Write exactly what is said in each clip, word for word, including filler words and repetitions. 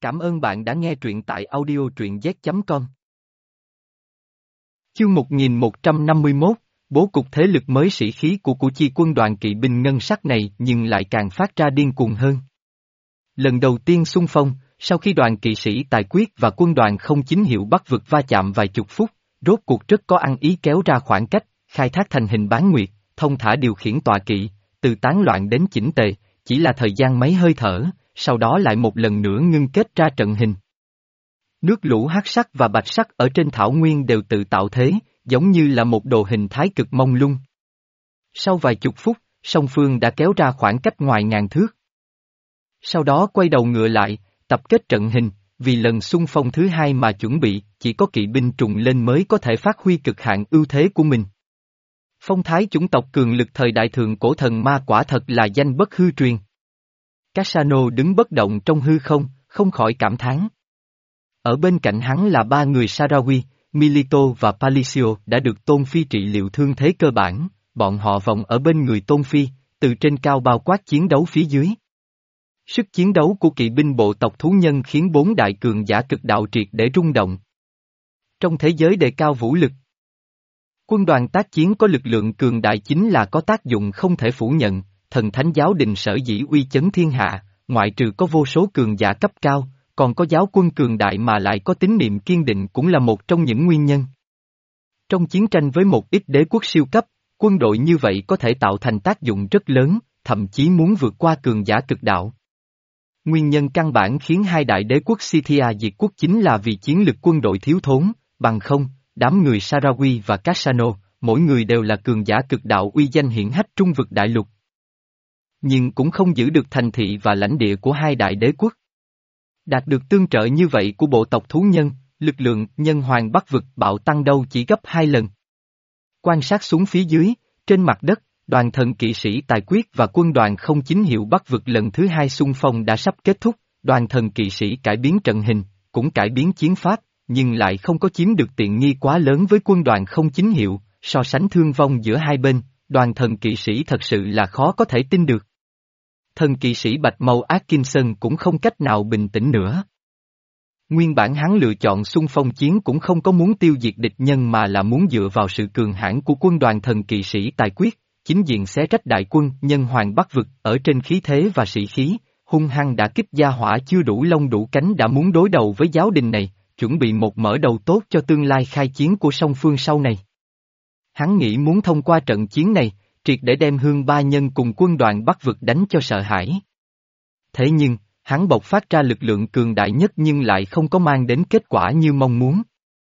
Cảm ơn bạn đã nghe truyện tại audio truyện z chấm com. Chương một nghìn một trăm năm mươi mốt, bố cục thế lực mới sĩ khí của của chi quân đoàn kỵ binh ngân sắc này nhưng lại càng phát ra điên cuồng hơn. Lần đầu tiên xung phong, sau khi đoàn kỵ sĩ tài quyết và quân đoàn không chính hiệu Bắc vực va chạm vài chục phút, rốt cuộc rất có ăn ý kéo ra khoảng cách, khai thác thành hình bán nguyệt, thông thả điều khiển tọa kỵ, từ tán loạn đến chỉnh tề, chỉ là thời gian mấy hơi thở, sau đó lại một lần nữa ngưng kết ra trận hình. Nước lũ hắc sắc và bạch sắc ở trên thảo nguyên đều tự tạo thế, giống như là một đồ hình thái cực mông lung. Sau vài chục phút, song phương đã kéo ra khoảng cách ngoài ngàn thước. Sau đó quay đầu ngựa lại, tập kết trận hình, vì lần xung phong thứ hai mà chuẩn bị, chỉ có kỵ binh trùng lên mới có thể phát huy cực hạn ưu thế của mình. Phong thái chủng tộc cường lực thời đại thượng cổ thần ma quả thật là danh bất hư truyền. Cassano đứng bất động trong hư không, không khỏi cảm thán. Ở bên cạnh hắn là ba người Sarawi, Milito và Palicio đã được Tôn Phi trị liệu thương thế cơ bản, bọn họ vòng ở bên người Tôn Phi, từ trên cao bao quát chiến đấu phía dưới. Sức chiến đấu của kỵ binh bộ tộc thú nhân khiến bốn đại cường giả cực đạo triệt để rung động. Trong thế giới đề cao vũ lực, quân đoàn tác chiến có lực lượng cường đại chính là có tác dụng không thể phủ nhận. Thần thánh giáo đình sở dĩ uy chấn thiên hạ, ngoại trừ có vô số cường giả cấp cao, còn có giáo quân cường đại mà lại có tín niệm kiên định cũng là một trong những nguyên nhân. Trong chiến tranh với một ít đế quốc siêu cấp, quân đội như vậy có thể tạo thành tác dụng rất lớn, thậm chí muốn vượt qua cường giả cực đạo. Nguyên nhân căn bản khiến hai đại đế quốc Scythia diệt quốc chính là vì chiến lực quân đội thiếu thốn, bằng không, đám người Sarawi và Cassano, mỗi người đều là cường giả cực đạo uy danh hiển hách trung vực đại lục. Nhưng cũng không giữ được thành thị và lãnh địa của hai đại đế quốc. Đạt được tương trợ như vậy của bộ tộc thú nhân, lực lượng nhân hoàng Bắc vực bạo tăng đâu chỉ gấp hai lần. Quan sát xuống phía dưới, trên mặt đất, đoàn thần kỵ sĩ tài quyết và quân đoàn không chính hiệu Bắc vực lần thứ hai xung phong đã sắp kết thúc, đoàn thần kỵ sĩ cải biến trận hình, cũng cải biến chiến pháp, nhưng lại không có chiếm được tiện nghi quá lớn với quân đoàn không chính hiệu, so sánh thương vong giữa hai bên, đoàn thần kỵ sĩ thật sự là khó có thể tin được. Thần kỵ sĩ Bạch Mâu Atkinson cũng không cách nào bình tĩnh nữa. Nguyên bản hắn lựa chọn xung phong chiến cũng không có muốn tiêu diệt địch nhân mà là muốn dựa vào sự cường hãn của quân đoàn thần kỵ sĩ tài quyết, chính diện xé rách đại quân nhân hoàng Bắc vực ở trên khí thế và sĩ khí, hung hăng đã kích gia hỏa chưa đủ lông đủ cánh đã muốn đối đầu với giáo đình này, chuẩn bị một mở đầu tốt cho tương lai khai chiến của song phương sau này. Hắn nghĩ muốn thông qua trận chiến này, triệt để đem Hương Ba Nhân cùng quân đoàn Bắc vực đánh cho sợ hãi. Thế nhưng, hắn bộc phát ra lực lượng cường đại nhất nhưng lại không có mang đến kết quả như mong muốn.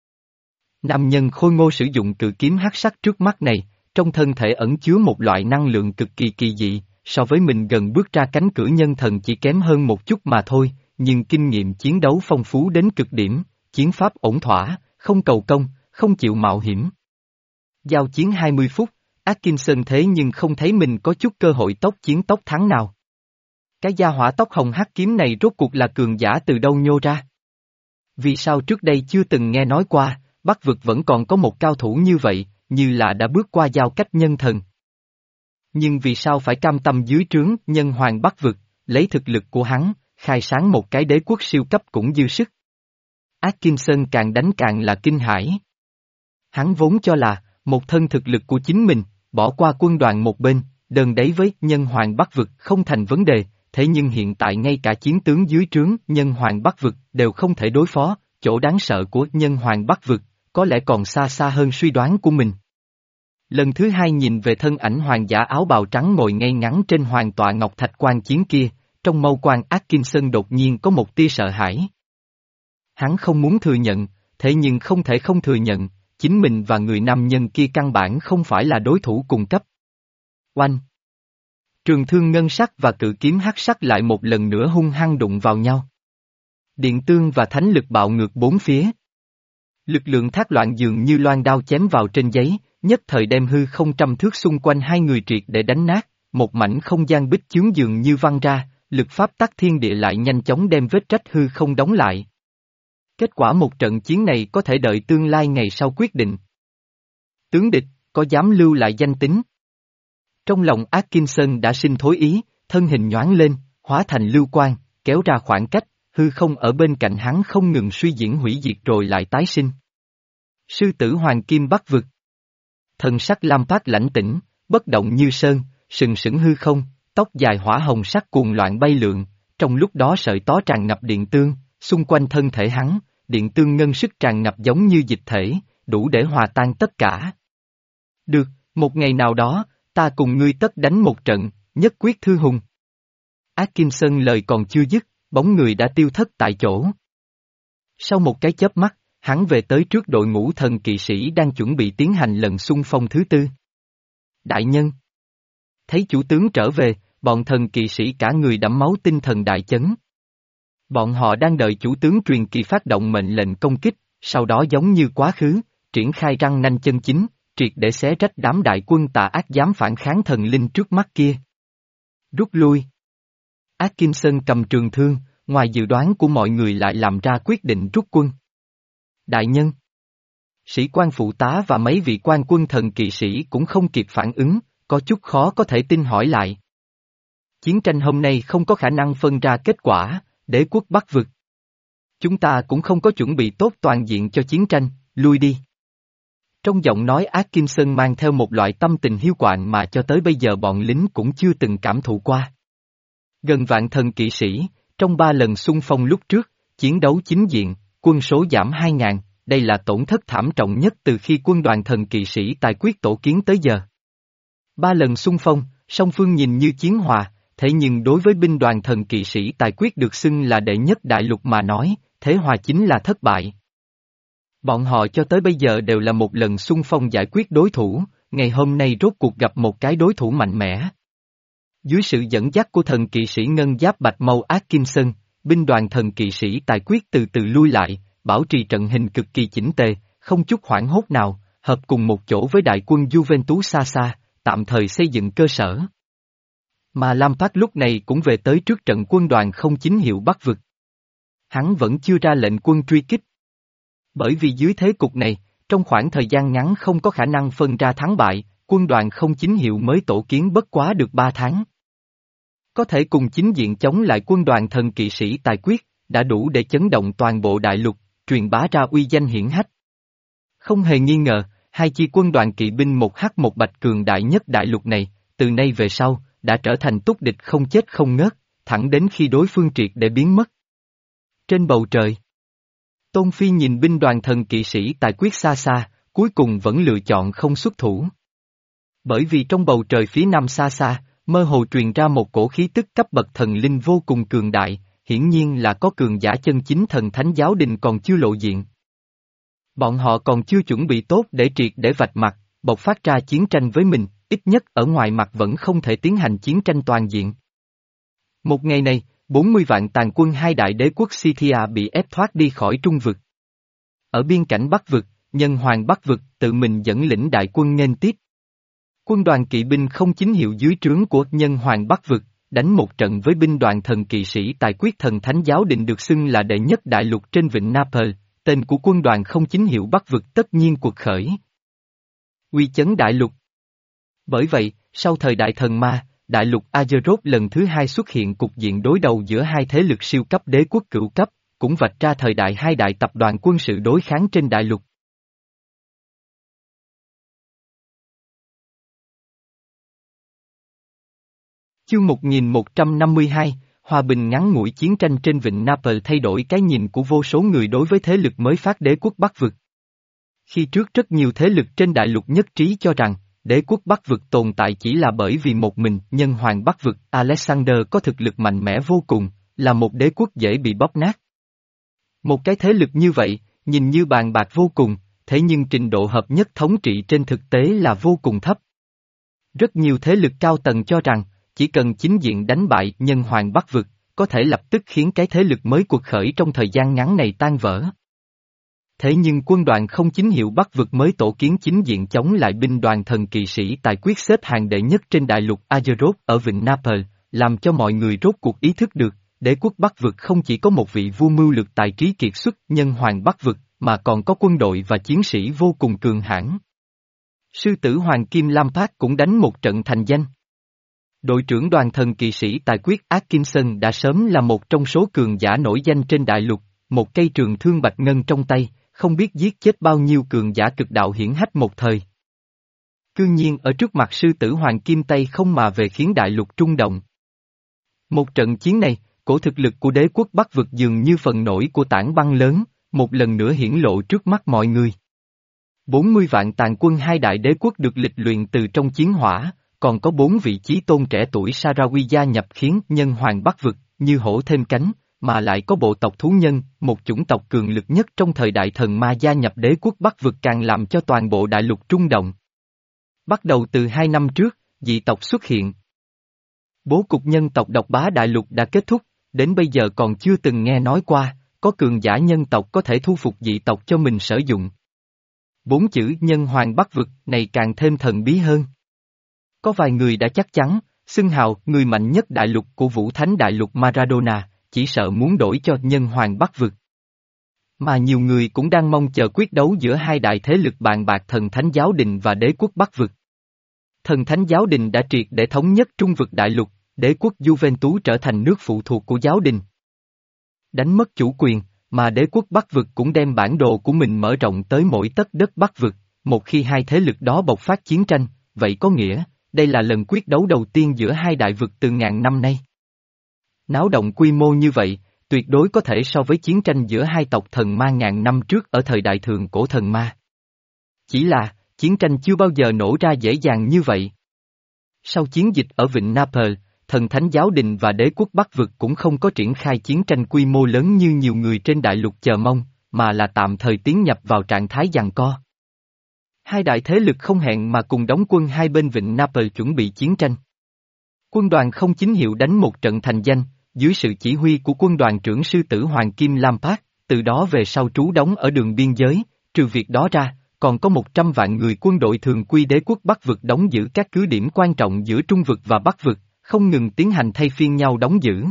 Nam nhân khôi ngô sử dụng cự kiếm hắc sắc trước mắt này, trong thân thể ẩn chứa một loại năng lượng cực kỳ kỳ dị, so với mình gần bước ra cánh cửa nhân thần chỉ kém hơn một chút mà thôi, nhưng kinh nghiệm chiến đấu phong phú đến cực điểm, chiến pháp ổn thỏa, không cầu công, không chịu mạo hiểm. Giao chiến hai mươi phút, Atkinson thế nhưng không thấy mình có chút cơ hội tốc chiến tốc thắng nào. Cái gia hỏa tóc hồng hắc kiếm này rốt cuộc là cường giả từ đâu nhô ra? Vì sao trước đây chưa từng nghe nói qua, Bắc vực vẫn còn có một cao thủ như vậy, như là đã bước qua giao cách nhân thần. Nhưng vì sao phải cam tâm dưới trướng nhân hoàng Bắc vực, lấy thực lực của hắn, khai sáng một cái đế quốc siêu cấp cũng dư sức. Atkinson càng đánh càng là kinh hãi. Hắn vốn cho là, một thân thực lực của chính mình, bỏ qua quân đoàn một bên, đơn đấy với nhân hoàng Bắc vực không thành vấn đề, thế nhưng hiện tại ngay cả chiến tướng dưới trướng nhân hoàng Bắc vực đều không thể đối phó, chỗ đáng sợ của nhân hoàng Bắc vực, có lẽ còn xa xa hơn suy đoán của mình. Lần thứ hai nhìn về thân ảnh hoàng giả áo bào trắng ngồi ngay ngắn trên hoàng tọa ngọc thạch quan chiến kia, trong mâu quan Atkinson đột nhiên có một tia sợ hãi. Hắn không muốn thừa nhận, thế nhưng không thể không thừa nhận, chính mình và người nam nhân kia căn bản không phải là đối thủ cùng cấp. Oanh! Trường thương ngân sắc và cự kiếm hắc sắc lại một lần nữa hung hăng đụng vào nhau. Điện tương và thánh lực bạo ngược bốn phía. Lực lượng thác loạn dường như loan đao chém vào trên giấy, nhất thời đem hư không trăm thước xung quanh hai người triệt để đánh nát, một mảnh không gian bích chướng dường như văng ra, lực pháp tắc thiên địa lại nhanh chóng đem vết rách hư không đóng lại. Kết quả một trận chiến này có thể đợi tương lai ngày sau quyết định. Tướng địch, có dám lưu lại danh tính? Trong lòng Atkinson đã sinh thối ý, thân hình nhoáng lên, hóa thành lưu quang, kéo ra khoảng cách, hư không ở bên cạnh hắn không ngừng suy diễn hủy diệt rồi lại tái sinh. Sư tử hoàng kim bắc vực. Thần sắc Lam Phát lãnh tĩnh, bất động như sơn, sừng sững hư không, tóc dài hỏa hồng sắc cuồng loạn bay lượn, trong lúc đó sợi tó tràn ngập điện tương, xung quanh thân thể hắn, điện tương ngân sức tràn ngập giống như dịch thể, đủ để hòa tan tất cả. Được, một ngày nào đó, ta cùng ngươi tất đánh một trận, nhất quyết thư hùng. Ác Kim Sơn lời còn chưa dứt, bóng người đã tiêu thất tại chỗ. Sau một cái chớp mắt, hắn về tới trước đội ngũ thần kỵ sĩ đang chuẩn bị tiến hành lần xung phong thứ tư. Đại nhân. Thấy chủ tướng trở về, bọn thần kỵ sĩ cả người đẫm máu tinh thần đại chấn. Bọn họ đang đợi chủ tướng truyền kỳ phát động mệnh lệnh công kích, sau đó giống như quá khứ, triển khai răng nanh chân chính, triệt để xé rách đám đại quân tà ác dám phản kháng thần linh trước mắt kia. Rút lui. Ác Kim Sơn cầm trường thương, ngoài dự đoán của mọi người lại làm ra quyết định rút quân. Đại nhân. Sĩ quan phụ tá và mấy vị quan quân thần kỵ sĩ cũng không kịp phản ứng, có chút khó có thể tin hỏi lại. Chiến tranh hôm nay không có khả năng phân ra kết quả, đế quốc Bắc vực. Chúng ta cũng không có chuẩn bị tốt toàn diện cho chiến tranh, lui đi. Trong giọng nói Ác Kim Sơn mang theo một loại tâm tình hiu quạnh mà cho tới bây giờ bọn lính cũng chưa từng cảm thụ qua. Gần vạn thần kỵ sĩ, trong ba lần xung phong lúc trước, chiến đấu chính diện, quân số giảm hai ngàn, đây là tổn thất thảm trọng nhất từ khi quân đoàn thần kỵ sĩ tài quyết tổ kiến tới giờ. Ba lần xung phong, song phương nhìn như chiến hòa, thế nhưng đối với binh đoàn thần kỵ sĩ tài quyết được xưng là đệ nhất đại lục mà nói, thế hòa chính là thất bại. Bọn họ cho tới bây giờ đều là một lần xung phong giải quyết đối thủ, ngày hôm nay rốt cuộc gặp một cái đối thủ mạnh mẽ. Dưới sự dẫn dắt của thần kỵ sĩ ngân giáp bạch màu Ác Kim Sơn, binh đoàn thần kỵ sĩ tài quyết từ từ lui lại, bảo trì trận hình cực kỳ chỉnh tề, không chút hoảng hốt nào, hợp cùng một chỗ với đại quân Juventus xa xa, tạm thời xây dựng cơ sở. Mà Lam Phát lúc này cũng về tới trước trận quân đoàn không chính hiệu Bắc vực. Hắn vẫn chưa ra lệnh quân truy kích. Bởi vì dưới thế cục này, trong khoảng thời gian ngắn không có khả năng phân ra thắng bại, quân đoàn không chính hiệu mới tổ kiến bất quá được ba tháng. Có thể cùng chính diện chống lại quân đoàn thần kỵ sĩ tài quyết, đã đủ để chấn động toàn bộ đại lục, truyền bá ra uy danh hiển hách. Không hề nghi ngờ, hai chi quân đoàn kỵ binh một hắc một bạch cường đại nhất đại lục này, từ nay về sau, đã trở thành túc địch không chết không ngớt, thẳng đến khi đối phương triệt để biến mất. Trên bầu trời, Tôn Phi nhìn binh đoàn thần kỵ sĩ tài quyết xa xa, cuối cùng vẫn lựa chọn không xuất thủ. Bởi vì trong bầu trời phía nam xa xa, mơ hồ truyền ra một cổ khí tức cấp bậc thần linh vô cùng cường đại, hiển nhiên là có cường giả chân chính thần thánh giáo đình còn chưa lộ diện. Bọn họ còn chưa chuẩn bị tốt để triệt để vạch mặt, bộc phát ra chiến tranh với mình, ít nhất ở ngoài mặt vẫn không thể tiến hành chiến tranh toàn diện. Một ngày này, bốn mươi vạn tàn quân hai đại đế quốc Scythia bị ép thoát đi khỏi trung vực. Ở biên cảnh Bắc vực, Nhân Hoàng Bắc vực tự mình dẫn lĩnh đại quân nghênh tiếp. Quân đoàn kỵ binh không chính hiệu dưới trướng của Nhân Hoàng Bắc vực, đánh một trận với binh đoàn thần kỵ sĩ tài quyết thần thánh giáo định được xưng là đệ nhất đại lục trên vịnh Naples, tên của quân đoàn không chính hiệu Bắc vực tất nhiên cuộc khởi. Uy chấn đại lục. Bởi vậy, sau thời đại thần ma, đại lục Azeroth lần thứ hai xuất hiện cục diện đối đầu giữa hai thế lực siêu cấp đế quốc cửu cấp, cũng vạch ra thời đại hai đại tập đoàn quân sự đối kháng trên đại lục. Chương một nghìn một trăm năm mươi hai, Hòa bình ngắn ngủi chiến tranh trên vịnh Naples thay đổi cái nhìn của vô số người đối với thế lực mới phát đế quốc Bắc vực. Khi trước rất nhiều thế lực trên đại lục nhất trí cho rằng, đế quốc Bắc vực tồn tại chỉ là bởi vì một mình Nhân Hoàng Bắc vực Alexander có thực lực mạnh mẽ vô cùng, là một đế quốc dễ bị bóp nát. Một cái thế lực như vậy, nhìn như bàn bạc vô cùng, thế nhưng trình độ hợp nhất thống trị trên thực tế là vô cùng thấp. Rất nhiều thế lực cao tầng cho rằng, chỉ cần chính diện đánh bại Nhân Hoàng Bắc vực, có thể lập tức khiến cái thế lực mới cuộc khởi trong thời gian ngắn này tan vỡ. Thế nhưng quân đoàn không chính hiệu Bắc vực mới tổ kiến chính diện chống lại binh đoàn thần kỵ sĩ tài quyết xếp hàng đệ nhất trên đại lục Azeroth ở vịnh Naples, làm cho mọi người rốt cuộc ý thức được, đế quốc Bắc vực không chỉ có một vị vua mưu lược tài trí kiệt xuất Nhân Hoàng Bắc vực, mà còn có quân đội và chiến sĩ vô cùng cường hãn. Sư tử Hoàng Kim Lam Phát cũng đánh một trận thành danh. Đội trưởng đoàn thần kỵ sĩ tài quyết Atkinson đã sớm là một trong số cường giả nổi danh trên đại lục, một cây trường thương bạch ngân trong tay, không biết giết chết bao nhiêu cường giả cực đạo hiển hách một thời. Cương nhiên ở trước mặt sư tử Hoàng Kim Tây không mà về khiến đại lục trung động. Một trận chiến này, cổ thực lực của đế quốc Bắc vực dường như phần nổi của tảng băng lớn, một lần nữa hiển lộ trước mắt mọi người. bốn mươi vạn tàn quân hai đại đế quốc được lịch luyện từ trong chiến hỏa, còn có bốn vị chí tôn trẻ tuổi Sarawi gia nhập khiến nhân hoàng Bắc vực như hổ thêm cánh, mà lại có bộ tộc thú nhân, một chủng tộc cường lực nhất trong thời đại thần ma gia nhập đế quốc Bắc vực càng làm cho toàn bộ đại lục trung động. Bắt đầu từ hai năm trước, dị tộc xuất hiện. Bố cục nhân tộc độc bá đại lục đã kết thúc, đến bây giờ còn chưa từng nghe nói qua, có cường giả nhân tộc có thể thu phục dị tộc cho mình sử dụng. Bốn chữ nhân hoàng Bắc vực này càng thêm thần bí hơn. Có vài người đã chắc chắn, xưng hào người mạnh nhất đại lục của Vũ Thánh đại lục Maradona, chỉ sợ muốn đổi cho nhân hoàng Bắc vực. Mà nhiều người cũng đang mong chờ quyết đấu giữa hai đại thế lực bàn bạc thần thánh giáo đình và đế quốc Bắc vực. Thần thánh giáo đình đã triệt để thống nhất trung vực đại lục, đế quốc Juventus trở thành nước phụ thuộc của giáo đình. Đánh mất chủ quyền, mà đế quốc Bắc vực cũng đem bản đồ của mình mở rộng tới mỗi tấc đất Bắc vực, một khi hai thế lực đó bộc phát chiến tranh, vậy có nghĩa, đây là lần quyết đấu đầu tiên giữa hai đại vực từ ngàn năm nay. Náo động quy mô như vậy, tuyệt đối có thể so với chiến tranh giữa hai tộc thần ma ngàn năm trước ở thời đại thượng cổ thần ma. Chỉ là, chiến tranh chưa bao giờ nổ ra dễ dàng như vậy. Sau chiến dịch ở Vịnh Naples, thần thánh giáo đình và đế quốc Bắc vực cũng không có triển khai chiến tranh quy mô lớn như nhiều người trên đại lục chờ mong, mà là tạm thời tiến nhập vào trạng thái giằng co. Hai đại thế lực không hẹn mà cùng đóng quân hai bên Vịnh Naples chuẩn bị chiến tranh. Quân đoàn không chính hiệu đánh một trận thành danh, dưới sự chỉ huy của quân đoàn trưởng sư tử Hoàng Kim Lampard, từ đó về sau trú đóng ở đường biên giới, trừ việc đó ra, còn có một trăm vạn người quân đội thường quy đế quốc Bắc vực đóng giữ các cứ điểm quan trọng giữa Trung vực và Bắc vực, không ngừng tiến hành thay phiên nhau đóng giữ.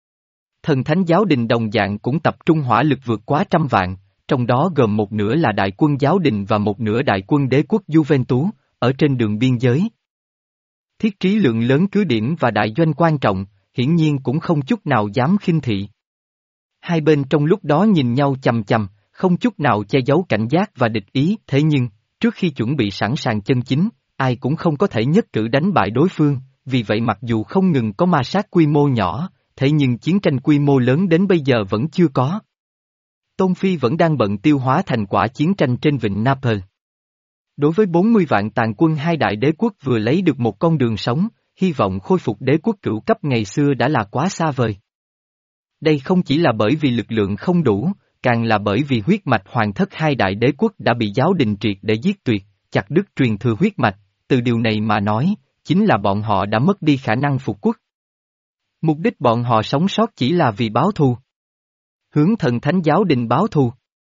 Thần thánh giáo đình đồng dạng cũng tập trung hỏa lực vượt quá trăm vạn, trong đó gồm một nửa là đại quân giáo đình và một nửa đại quân đế quốc Juventus, ở trên đường biên giới. Thiết trí lượng lớn cứ điểm và đại doanh quan trọng, hiển nhiên cũng không chút nào dám khinh thị. Hai bên trong lúc đó nhìn nhau chằm chằm, không chút nào che giấu cảnh giác và địch ý, thế nhưng, trước khi chuẩn bị sẵn sàng chân chính, ai cũng không có thể nhất cử đánh bại đối phương, vì vậy mặc dù không ngừng có ma sát quy mô nhỏ, thế nhưng chiến tranh quy mô lớn đến bây giờ vẫn chưa có. Tôn Phi vẫn đang bận tiêu hóa thành quả chiến tranh trên vịnh Naples. Đối với bốn mươi vạn tàn quân hai đại đế quốc vừa lấy được một con đường sống, hy vọng khôi phục đế quốc cửu cấp ngày xưa đã là quá xa vời. Đây không chỉ là bởi vì lực lượng không đủ, càng là bởi vì huyết mạch hoàng thất hai đại đế quốc đã bị giáo đình triệt để giết tuyệt, chặt đứt truyền thừa huyết mạch, từ điều này mà nói, chính là bọn họ đã mất đi khả năng phục quốc. Mục đích bọn họ sống sót chỉ là vì báo thù. Hướng thần thánh giáo đình báo thù.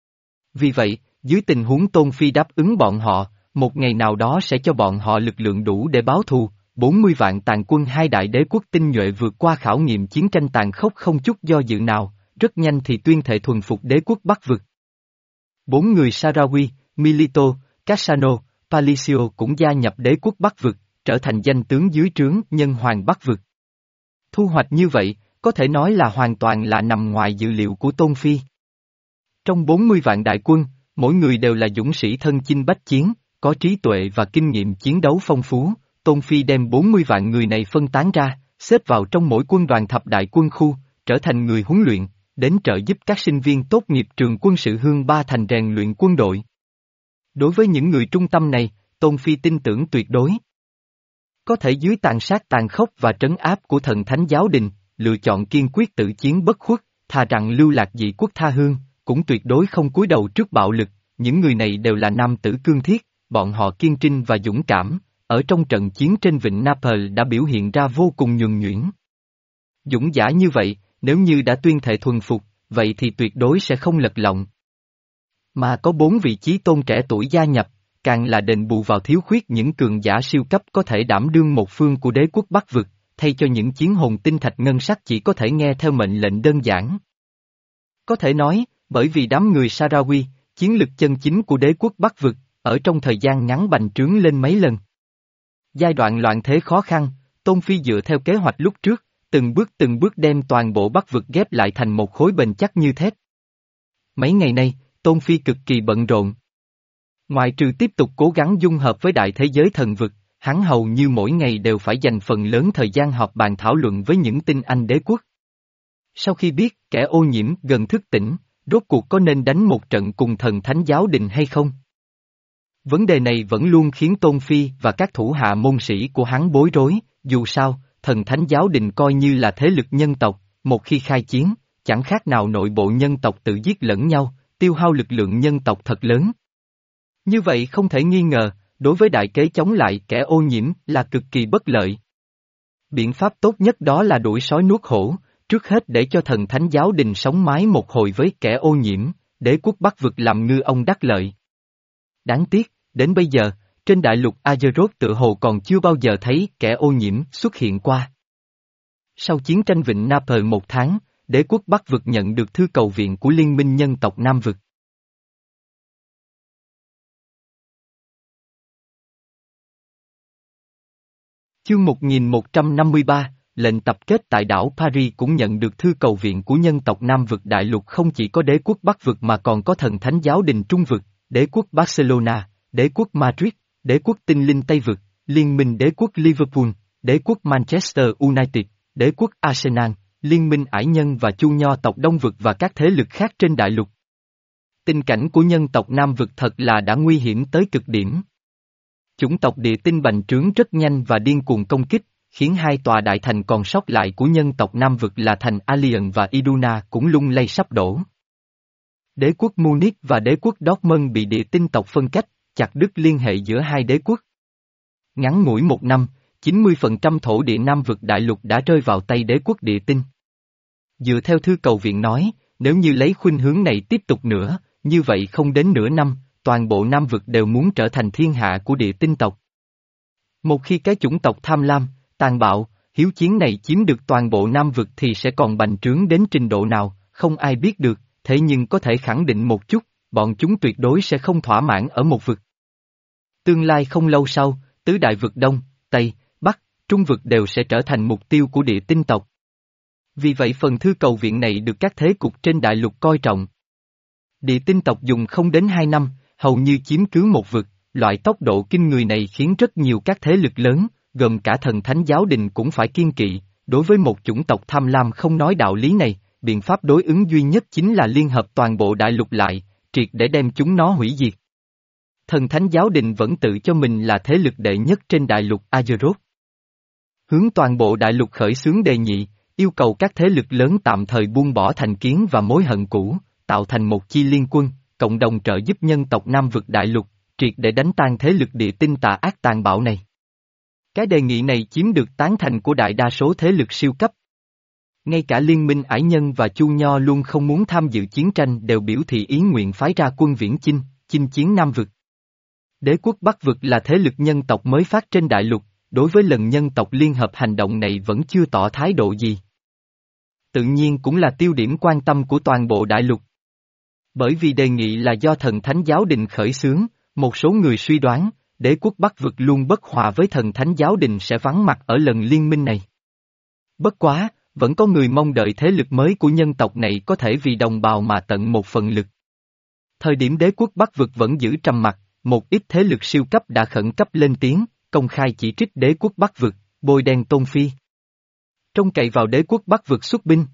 Vì vậy, dưới tình huống Tôn Phi đáp ứng bọn họ, một ngày nào đó sẽ cho bọn họ lực lượng đủ để báo thù, bốn mươi vạn tàn quân hai đại đế quốc tinh nhuệ vượt qua khảo nghiệm chiến tranh tàn khốc không chút do dự nào, rất nhanh thì tuyên thệ thuần phục đế quốc Bắc vực. Bốn người Sarawi, Milito, Cassano, Palicio cũng gia nhập đế quốc Bắc vực, trở thành danh tướng dưới trướng nhân hoàng Bắc vực. Thu hoạch như vậy, có thể nói là hoàn toàn là nằm ngoài dự liệu của Tôn Phi. Trong bốn mươi vạn đại quân, mỗi người đều là dũng sĩ thân chinh bách chiến, có trí tuệ và kinh nghiệm chiến đấu phong phú. Tôn Phi đem bốn mươi vạn người này phân tán ra, xếp vào trong mỗi quân đoàn thập đại quân khu, trở thành người huấn luyện, đến trợ giúp các sinh viên tốt nghiệp trường quân sự Hương Ba Thành rèn luyện quân đội. Đối với những người trung tâm này, Tôn Phi tin tưởng tuyệt đối. Có thể dưới tàn sát tàn khốc và trấn áp của thần thánh giáo đình, lựa chọn kiên quyết tự chiến bất khuất, thà rằng lưu lạc dị quốc tha hương, cũng tuyệt đối không cúi đầu trước bạo lực. Những người này đều là nam tử cương thiết, bọn họ kiên trinh và dũng cảm. Ở trong trận chiến trên vịnh Naples đã biểu hiện ra vô cùng nhuần nhuyễn. Dũng dã như vậy, nếu như đã tuyên thệ thuần phục, vậy thì tuyệt đối sẽ không lật lọng. Mà có bốn vị chí tôn trẻ tuổi gia nhập, càng là đền bù vào thiếu khuyết những cường giả siêu cấp có thể đảm đương một phương của đế quốc Bắc vực, thay cho những chiến hồn tinh thạch ngân sắc chỉ có thể nghe theo mệnh lệnh đơn giản. Có thể nói, bởi vì đám người Sarawi, chiến lực chân chính của đế quốc Bắc vực, ở trong thời gian ngắn bành trướng lên mấy lần. Giai đoạn loạn thế khó khăn, Tôn Phi dựa theo kế hoạch lúc trước, từng bước từng bước đem toàn bộ Bắc vực ghép lại thành một khối bền chắc như thép. Mấy ngày nay, Tôn Phi cực kỳ bận rộn. Ngoài trừ tiếp tục cố gắng dung hợp với đại thế giới thần vực, hắn hầu như mỗi ngày đều phải dành phần lớn thời gian họp bàn thảo luận với những tinh anh đế quốc. Sau khi biết kẻ ô nhiễm gần thức tỉnh, rốt cuộc có nên đánh một trận cùng thần thánh giáo đình hay không? Vấn đề này vẫn luôn khiến Tôn Phi và các thủ hạ môn sĩ của hắn bối rối, dù sao, thần thánh giáo đình coi như là thế lực nhân tộc, một khi khai chiến, chẳng khác nào nội bộ nhân tộc tự giết lẫn nhau, tiêu hao lực lượng nhân tộc thật lớn. Như vậy không thể nghi ngờ, đối với đại kế chống lại kẻ ô nhiễm là cực kỳ bất lợi. Biện pháp tốt nhất đó là đuổi sói nuốt hổ, trước hết để cho thần thánh giáo đình sống mái một hồi với kẻ ô nhiễm, đế quốc Bắc vực làm ngư ông đắc lợi. Đáng tiếc, đến bây giờ, trên đại lục Azeroth tự hồ còn chưa bao giờ thấy kẻ ô nhiễm xuất hiện qua. Sau chiến tranh Vịnh Naper một tháng, đế quốc Bắc vực nhận được thư cầu viện của Liên minh nhân tộc Nam vực. Chương một nghìn một trăm năm mươi ba, lệnh tập kết tại đảo Paris cũng nhận được thư cầu viện của nhân tộc Nam vực đại lục, không chỉ có đế quốc Bắc vực mà còn có thần thánh giáo đình Trung vực, đế quốc Barcelona, đế quốc Madrid, đế quốc Tinh Linh Tây vực, liên minh đế quốc Liverpool, đế quốc Manchester United, đế quốc Arsenal, liên minh ải nhân và chu nho tộc Đông vực và các thế lực khác trên đại lục. Tình cảnh của nhân tộc Nam vực thật là đã nguy hiểm tới cực điểm. Chủng tộc địa tinh bành trướng rất nhanh và điên cuồng công kích, khiến hai tòa đại thành còn sót lại của nhân tộc Nam vực là thành Alliance và Iduna cũng lung lay sắp đổ. Đế quốc Munich và đế quốc Dortmund bị địa tinh tộc phân cách, chặt đứt liên hệ giữa hai đế quốc. Ngắn ngủi một năm, chín mươi phần trăm thổ địa Nam vực đại lục đã rơi vào tay đế quốc địa tinh. Dựa theo thư cầu viện nói, nếu như lấy khuynh hướng này tiếp tục nữa, như vậy không đến nửa năm, toàn bộ Nam vực đều muốn trở thành thiên hạ của địa tinh tộc. Một khi cái chủng tộc tham lam, tàn bạo, hiếu chiến này chiếm được toàn bộ Nam vực thì sẽ còn bành trướng đến trình độ nào, không ai biết được, thế nhưng có thể khẳng định một chút, bọn chúng tuyệt đối sẽ không thỏa mãn ở một vực. Tương lai không lâu sau, tứ đại vực Đông, Tây, Bắc, Trung vực đều sẽ trở thành mục tiêu của địa tinh tộc. Vì vậy phần thư cầu viện này được các thế cục trên đại lục coi trọng. Địa tinh tộc dùng không đến hai năm, hầu như chiếm cứ một vực, loại tốc độ kinh người này khiến rất nhiều các thế lực lớn, gồm cả thần thánh giáo đình cũng phải kiêng kỵ, đối với một chủng tộc tham lam không nói đạo lý này, biện pháp đối ứng duy nhất chính là liên hợp toàn bộ đại lục lại, triệt để đem chúng nó hủy diệt. Thần thánh giáo đình vẫn tự cho mình là thế lực đệ nhất trên đại lục Azeroth. Hướng toàn bộ đại lục khởi xướng đề nghị, yêu cầu các thế lực lớn tạm thời buông bỏ thành kiến và mối hận cũ, tạo thành một chi liên quân, cộng đồng trợ giúp nhân tộc Nam vực đại lục, triệt để đánh tan thế lực địa tinh tà ác tàn bạo này. Cái đề nghị này chiếm được tán thành của đại đa số thế lực siêu cấp. Ngay cả liên minh ải nhân và chu nho luôn không muốn tham dự chiến tranh đều biểu thị ý nguyện phái ra quân viễn chinh, chinh chiến Nam vực. Đế quốc Bắc vực là thế lực nhân tộc mới phát trên đại lục, đối với lần nhân tộc liên hợp hành động này vẫn chưa tỏ thái độ gì. Tự nhiên cũng là tiêu điểm quan tâm của toàn bộ đại lục. Bởi vì đề nghị là do thần thánh giáo đình khởi xướng, một số người suy đoán, đế quốc Bắc vực luôn bất hòa với thần thánh giáo đình sẽ vắng mặt ở lần liên minh này. Bất quá, vẫn có người mong đợi thế lực mới của nhân tộc này có thể vì đồng bào mà tận một phần lực. Thời điểm đế quốc Bắc vực vẫn giữ trầm mặc, một ít thế lực siêu cấp đã khẩn cấp lên tiếng, công khai chỉ trích đế quốc Bắc vực, bôi đen Tôn Phi. Trông cậy vào đế quốc Bắc vực xuất binh.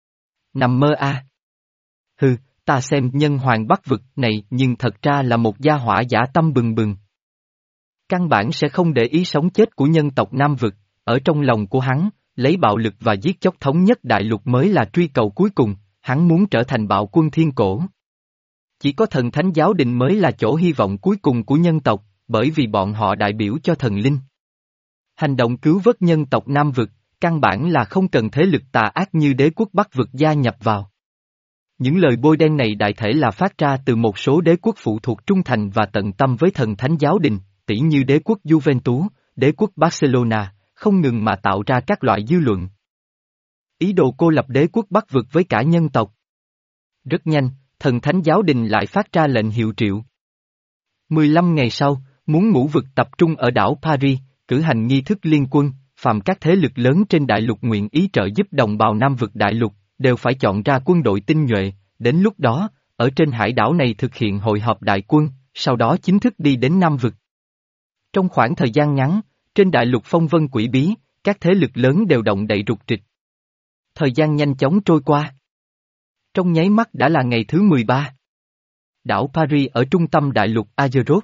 Nằm mơ a. À. Hừ, ta xem nhân hoàng Bắc vực này nhưng thật ra là một gia hỏa dã tâm bừng bừng. Căn bản sẽ không để ý sống chết của nhân tộc Nam vực, ở trong lòng của hắn, lấy bạo lực và giết chóc thống nhất đại lục mới là truy cầu cuối cùng, hắn muốn trở thành bạo quân thiên cổ. Chỉ có thần thánh giáo đình mới là chỗ hy vọng cuối cùng của nhân tộc, bởi vì bọn họ đại biểu cho thần linh. Hành động cứu vớt nhân tộc Nam vực, căn bản là không cần thế lực tà ác như đế quốc Bắc vực gia nhập vào. Những lời bôi đen này đại thể là phát ra từ một số đế quốc phụ thuộc trung thành và tận tâm với thần thánh giáo đình, tỉ như đế quốc Juventus, đế quốc Barcelona, không ngừng mà tạo ra các loại dư luận. Ý đồ cô lập đế quốc Bắc vực với cả nhân tộc. Rất nhanh, thần thánh giáo đình lại phát ra lệnh hiệu triệu. mười lăm ngày sau, muốn ngũ vực tập trung ở đảo Paris, cử hành nghi thức liên quân, phàm các thế lực lớn trên đại lục nguyện ý trợ giúp đồng bào Nam vực đại lục, đều phải chọn ra quân đội tinh nhuệ, đến lúc đó, ở trên hải đảo này thực hiện hội họp đại quân, sau đó chính thức đi đến Nam vực. Trong khoảng thời gian ngắn, trên đại lục phong vân quỷ bí, các thế lực lớn đều động đậy rục rịch. Thời gian nhanh chóng trôi qua. Trong nháy mắt đã là ngày thứ mười ba. Đảo Paris ở trung tâm đại lục Azeroth.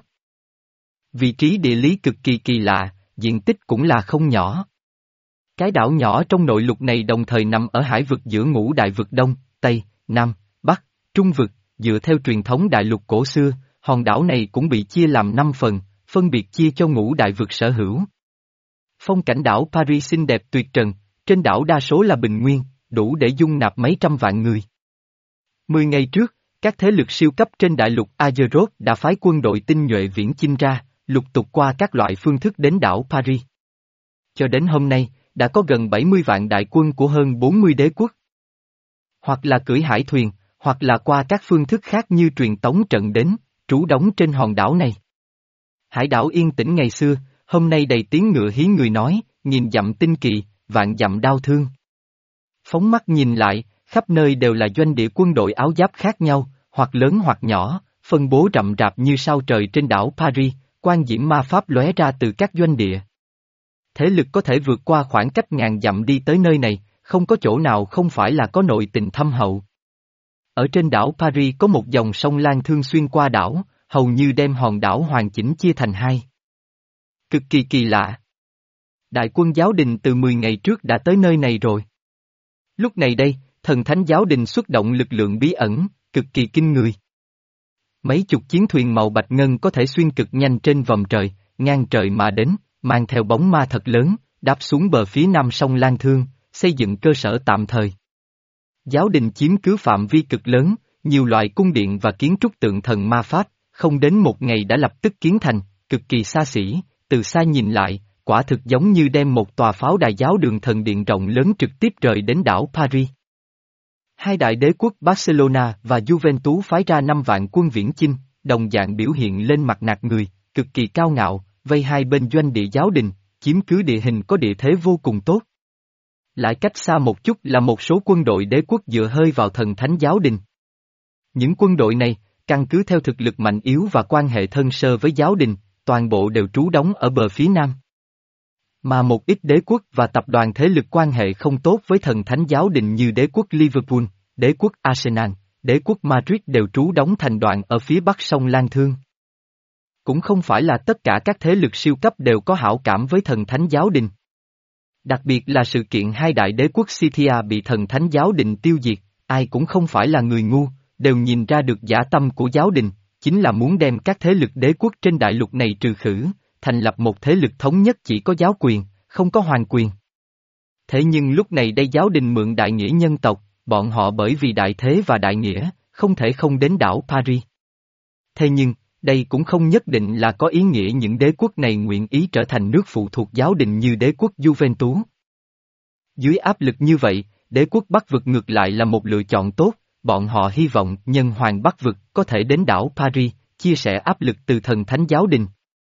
Vị trí địa lý cực kỳ kỳ lạ, diện tích cũng là không nhỏ. Cái đảo nhỏ trong nội lục này đồng thời nằm ở hải vực giữa ngũ đại vực Đông, Tây, Nam, Bắc, Trung vực, dựa theo truyền thống đại lục cổ xưa, hòn đảo này cũng bị chia làm năm phần, phân biệt chia cho ngũ đại vực sở hữu. Phong cảnh đảo Paris xinh đẹp tuyệt trần, trên đảo đa số là bình nguyên, đủ để dung nạp mấy trăm vạn người. Mười ngày trước, các thế lực siêu cấp trên đại lục Azeroth đã phái quân đội tinh nhuệ viễn chinh ra, lục tục qua các loại phương thức đến đảo Paris. Cho đến hôm nay, đã có gần bảy mươi vạn đại quân của hơn bốn mươi đế quốc. Hoặc là cưỡi hải thuyền, hoặc là qua các phương thức khác như truyền tống trận đến, trú đóng trên hòn đảo này. Hải đảo yên tĩnh ngày xưa, hôm nay đầy tiếng ngựa hí người nói, nghìn dặm tinh kỳ, vạn dặm đau thương. Phóng mắt nhìn lại, khắp nơi đều là doanh địa quân đội áo giáp khác nhau, hoặc lớn hoặc nhỏ, phân bố rậm rạp như sao trời trên đảo Paris, quan diễm ma pháp lóe ra từ các doanh địa. Thế lực có thể vượt qua khoảng cách ngàn dặm đi tới nơi này, không có chỗ nào không phải là có nội tình thâm hậu. Ở trên đảo Paris có một dòng sông Lan Thương xuyên qua đảo, hầu như đem hòn đảo hoàn chỉnh chia thành hai. Cực kỳ kỳ lạ. Đại quân giáo đình từ mười ngày trước đã tới nơi này rồi. Lúc này đây, thần thánh giáo đình xuất động lực lượng bí ẩn, cực kỳ kinh người. Mấy chục chiến thuyền màu bạch ngân có thể xuyên cực nhanh trên vòm trời, ngang trời mà đến, mang theo bóng ma thật lớn, đáp xuống bờ phía nam sông Lan Thương, xây dựng cơ sở tạm thời. Giáo đình chiếm cứ phạm vi cực lớn, nhiều loại cung điện và kiến trúc tượng thần ma pháp, không đến một ngày đã lập tức kiến thành, cực kỳ xa xỉ, từ xa nhìn lại, quả thực giống như đem một tòa pháo đài giáo đường thần điện rộng lớn trực tiếp rời đến đảo Paris. Hai đại đế quốc Barcelona và Juventus phái ra năm vạn quân viễn chinh, đồng dạng biểu hiện lên mặt nạt người, cực kỳ cao ngạo, vây hai bên doanh địa giáo đình, chiếm cứ địa hình có địa thế vô cùng tốt. Lại cách xa một chút là một số quân đội đế quốc dựa hơi vào thần thánh giáo đình. Những quân đội này, căn cứ theo thực lực mạnh yếu và quan hệ thân sơ với giáo đình, toàn bộ đều trú đóng ở bờ phía nam. Mà một ít đế quốc và tập đoàn thế lực quan hệ không tốt với thần thánh giáo đình như đế quốc Liverpool, đế quốc Arsenal, đế quốc Madrid đều trú đóng thành đoàn ở phía bắc sông Lan Thương. Cũng không phải là tất cả các thế lực siêu cấp đều có hảo cảm với thần thánh giáo đình. Đặc biệt là sự kiện hai đại đế quốc Scythia bị thần thánh giáo đình tiêu diệt, ai cũng không phải là người ngu, đều nhìn ra được dã tâm của giáo đình, chính là muốn đem các thế lực đế quốc trên đại lục này trừ khử, thành lập một thế lực thống nhất chỉ có giáo quyền, không có hoàng quyền. Thế nhưng lúc này đây giáo đình mượn đại nghĩa nhân tộc, bọn họ bởi vì đại thế và đại nghĩa, không thể không đến đảo Paris. Thế nhưng, đây cũng không nhất định là có ý nghĩa những đế quốc này nguyện ý trở thành nước phụ thuộc giáo đình như đế quốc Juventus. Dưới áp lực như vậy, đế quốc Bắc vực ngược lại là một lựa chọn tốt, bọn họ hy vọng nhân hoàng Bắc vực có thể đến đảo Paris, chia sẻ áp lực từ thần thánh giáo đình.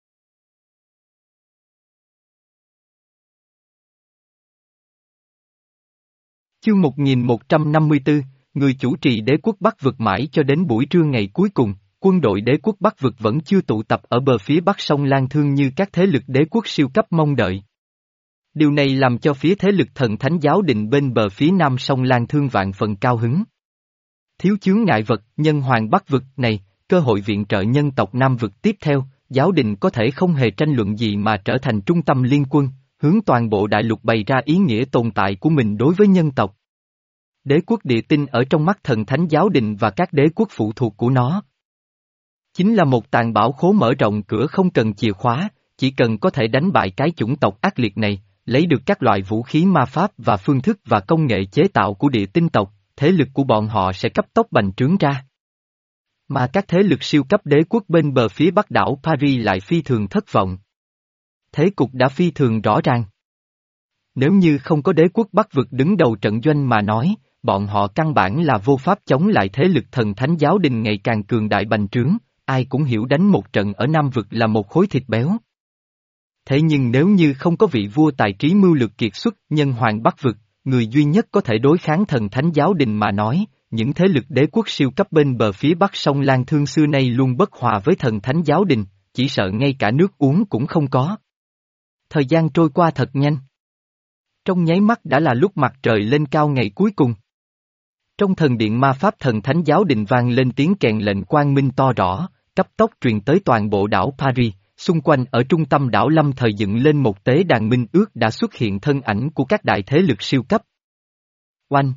Chương một nghìn một trăm năm mươi tư, người chủ trì đế quốc Bắc vực mãi cho đến buổi trưa ngày cuối cùng, quân đội đế quốc Bắc vực vẫn chưa tụ tập ở bờ phía bắc sông Lan Thương như các thế lực đế quốc siêu cấp mong đợi. Điều này làm cho phía thế lực thần thánh giáo đình bên bờ phía nam sông Lan Thương vạn phần cao hứng. Thiếu chướng ngại vật, nhân hoàng Bắc vực này, cơ hội viện trợ nhân tộc Nam vực tiếp theo, giáo đình có thể không hề tranh luận gì mà trở thành trung tâm liên quân, hướng toàn bộ đại lục bày ra ý nghĩa tồn tại của mình đối với nhân tộc. Đế quốc địa tinh ở trong mắt thần thánh giáo đình và các đế quốc phụ thuộc của nó. Chính là một tàn bảo khố mở rộng cửa không cần chìa khóa, chỉ cần có thể đánh bại cái chủng tộc ác liệt này, lấy được các loại vũ khí ma pháp và phương thức và công nghệ chế tạo của địa tinh tộc, thế lực của bọn họ sẽ cấp tốc bành trướng ra. Mà các thế lực siêu cấp đế quốc bên bờ phía bắc đảo Paris lại phi thường thất vọng. Thế cục đã phi thường rõ ràng. Nếu như không có đế quốc Bắc vực đứng đầu trận doanh mà nói, bọn họ căn bản là vô pháp chống lại thế lực thần thánh giáo đình ngày càng cường đại bành trướng, ai cũng hiểu đánh một trận ở Nam vực là một khối thịt béo. Thế nhưng nếu như không có vị vua tài trí mưu lược kiệt xuất nhân hoàng Bắc vực, người duy nhất có thể đối kháng thần thánh giáo đình mà nói, những thế lực đế quốc siêu cấp bên bờ phía bắc sông Lan Thương xưa nay luôn bất hòa với thần thánh giáo đình, chỉ sợ ngay cả nước uống cũng không có. Thời gian trôi qua thật nhanh. Trong nháy mắt đã là lúc mặt trời lên cao ngày cuối cùng. Trong thần điện ma pháp thần thánh giáo đình vang lên tiếng kèn lệnh quang minh to rõ, cấp tốc truyền tới toàn bộ đảo Paris, xung quanh ở trung tâm đảo lâm thời dựng lên một tế đàn minh ước đã xuất hiện thân ảnh của các đại thế lực siêu cấp. Oanh!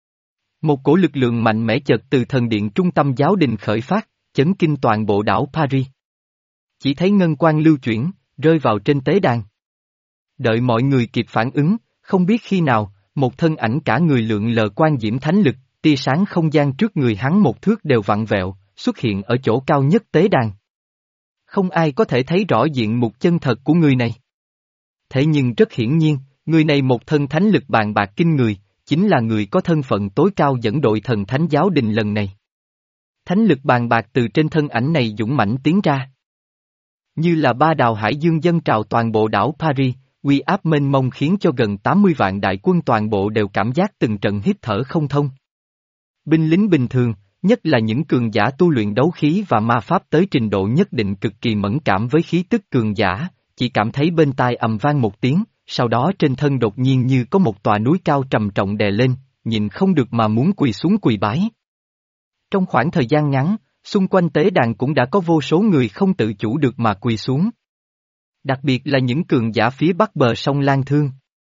Một cổ lực lượng mạnh mẽ chợt từ thần điện trung tâm giáo đình khởi phát, chấn kinh toàn bộ đảo Paris. Chỉ thấy ngân quang lưu chuyển, rơi vào trên tế đàn. Đợi mọi người kịp phản ứng, không biết khi nào, một thân ảnh cả người lượng lờ quang diễm thánh lực, tia sáng không gian trước người hắn một thước đều vặn vẹo, xuất hiện ở chỗ cao nhất tế đàn. Không ai có thể thấy rõ diện mục chân thật của người này. Thế nhưng rất hiển nhiên, người này một thân thánh lực bàn bạc kinh người, chính là người có thân phận tối cao dẫn đội thần thánh giáo đình lần này. Thánh lực bàn bạc từ trên thân ảnh này dũng mãnh tiến ra. Như là ba đào hải dương dâng trào toàn bộ đảo Paris, uy áp mênh mông khiến cho gần tám mươi vạn đại quân toàn bộ đều cảm giác từng trận hít thở không thông. Binh lính bình thường, nhất là những cường giả tu luyện đấu khí và ma pháp tới trình độ nhất định cực kỳ mẫn cảm với khí tức cường giả, chỉ cảm thấy bên tai ầm vang một tiếng, sau đó trên thân đột nhiên như có một tòa núi cao trầm trọng đè lên, nhìn không được mà muốn quỳ xuống quỳ bái. Trong khoảng thời gian ngắn, xung quanh tế đàn cũng đã có vô số người không tự chủ được mà quỳ xuống. Đặc biệt là những cường giả phía bắc bờ sông Lan Thương.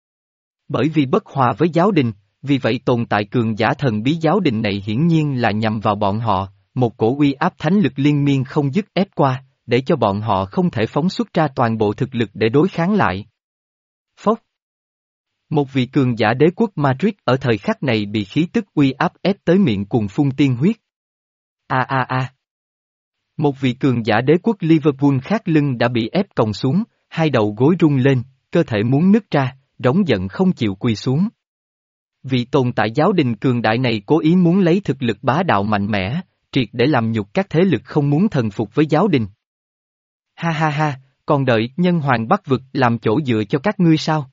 Bởi vì bất hòa với giáo đình, vì vậy tồn tại cường giả thần bí giáo đình này hiển nhiên là nhằm vào bọn họ, một cổ uy áp thánh lực liên miên không dứt ép qua, để cho bọn họ không thể phóng xuất ra toàn bộ thực lực để đối kháng lại. Phốc. Một vị cường giả đế quốc Madrid ở thời khắc này bị khí tức uy áp ép tới miệng cuồng phun tiên huyết. A a a. Một vị cường giả đế quốc Liverpool khác lưng đã bị ép còng xuống, hai đầu gối rung lên, cơ thể muốn nứt ra, rống giận không chịu quỳ xuống. Vị tồn tại giáo đình cường đại này cố ý muốn lấy thực lực bá đạo mạnh mẽ, triệt để làm nhục các thế lực không muốn thần phục với giáo đình. Ha ha ha, còn đợi nhân hoàng Bắc vực làm chỗ dựa cho các ngươi sao?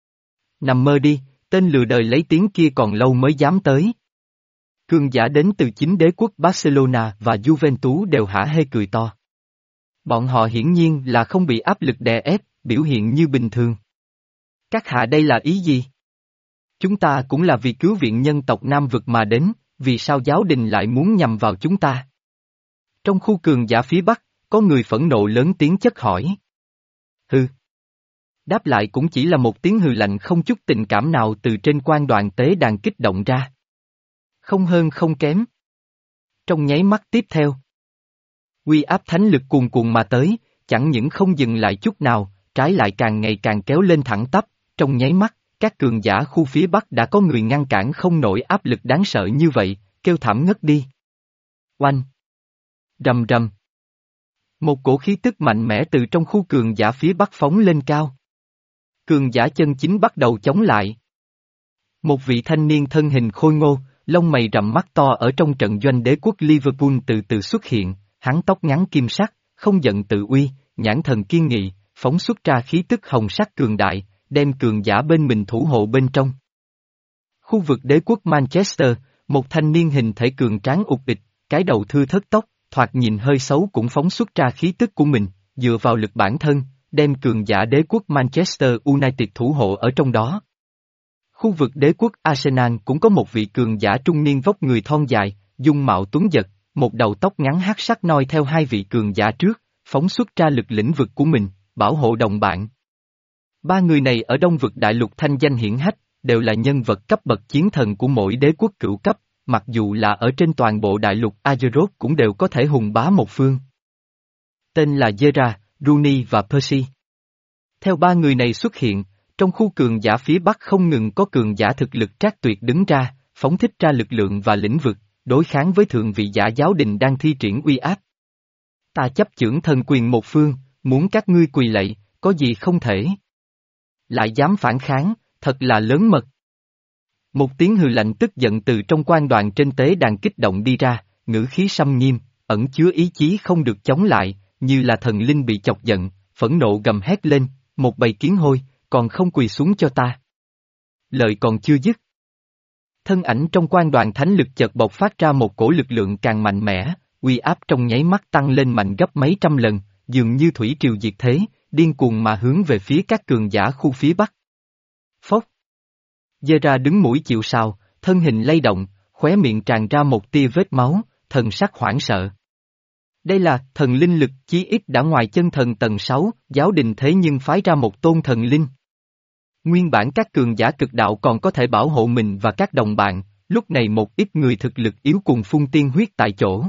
Nằm mơ đi, tên lừa đời lấy tiếng kia còn lâu mới dám tới. Cường giả đến từ chính đế quốc Barcelona và Juventus đều hả hê cười to. Bọn họ hiển nhiên là không bị áp lực đè ép, biểu hiện như bình thường. Các hạ đây là ý gì? Chúng ta cũng là vì cứu viện nhân tộc Nam vực mà đến, vì sao giáo đình lại muốn nhằm vào chúng ta? Trong khu cường giả phía Bắc, có người phẫn nộ lớn tiếng chất hỏi. Hừ. Đáp lại cũng chỉ là một tiếng hừ lạnh không chút tình cảm nào từ trên quan đoàn tế đàn kích động ra. Không hơn không kém. Trong nháy mắt tiếp theo, uy áp thánh lực cuồn cuộn mà tới, chẳng những không dừng lại chút nào, trái lại càng ngày càng kéo lên thẳng tắp, trong nháy mắt, các cường giả khu phía Bắc đã có người ngăn cản không nổi áp lực đáng sợ như vậy, kêu thảm ngất đi. Oanh! Rầm rầm! Một cổ khí tức mạnh mẽ từ trong khu cường giả phía Bắc phóng lên cao. Cường giả chân chính bắt đầu chống lại. Một vị thanh niên thân hình khôi ngô, lông mày rậm mắt to ở trong trận doanh đế quốc Liverpool từ từ xuất hiện, hắn tóc ngắn kim sắc, không giận tự uy, nhãn thần kiên nghị, phóng xuất ra khí tức hồng sắc cường đại, đem cường giả bên mình thủ hộ bên trong. Khu vực đế quốc Manchester, một thanh niên hình thể cường tráng ụt ịch, cái đầu thưa thớt tóc, thoạt nhìn hơi xấu cũng phóng xuất ra khí tức của mình, dựa vào lực bản thân, đem cường giả đế quốc Manchester United thủ hộ ở trong đó. Khu vực đế quốc Arsenal cũng có một vị cường giả trung niên vóc người thon dài, dung mạo tuấn giật, một đầu tóc ngắn hắc sắc noi theo hai vị cường giả trước, phóng xuất ra lực lĩnh vực của mình, bảo hộ đồng bạn. Ba người này ở Đông vực đại lục thanh danh hiển hách, đều là nhân vật cấp bậc chiến thần của mỗi đế quốc cửu cấp, mặc dù là ở trên toàn bộ đại lục Azeroth cũng đều có thể hùng bá một phương. Tên là Gerard, Rooney và Percy. Theo ba người này xuất hiện, trong khu cường giả phía Bắc không ngừng có cường giả thực lực trác tuyệt đứng ra, phóng thích ra lực lượng và lĩnh vực, đối kháng với thượng vị giả giáo đình đang thi triển uy áp. Ta chấp chưởng thần quyền một phương, muốn các ngươi quỳ lạy, có gì không thể. Lại dám phản kháng, thật là lớn mật. Một tiếng hừ lạnh tức giận từ trong quan đoàn trên tế đàn kích động đi ra, ngữ khí xâm nghiêm, ẩn chứa ý chí không được chống lại, như là thần linh bị chọc giận, phẫn nộ gầm hét lên, một bầy kiến hôi, còn không quỳ xuống cho ta. Lời còn chưa dứt. Thân ảnh trong quan đoàn thánh lực chợt bộc phát ra một cổ lực lượng càng mạnh mẽ, uy áp trong nháy mắt tăng lên mạnh gấp mấy trăm lần, dường như thủy triều diệt thế, điên cuồng mà hướng về phía các cường giả khu phía bắc. Phốc. Giơ ra đứng mũi chịu sào, thân hình lay động, khóe miệng tràn ra một tia vết máu, thần sắc hoảng sợ. Đây là thần linh lực chí ít đã ngoài chân thần tầng sáu, giáo đình thế nhưng phái ra một tôn thần linh. Nguyên bản các cường giả cực đạo còn có thể bảo hộ mình và các đồng bạn, lúc này một ít người thực lực yếu cùng phun tiên huyết tại chỗ.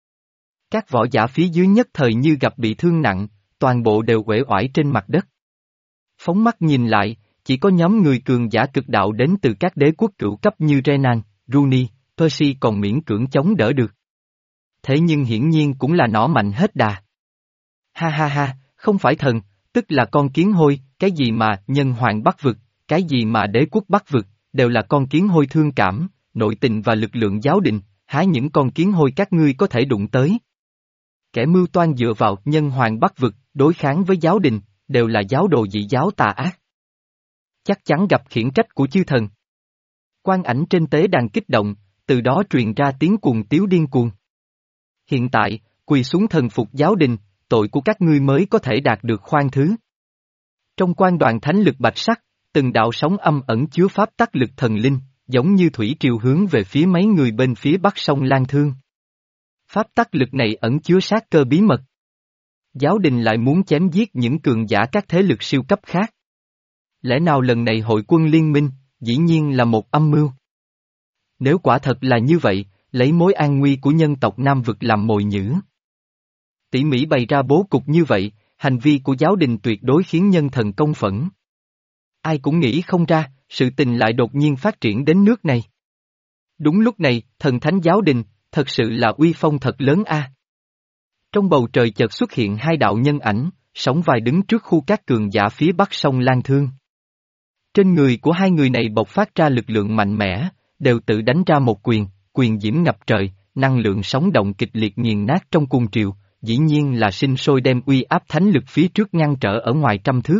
Các võ giả phía dưới nhất thời như gặp bị thương nặng, toàn bộ đều uể oải trên mặt đất. Phóng mắt nhìn lại, chỉ có nhóm người cường giả cực đạo đến từ các đế quốc cửu cấp như Renan, Rooney, Percy còn miễn cưỡng chống đỡ được. Thế nhưng hiển nhiên cũng là nỏ mạnh hết đà. Ha ha ha, không phải thần, tức là con kiến hôi, cái gì mà nhân hoàng bắc vực, cái gì mà đế quốc bắc vực, đều là con kiến hôi thương cảm, nội tình và lực lượng giáo đình, há những con kiến hôi các ngươi có thể đụng tới. Kẻ mưu toan dựa vào nhân hoàng bắc vực, đối kháng với giáo đình, đều là giáo đồ dị giáo tà ác. Chắc chắn gặp khiển trách của chư thần. Quan ảnh trên tế đàn kích động, từ đó truyền ra tiếng cuồng tiếu điên cuồng. Hiện tại, quỳ xuống thần phục giáo đình, tội của các ngươi mới có thể đạt được khoan thứ. Trong quan đoàn thánh lực bạch sắc, từng đạo sóng âm ẩn chứa pháp tắc lực thần linh, giống như thủy triều hướng về phía mấy người bên phía bắc sông Lan Thương. Pháp tắc lực này ẩn chứa sát cơ bí mật. Giáo đình lại muốn chém giết những cường giả các thế lực siêu cấp khác. Lẽ nào lần này hội quân liên minh, dĩ nhiên là một âm mưu? Nếu quả thật là như vậy, lấy mối an nguy của nhân tộc Nam Vực làm mồi nhử. Tỉ mỉ bày ra bố cục như vậy, hành vi của giáo đình tuyệt đối khiến nhân thần công phẫn. Ai cũng nghĩ không ra, sự tình lại đột nhiên phát triển đến nước này. Đúng lúc này, thần thánh giáo đình, thật sự là uy phong thật lớn a. Trong bầu trời chợt xuất hiện hai đạo nhân ảnh, sóng vai đứng trước khu các cường giả phía bắc sông Lan Thương. Trên người của hai người này bộc phát ra lực lượng mạnh mẽ, đều tự đánh ra một quyền, quyền diễm ngập trời, năng lượng sóng động kịch liệt nghiền nát trong cung triều, dĩ nhiên là sinh sôi đem uy áp thánh lực phía trước ngăn trở ở ngoài trăm thước.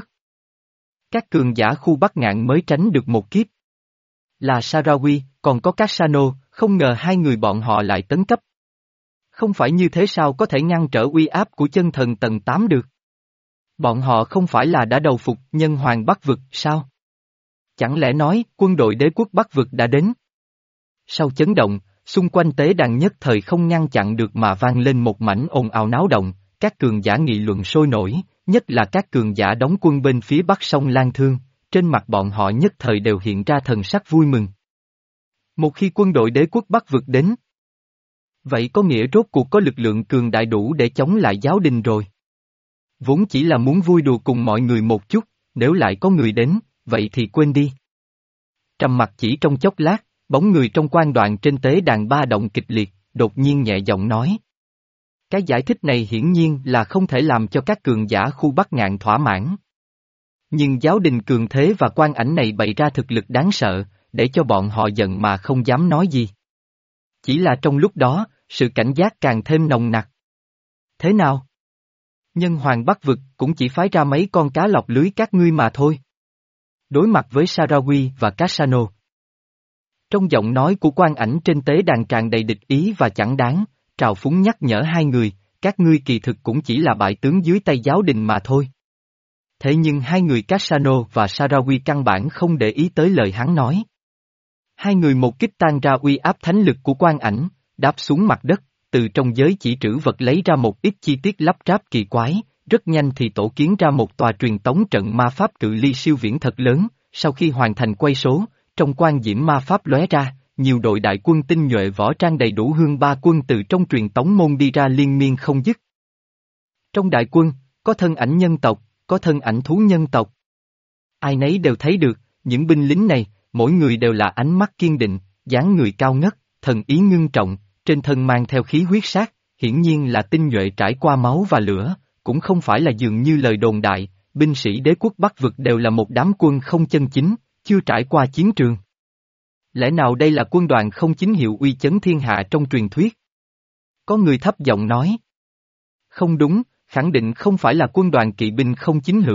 Các cường giả khu Bắc Ngạn mới tránh được một kiếp. Là Sarawi, còn có các Sano, không ngờ hai người bọn họ lại tấn cấp. Không phải như thế sao có thể ngăn trở uy áp của chân thần tầng tám được? Bọn họ không phải là đã đầu phục nhân hoàng Bắc vực sao? Chẳng lẽ nói quân đội đế quốc Bắc vực đã đến? Sau chấn động, xung quanh tế đàn nhất thời không ngăn chặn được mà vang lên một mảnh ồn ào náo động, các cường giả nghị luận sôi nổi, nhất là các cường giả đóng quân bên phía bắc sông Lan Thương, trên mặt bọn họ nhất thời đều hiện ra thần sắc vui mừng. Một khi quân đội đế quốc Bắc vực đến, vậy có nghĩa rốt cuộc có lực lượng cường đại đủ để chống lại giáo đình rồi. Vốn chỉ là muốn vui đùa cùng mọi người một chút, nếu lại có người đến, vậy thì quên đi. Trầm mặt chỉ trong chốc lát, bóng người trong quan đoạn trên tế đàn ba động kịch liệt, đột nhiên nhẹ giọng nói. Cái giải thích này hiển nhiên là không thể làm cho các cường giả khu Bắc Ngạn thỏa mãn. Nhưng giáo đình cường thế và quan ảnh này bày ra thực lực đáng sợ, để cho bọn họ giận mà không dám nói gì. Chỉ là trong lúc đó, sự cảnh giác càng thêm nồng nặc. Thế nào? Nhân hoàng Bắc vực cũng chỉ phái ra mấy con cá lọc lưới các ngươi mà thôi. Đối mặt với Sarawi và Cassano. Trong giọng nói của quan ảnh trên tế đàn tràn đầy địch ý và chẳng đáng, trào phúng nhắc nhở hai người, các ngươi kỳ thực cũng chỉ là bại tướng dưới tay giáo đình mà thôi. Thế nhưng hai người Cassano và Sarawi căn bản không để ý tới lời hắn nói. Hai người một kích tan ra uy áp thánh lực của quan ảnh, đáp xuống mặt đất, từ trong giới chỉ trữ vật lấy ra một ít chi tiết lắp ráp kỳ quái, rất nhanh thì tổ kiến ra một tòa truyền tống trận ma pháp cự ly siêu viễn thật lớn, sau khi hoàn thành quay số, trong quan diễm ma pháp lóe ra, nhiều đội đại quân tinh nhuệ võ trang đầy đủ hương ba quân từ trong truyền tống môn đi ra liên miên không dứt. Trong đại quân, có thân ảnh nhân tộc, có thân ảnh thú nhân tộc. Ai nấy đều thấy được, những binh lính này, mỗi người đều là ánh mắt kiên định, dáng người cao ngất, thần ý ngưng trọng, trên thân mang theo khí huyết sát, hiển nhiên là tinh nhuệ trải qua máu và lửa, cũng không phải là dường như lời đồn đại, binh sĩ đế quốc Bắc vực đều là một đám quân không chân chính, chưa trải qua chiến trường. Lẽ nào đây là quân đoàn không chính hiệu uy chấn thiên hạ trong truyền thuyết? Có người thấp giọng nói. Không đúng, khẳng định không phải là quân đoàn kỵ binh không chính hữu,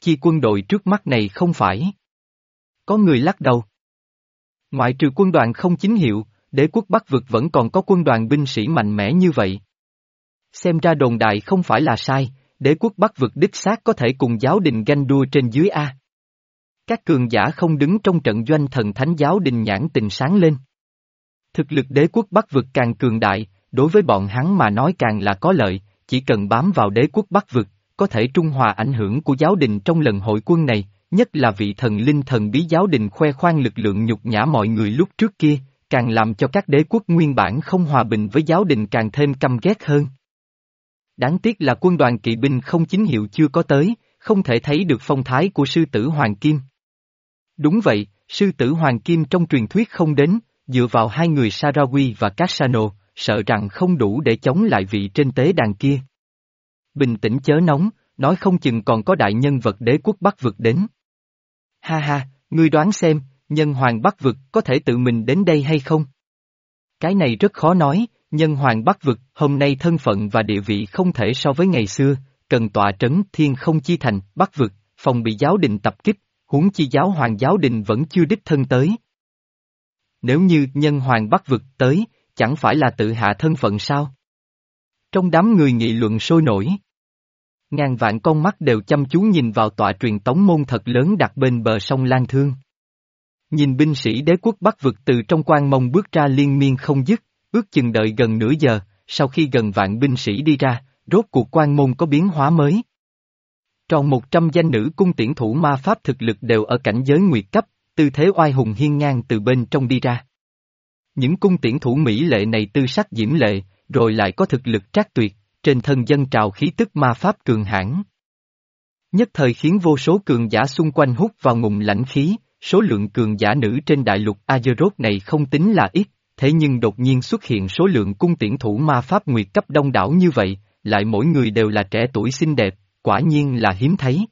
chi quân đội trước mắt này không phải. Có người lắc đầu. Ngoại trừ quân đoàn không chính hiệu, đế quốc Bắc vực vẫn còn có quân đoàn binh sĩ mạnh mẽ như vậy. Xem ra đồn đại không phải là sai, đế quốc Bắc vực đích xác có thể cùng giáo đình ganh đua trên dưới A. Các cường giả không đứng trong trận doanh thần thánh giáo đình nhãn tình sáng lên. Thực lực đế quốc Bắc vực càng cường đại, đối với bọn hắn mà nói càng là có lợi, chỉ cần bám vào đế quốc Bắc vực, có thể trung hòa ảnh hưởng của giáo đình trong lần hội quân này, nhất là vị thần linh thần bí giáo đình khoe khoang lực lượng nhục nhã mọi người lúc trước kia, càng làm cho các đế quốc nguyên bản không hòa bình với giáo đình càng thêm căm ghét hơn. Đáng tiếc là quân đoàn kỵ binh không chính hiệu chưa có tới, không thể thấy được phong thái của sư tử Hoàng Kim. Đúng vậy, sư tử Hoàng Kim trong truyền thuyết không đến, dựa vào hai người Sarawi và Cassano, sợ rằng không đủ để chống lại vị trên tế đàn kia. Bình tĩnh chớ nóng, nói không chừng còn có đại nhân vật đế quốc Bắc vực đến. Ha ha, ngươi đoán xem, nhân hoàng Bắc vực có thể tự mình đến đây hay không? Cái này rất khó nói, nhân hoàng Bắc vực hôm nay thân phận và địa vị không thể so với ngày xưa, cần tọa trấn thiên không chi thành, Bắc vực, phòng bị giáo đình tập kích, huống chi giáo hoàng giáo đình vẫn chưa đích thân tới. Nếu như nhân hoàng Bắc vực tới, chẳng phải là tự hạ thân phận sao? Trong đám người nghị luận sôi nổi. Ngàn vạn con mắt đều chăm chú nhìn vào tọa truyền tống môn thật lớn đặt bên bờ sông Lan Thương. Nhìn binh sĩ đế quốc Bắc vực từ trong quan mông bước ra liên miên không dứt, ước chừng đợi gần nửa giờ, sau khi gần vạn binh sĩ đi ra, rốt cuộc quan môn có biến hóa mới. Tròn một trăm danh nữ cung tiễn thủ ma pháp thực lực đều ở cảnh giới nguyệt cấp, tư thế oai hùng hiên ngang từ bên trong đi ra. Những cung tiễn thủ mỹ lệ này tư sắc diễm lệ, rồi lại có thực lực trác tuyệt, trên thân dân trào khí tức ma pháp cường hãn. Nhất thời khiến vô số cường giả xung quanh hút vào ngụm lãnh khí, số lượng cường giả nữ trên đại lục Azeroth này không tính là ít, thế nhưng đột nhiên xuất hiện số lượng cung tiễn thủ ma pháp nguyệt cấp đông đảo như vậy, lại mỗi người đều là trẻ tuổi xinh đẹp, quả nhiên là hiếm thấy.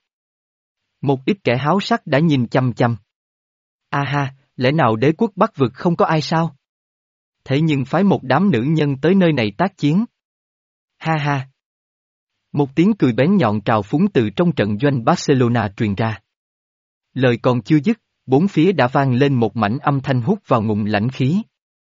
Một ít kẻ háo sắc đã nhìn chăm chăm. A ha, lẽ nào đế quốc Bắc vực không có ai sao? Thế nhưng phái một đám nữ nhân tới nơi này tác chiến. Ha ha. Một tiếng cười bén nhọn trào phúng từ trong trận doanh Barcelona truyền ra. Lời còn chưa dứt, bốn phía đã vang lên một mảnh âm thanh hút vào ngụm lãnh khí.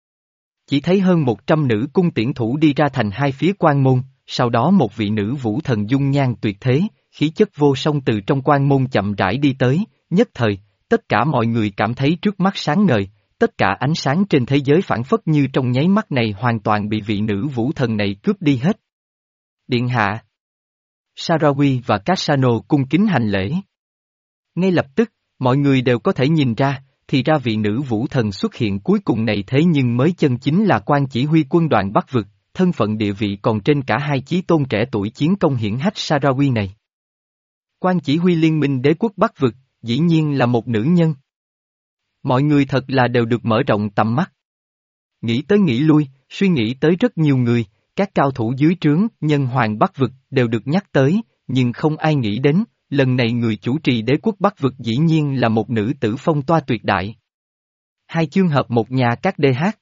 Chỉ thấy hơn một trăm nữ cung tiễn thủ đi ra thành hai phía quan môn, sau đó một vị nữ vũ thần dung nhan tuyệt thế, khí chất vô song từ trong quan môn chậm rãi đi tới, nhất thời, tất cả mọi người cảm thấy trước mắt sáng ngời, tất cả ánh sáng trên thế giới phản phất như trong nháy mắt này hoàn toàn bị vị nữ vũ thần này cướp đi hết. Điện hạ. Sarawi và Cassano cung kính hành lễ. Ngay lập tức, mọi người đều có thể nhìn ra, thì ra vị nữ vũ thần xuất hiện cuối cùng này thế nhưng mới chân chính là quan chỉ huy quân đoàn Bắc vực, thân phận địa vị còn trên cả hai chí tôn trẻ tuổi chiến công hiển hách Sarawi này. Quan chỉ huy liên minh đế quốc Bắc vực, dĩ nhiên là một nữ nhân. Mọi người thật là đều được mở rộng tầm mắt. Nghĩ tới nghĩ lui, suy nghĩ tới rất nhiều người, các cao thủ dưới trướng, nhân hoàng Bắc vực đều được nhắc tới, nhưng không ai nghĩ đến, lần này người chủ trì đế quốc Bắc vực dĩ nhiên là một nữ tử phong toa tuyệt đại. Hai chương hợp một nhà các đê hát.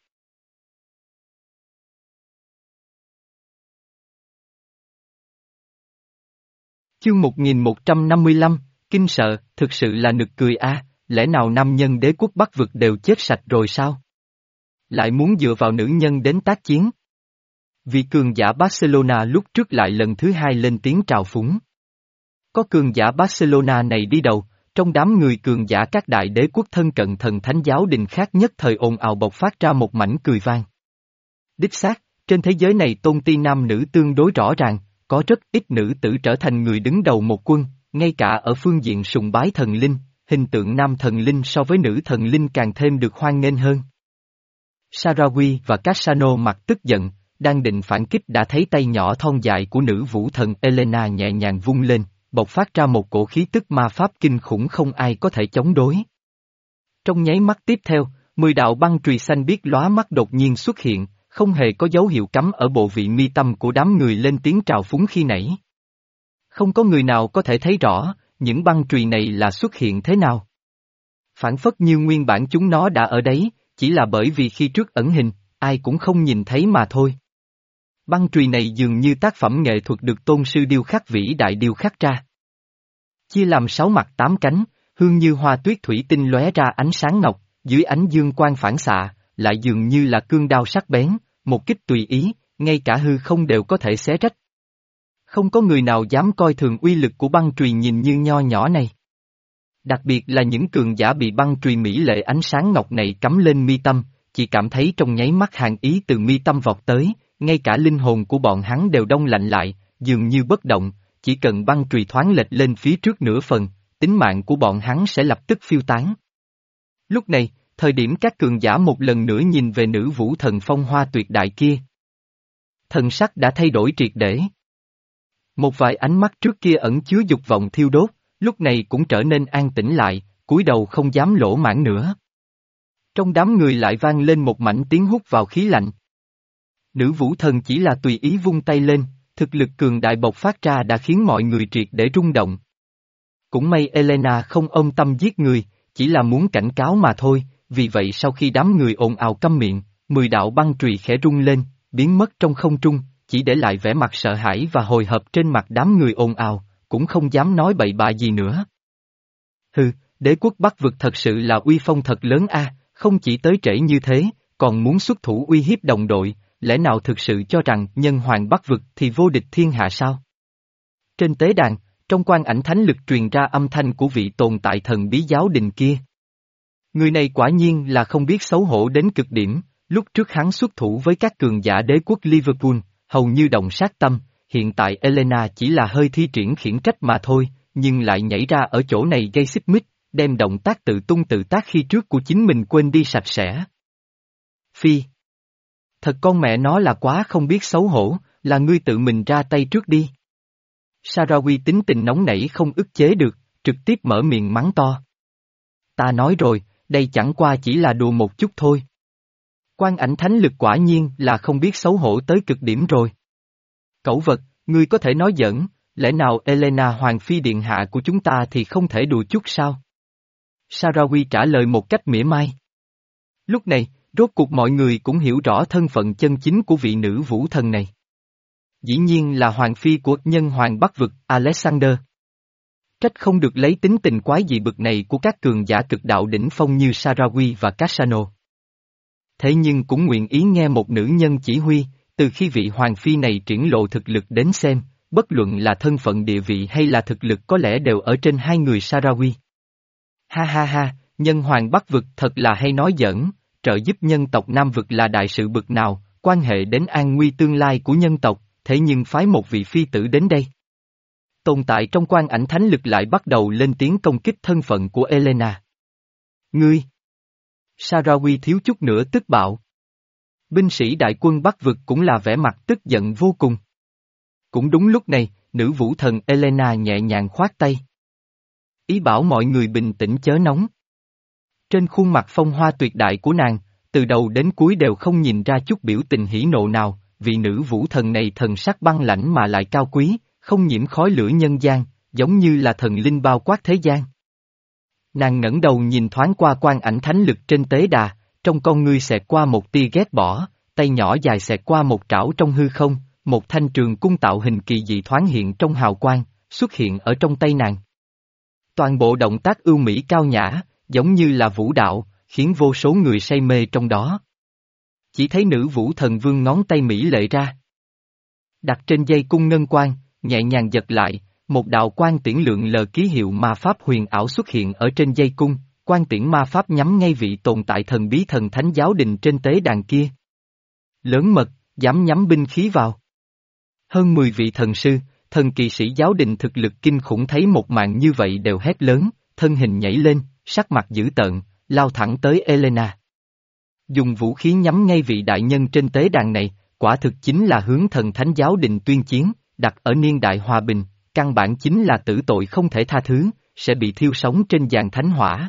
Chương một nghìn một trăm năm mươi lăm, kinh sợ, thực sự là nực cười a, lẽ nào nam nhân đế quốc Bắc vực đều chết sạch rồi sao? Lại muốn dựa vào nữ nhân đến tác chiến. Vì cường giả Barcelona lúc trước lại lần thứ hai lên tiếng trào phúng. Có cường giả Barcelona này đi đầu, trong đám người cường giả các đại đế quốc thân cận thần thánh giáo đình khác nhất thời ồn ào bộc phát ra một mảnh cười vang. Đích xác, trên thế giới này tôn ti nam nữ tương đối rõ ràng, có rất ít nữ tử trở thành người đứng đầu một quân, ngay cả ở phương diện sùng bái thần linh, hình tượng nam thần linh so với nữ thần linh càng thêm được hoan nghênh hơn. Sarawi và Cassano mặt tức giận, đang định phản kích đã thấy tay nhỏ thon dài của nữ vũ thần Elena nhẹ nhàng vung lên, bộc phát ra một cổ khí tức ma pháp kinh khủng không ai có thể chống đối. Trong nháy mắt tiếp theo, mười đạo băng chùy xanh biếc lóa mắt đột nhiên xuất hiện, không hề có dấu hiệu cắm ở bộ vị mi tâm của đám người lên tiếng trào phúng khi nãy. Không có người nào có thể thấy rõ, những băng chùy này là xuất hiện thế nào. Phản phất như nguyên bản chúng nó đã ở đấy, chỉ là bởi vì khi trước ẩn hình, ai cũng không nhìn thấy mà thôi. Băng chùy này dường như tác phẩm nghệ thuật được tôn sư điêu khắc vĩ đại điêu khắc ra. Chia làm sáu mặt tám cánh, hương như hoa tuyết thủy tinh lóe ra ánh sáng ngọc, dưới ánh dương quang phản xạ, lại dường như là cương đao sắc bén, một kích tùy ý, ngay cả hư không đều có thể xé rách. Không có người nào dám coi thường uy lực của băng chùy nhìn như nho nhỏ này. Đặc biệt là những cường giả bị băng chùy mỹ lệ ánh sáng ngọc này cắm lên mi tâm, chỉ cảm thấy trong nháy mắt hàn ý từ mi tâm vọt tới, ngay cả linh hồn của bọn hắn đều đông lạnh lại, dường như bất động, chỉ cần băng chùy thoáng lệch lên phía trước nửa phần, tính mạng của bọn hắn sẽ lập tức phiêu tán. Lúc này, thời điểm các cường giả một lần nữa nhìn về nữ vũ thần phong hoa tuyệt đại kia. Thần sắc đã thay đổi triệt để. Một vài ánh mắt trước kia ẩn chứa dục vọng thiêu đốt, lúc này cũng trở nên an tĩnh lại, cúi đầu không dám lỗ mãng nữa. Trong đám người lại vang lên một mảnh tiếng hút vào khí lạnh. Nữ vũ thần chỉ là tùy ý vung tay lên, thực lực cường đại bộc phát ra đã khiến mọi người triệt để rung động. Cũng may Elena không ôm tâm giết người, chỉ là muốn cảnh cáo mà thôi, vì vậy sau khi đám người ồn ào câm miệng, mười đạo băng chùy khẽ rung lên, biến mất trong không trung, chỉ để lại vẻ mặt sợ hãi và hồi hộp trên mặt đám người ồn ào, cũng không dám nói bậy bạ gì nữa. Hừ, đế quốc Bắc vực thật sự là uy phong thật lớn a, không chỉ tới trễ như thế, còn muốn xuất thủ uy hiếp đồng đội, lẽ nào thực sự cho rằng nhân hoàng Bắc vực thì vô địch thiên hạ sao? Trên tế đàn, trong quan ảnh thánh lực truyền ra âm thanh của vị tồn tại thần bí giáo đình kia. Người này quả nhiên là không biết xấu hổ đến cực điểm, lúc trước hắn xuất thủ với các cường giả đế quốc Liverpool, hầu như đồng sát tâm, hiện tại Elena chỉ là hơi thi triển khiển trách mà thôi, nhưng lại nhảy ra ở chỗ này gây xích mích, đem động tác tự tung tự tác khi trước của chính mình quên đi sạch sẽ. Phi. Thật con mẹ nó là quá không biết xấu hổ, là ngươi tự mình ra tay trước đi. Sarawi tính tình nóng nảy không ức chế được, trực tiếp mở miệng mắng to. Ta nói rồi, đây chẳng qua chỉ là đùa một chút thôi. Quan ảnh thánh lực quả nhiên là không biết xấu hổ tới cực điểm rồi. Cẩu vật, ngươi có thể nói giỡn, lẽ nào Elena Hoàng Phi Điện Hạ của chúng ta thì không thể đùa chút sao? Sarawi trả lời một cách mỉa mai. Lúc này, rốt cuộc mọi người cũng hiểu rõ thân phận chân chính của vị nữ vũ thần này. Dĩ nhiên là Hoàng Phi của nhân hoàng Bắc vực, Alexander. Trách không được lấy tính tình quái dị bực này của các cường giả cực đạo đỉnh phong như Sarawi và Cassano. Thế nhưng cũng nguyện ý nghe một nữ nhân chỉ huy, từ khi vị Hoàng Phi này triển lộ thực lực đến xem, bất luận là thân phận địa vị hay là thực lực có lẽ đều ở trên hai người Sarawi. Ha ha ha, nhân hoàng Bắc vực thật là hay nói giỡn, trợ giúp nhân tộc Nam vực là đại sự bực nào, quan hệ đến an nguy tương lai của nhân tộc, thế nhưng phái một vị phi tử đến đây. Tồn tại trong quan ảnh thánh lực lại bắt đầu lên tiếng công kích thân phận của Elena. Ngươi! Sarawi thiếu chút nữa tức bạo. Binh sĩ đại quân Bắc vực cũng là vẻ mặt tức giận vô cùng. Cũng đúng lúc này, nữ vũ thần Elena nhẹ nhàng khoát tay. Ý bảo mọi người bình tĩnh chớ nóng. Trên khuôn mặt phong hoa tuyệt đại của nàng, từ đầu đến cuối đều không nhìn ra chút biểu tình hỉ nộ nào, vì nữ vũ thần này thần sắc băng lãnh mà lại cao quý, không nhiễm khói lửa nhân gian, giống như là thần linh bao quát thế gian. Nàng ngẩng đầu nhìn thoáng qua quan ảnh thánh lực trên tế đà, trong con ngươi xẹt qua một tia ghét bỏ, tay nhỏ dài xẹt qua một trảo trong hư không, một thanh trường cung tạo hình kỳ dị thoáng hiện trong hào quang, xuất hiện ở trong tay nàng. Toàn bộ động tác ưu mỹ cao nhã, giống như là vũ đạo, khiến vô số người say mê trong đó. Chỉ thấy nữ vũ thần vương ngón tay mỹ lệ ra. Đặt trên dây cung ngân quang, nhẹ nhàng giật lại, một đạo quan tiễn lượng lờ ký hiệu ma pháp huyền ảo xuất hiện ở trên dây cung, quan tiễn ma pháp nhắm ngay vị tồn tại thần bí thần thánh giáo đình trên tế đàn kia. Lớn mật, dám nhắm binh khí vào. Hơn mười vị thần sư, thần kỵ sĩ giáo đình thực lực kinh khủng thấy một màn như vậy đều hét lớn, thân hình nhảy lên, sắc mặt dữ tợn, lao thẳng tới Elena. Dùng vũ khí nhắm ngay vị đại nhân trên tế đàn này, quả thực chính là hướng thần thánh giáo đình tuyên chiến, đặt ở niên đại hòa bình, căn bản chính là tử tội không thể tha thứ, sẽ bị thiêu sống trên giàn thánh hỏa.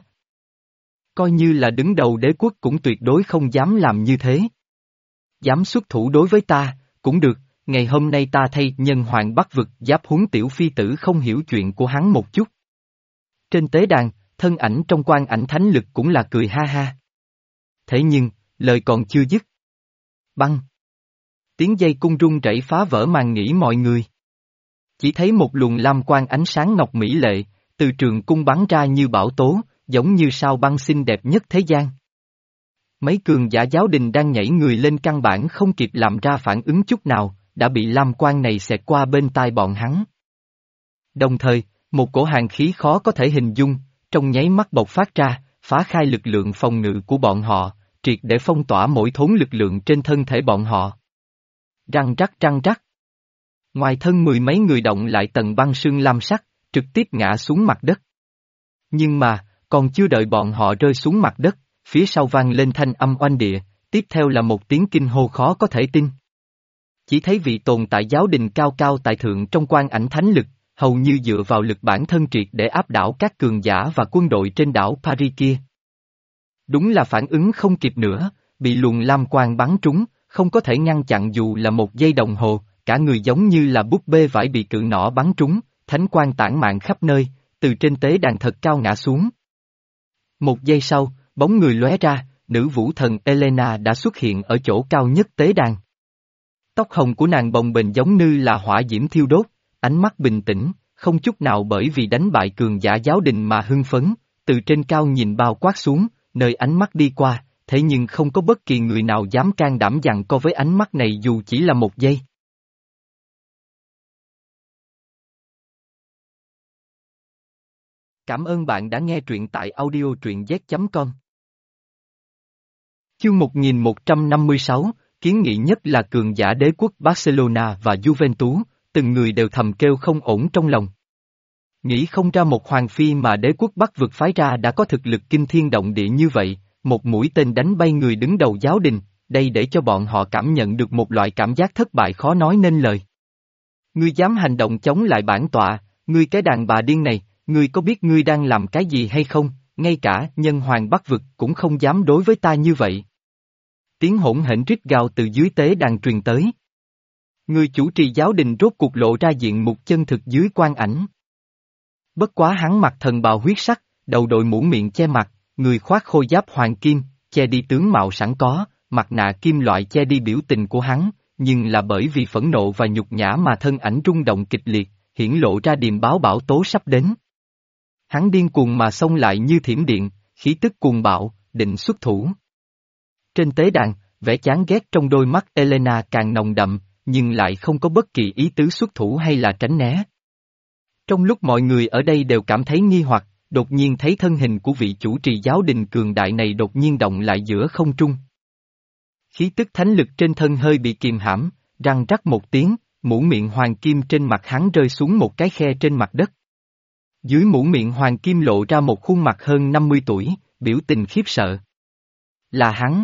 Coi như là đứng đầu đế quốc cũng tuyệt đối không dám làm như thế. Dám xuất thủ đối với ta, cũng được, ngày hôm nay ta thay nhân hoàng Bắc vực giáp huấn tiểu phi tử không hiểu chuyện của hắn một chút. Trên tế đàn, thân ảnh trong quan ảnh thánh lực cũng là cười ha ha. Thế nhưng, lời còn chưa dứt. Băng. Tiếng dây cung rung rẩy phá vỡ màn nghĩ mọi người. Chỉ thấy một luồng lam quang ánh sáng ngọc mỹ lệ, từ trường cung bắn ra như bão tố, giống như sao băng xinh đẹp nhất thế gian. Mấy cường giả giáo đình đang nhảy người lên căn bản không kịp làm ra phản ứng chút nào, đã bị lam quang này xẹt qua bên tai bọn hắn. Đồng thời, một cổ hàn khí khó có thể hình dung, trong nháy mắt bộc phát ra, phá khai lực lượng phòng ngự của bọn họ, triệt để phong tỏa mỗi thốn lực lượng trên thân thể bọn họ. Răng rắc răng rắc. Ngoài thân mười mấy người động lại tầng băng sương lam sắc, trực tiếp ngã xuống mặt đất. Nhưng mà, còn chưa đợi bọn họ rơi xuống mặt đất, phía sau vang lên thanh âm oanh địa, tiếp theo là một tiếng kinh hô khó có thể tin. Chỉ thấy vị tồn tại giáo đình cao cao tại thượng trong quan ảnh thánh lực, hầu như dựa vào lực bản thân triệt để áp đảo các cường giả và quân đội trên đảo Paris kia. Đúng là phản ứng không kịp nữa, bị luồng lam quang bắn trúng, không có thể ngăn chặn dù là một giây đồng hồ, cả người giống như là búp bê vải bị cự nỏ bắn trúng, thánh quang tản mạn khắp nơi, từ trên tế đàn thật cao ngã xuống. Một giây sau, bóng người lóe ra, nữ vũ thần Elena đã xuất hiện ở chỗ cao nhất tế đàn. Tóc hồng của nàng bồng bềnh giống như là hỏa diễm thiêu đốt, ánh mắt bình tĩnh, không chút nào bởi vì đánh bại cường giả giáo đình mà hưng phấn, từ trên cao nhìn bao quát xuống, nơi ánh mắt đi qua, thế nhưng không có bất kỳ người nào dám can đảm giằng co với ánh mắt này dù chỉ là một giây. Cảm ơn bạn đã nghe truyện tại audio truyện z chấm com. Chương một nghìn một trăm năm mươi sáu, kiến nghị nhất là cường giả đế quốc Barcelona và Juventus, từng người đều thầm kêu không ổn trong lòng. Nghĩ không ra một hoàng phi mà đế quốc Bắc vực phái ra đã có thực lực kinh thiên động địa như vậy, một mũi tên đánh bay người đứng đầu giáo đình, đây để cho bọn họ cảm nhận được một loại cảm giác thất bại khó nói nên lời. Ngươi dám hành động chống lại bản tọa, ngươi cái đàn bà điên này, ngươi có biết ngươi đang làm cái gì hay không, ngay cả nhân hoàng Bắc vực cũng không dám đối với ta như vậy. Tiếng hỗn hển rít gào từ dưới tế đàn truyền tới. Người chủ trì giáo đình rốt cuộc lộ ra diện mục chân thực dưới quan ảnh. Bất quá hắn mặc thần bào huyết sắc, đầu đội mũ miệng che mặt, người khoác khôi giáp hoàng kim, che đi tướng mạo sẵn có, mặt nạ kim loại che đi biểu tình của hắn, nhưng là bởi vì phẫn nộ và nhục nhã mà thân ảnh rung động kịch liệt, hiển lộ ra điềm báo bão tố sắp đến. Hắn điên cuồng mà xông lại như thiểm điện, khí tức cuồng bạo, định xuất thủ. Trên tế đàn, vẻ chán ghét trong đôi mắt Elena càng nồng đậm, nhưng lại không có bất kỳ ý tứ xuất thủ hay là tránh né. Trong lúc mọi người ở đây đều cảm thấy nghi hoặc, đột nhiên thấy thân hình của vị chủ trì giáo đình cường đại này đột nhiên động lại giữa không trung. Khí tức thánh lực trên thân hơi bị kìm hãm, răng rắc một tiếng, mũ miệng hoàng kim trên mặt hắn rơi xuống một cái khe trên mặt đất. Dưới mũ miệng hoàng kim lộ ra một khuôn mặt hơn năm mươi tuổi, biểu tình khiếp sợ. Là hắn.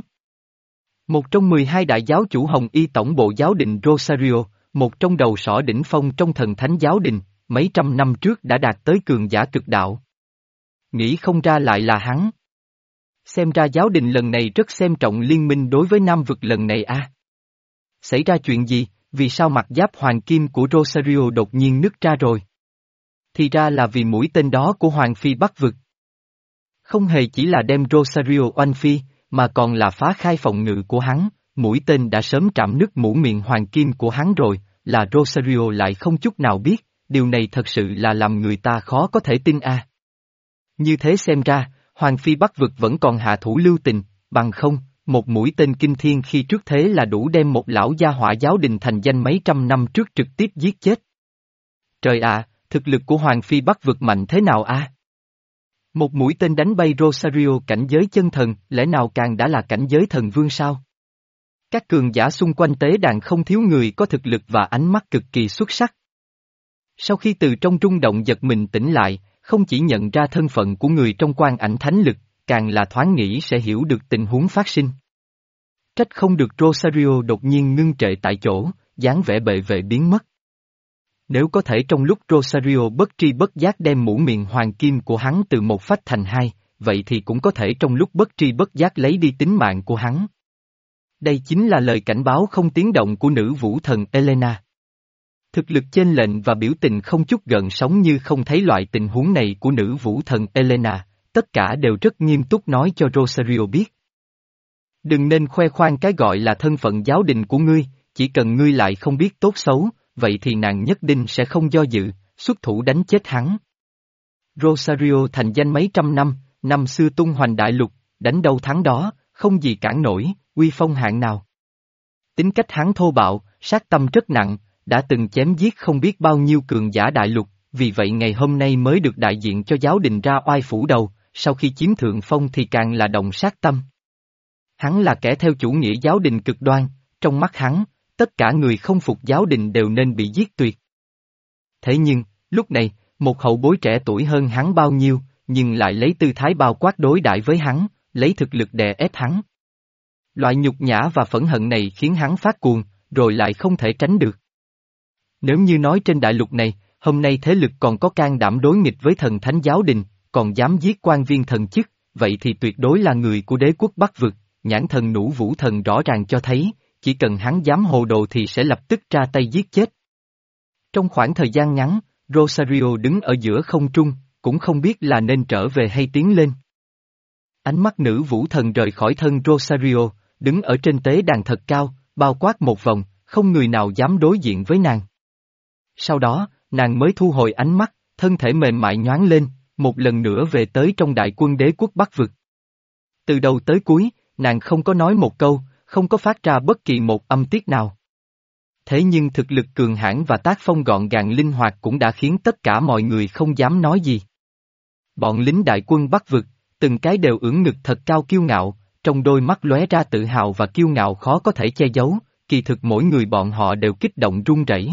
Một trong mười hai đại giáo chủ Hồng Y tổng bộ giáo đình Rosario, một trong đầu sỏ đỉnh phong trong thần thánh giáo đình, mấy trăm năm trước đã đạt tới cường giả cực đạo. Nghĩ không ra lại là hắn. Xem ra giáo đình lần này rất xem trọng liên minh đối với Nam vực lần này a. À. Xảy ra chuyện gì, vì sao mặt giáp hoàng kim của Rosario đột nhiên nứt ra rồi? Thì ra là vì mũi tên đó của Hoàng Phi Bắc vực. Không hề chỉ là đem Rosario oanh phi, mà còn là phá khai phòng ngự của hắn, mũi tên đã sớm chạm nứt mũ miệng hoàng kim của hắn rồi, là Rosario lại không chút nào biết, điều này thật sự là làm người ta khó có thể tin a. À. Như thế xem ra, Hoàng Phi Bắc vực vẫn còn hạ thủ lưu tình, bằng không, một mũi tên kinh thiên khi trước thế là đủ đem một lão gia hỏa giáo đình thành danh mấy trăm năm trước trực tiếp giết chết. Trời ạ, thực lực của Hoàng Phi Bắc vực mạnh thế nào a? À? Một mũi tên đánh bay Rosario cảnh giới chân thần, lẽ nào càng đã là cảnh giới thần vương sao? Các cường giả xung quanh tế đàn không thiếu người có thực lực và ánh mắt cực kỳ xuất sắc. Sau khi từ trong rung động giật mình tỉnh lại, không chỉ nhận ra thân phận của người trong quan ảnh thánh lực, càng là thoáng nghĩ sẽ hiểu được tình huống phát sinh. Trách không được Rosario đột nhiên ngưng trệ tại chỗ, dáng vẻ bệ vệ biến mất. Nếu có thể trong lúc Rosario bất tri bất giác đem mũ miệng hoàng kim của hắn từ một phách thành hai, vậy thì cũng có thể trong lúc bất tri bất giác lấy đi tính mạng của hắn. Đây chính là lời cảnh báo không tiếng động của nữ vũ thần Elena. Thực lực chênh lệch và biểu tình không chút gợn sóng như không thấy loại tình huống này của nữ vũ thần Elena, tất cả đều rất nghiêm túc nói cho Rosario biết. Đừng nên khoe khoang cái gọi là thân phận giáo đình của ngươi, chỉ cần ngươi lại không biết tốt xấu, vậy thì nàng nhất định sẽ không do dự, xuất thủ đánh chết hắn. Rosario thành danh mấy trăm năm, năm xưa tung hoành đại lục, đánh đâu thắng đó, không gì cản nổi, uy phong hạng nào. Tính cách hắn thô bạo, sát tâm rất nặng, đã từng chém giết không biết bao nhiêu cường giả đại lục, vì vậy ngày hôm nay mới được đại diện cho giáo đình ra oai phủ đầu, sau khi chiếm thượng phong thì càng là động sát tâm. Hắn là kẻ theo chủ nghĩa giáo đình cực đoan, trong mắt hắn, tất cả người không phục giáo đình đều nên bị giết tuyệt. Thế nhưng, lúc này, một hậu bối trẻ tuổi hơn hắn bao nhiêu, nhưng lại lấy tư thái bao quát đối đãi với hắn, lấy thực lực đè ép hắn. Loại nhục nhã và phẫn hận này khiến hắn phát cuồng, rồi lại không thể tránh được. Nếu như nói trên đại lục này, hôm nay thế lực còn có can đảm đối nghịch với thần thánh giáo đình, còn dám giết quan viên thần chức, vậy thì tuyệt đối là người của đế quốc Bắc Vực, nhãn thần Nũ Vũ Thần rõ ràng cho thấy, chỉ cần hắn dám hồ đồ thì sẽ lập tức ra tay giết chết. Trong khoảng thời gian ngắn, Rosario đứng ở giữa không trung, cũng không biết là nên trở về hay tiến lên. Ánh mắt Nữ Vũ Thần rời khỏi thân Rosario, đứng ở trên tế đàn thật cao, bao quát một vòng, không người nào dám đối diện với nàng. Sau đó, nàng mới thu hồi ánh mắt, thân thể mềm mại nhoáng lên, một lần nữa về tới trong đại quân đế quốc Bắc Vực. Từ đầu tới cuối, nàng không có nói một câu, không có phát ra bất kỳ một âm tiết nào. Thế nhưng thực lực cường hãn và tác phong gọn gàng linh hoạt cũng đã khiến tất cả mọi người không dám nói gì. Bọn lính đại quân Bắc Vực, từng cái đều ưỡn ngực thật cao kiêu ngạo, trong đôi mắt lóe ra tự hào và kiêu ngạo khó có thể che giấu, kỳ thực mỗi người bọn họ đều kích động run rẩy.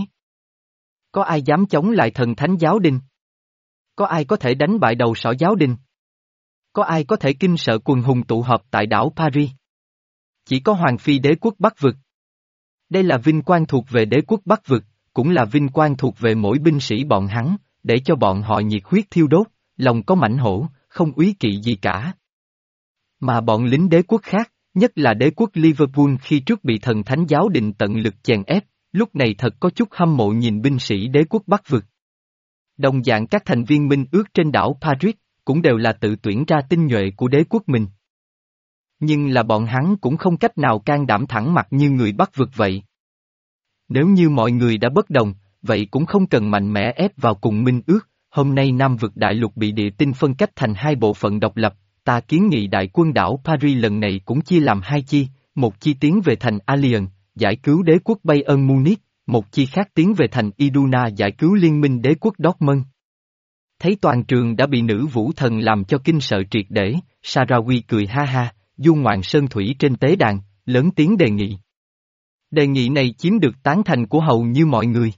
Có ai dám chống lại thần thánh giáo đình? Có ai có thể đánh bại đầu sỏ giáo đình? Có ai có thể kinh sợ quần hùng tụ họp tại đảo Paris? Chỉ có Hoàng Phi đế quốc Bắc Vực. Đây là vinh quang thuộc về đế quốc Bắc Vực, cũng là vinh quang thuộc về mỗi binh sĩ bọn hắn, để cho bọn họ nhiệt huyết thiêu đốt, lòng có mãnh hổ, không úy kỵ gì cả. Mà bọn lính đế quốc khác, nhất là đế quốc Liverpool khi trước bị thần thánh giáo đình tận lực chèn ép, lúc này thật có chút hâm mộ nhìn binh sĩ đế quốc Bắc Vực. Đồng dạng các thành viên minh ước trên đảo Paris, cũng đều là tự tuyển ra tinh nhuệ của đế quốc mình. Nhưng là bọn hắn cũng không cách nào can đảm thẳng mặt như người Bắc Vực vậy. Nếu như mọi người đã bất đồng, vậy cũng không cần mạnh mẽ ép vào cùng minh ước, hôm nay Nam Vực đại lục bị địa tinh phân cách thành hai bộ phận độc lập, ta kiến nghị đại quân đảo Paris lần này cũng chia làm hai chi, một chi tiến về thành Alliance, giải cứu đế quốc Bayern Munich, một chi khác tiến về thành Iduna giải cứu liên minh đế quốc Dortmund. Thấy toàn trường đã bị Nữ Vũ Thần làm cho kinh sợ triệt để, Sarawi cười ha ha, du ngoạn sơn thủy trên tế đàn, lớn tiếng đề nghị. Đề nghị này chiếm được tán thành của hầu như mọi người.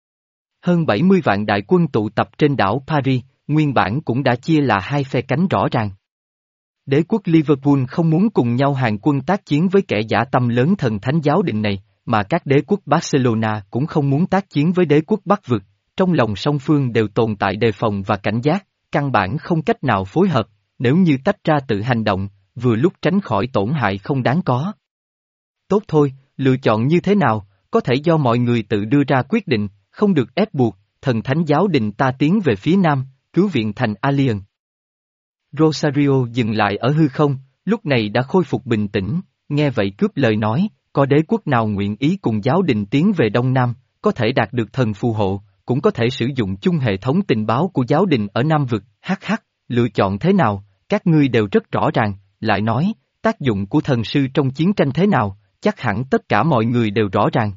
Hơn bảy mươi vạn đại quân tụ tập trên đảo Paris, nguyên bản cũng đã chia là hai phe cánh rõ ràng. Đế quốc Liverpool không muốn cùng nhau hàng quân tác chiến với kẻ dã tâm lớn thần thánh giáo đình này, mà các đế quốc Barcelona cũng không muốn tác chiến với đế quốc Bắc Vực, trong lòng song phương đều tồn tại đề phòng và cảnh giác, căn bản không cách nào phối hợp, nếu như tách ra tự hành động, vừa lúc tránh khỏi tổn hại không đáng có. Tốt thôi, lựa chọn như thế nào, có thể do mọi người tự đưa ra quyết định, không được ép buộc, thần thánh giáo đình ta tiến về phía nam, cứu viện thành Alliance. Rosario dừng lại ở hư không, lúc này đã khôi phục bình tĩnh, nghe vậy cướp lời nói, có đế quốc nào nguyện ý cùng giáo đình tiến về Đông Nam, có thể đạt được thần phù hộ, cũng có thể sử dụng chung hệ thống tình báo của giáo đình ở Nam Vực, hắc hắc, lựa chọn thế nào, các ngươi đều rất rõ ràng, lại nói, tác dụng của thần sư trong chiến tranh thế nào, chắc hẳn tất cả mọi người đều rõ ràng.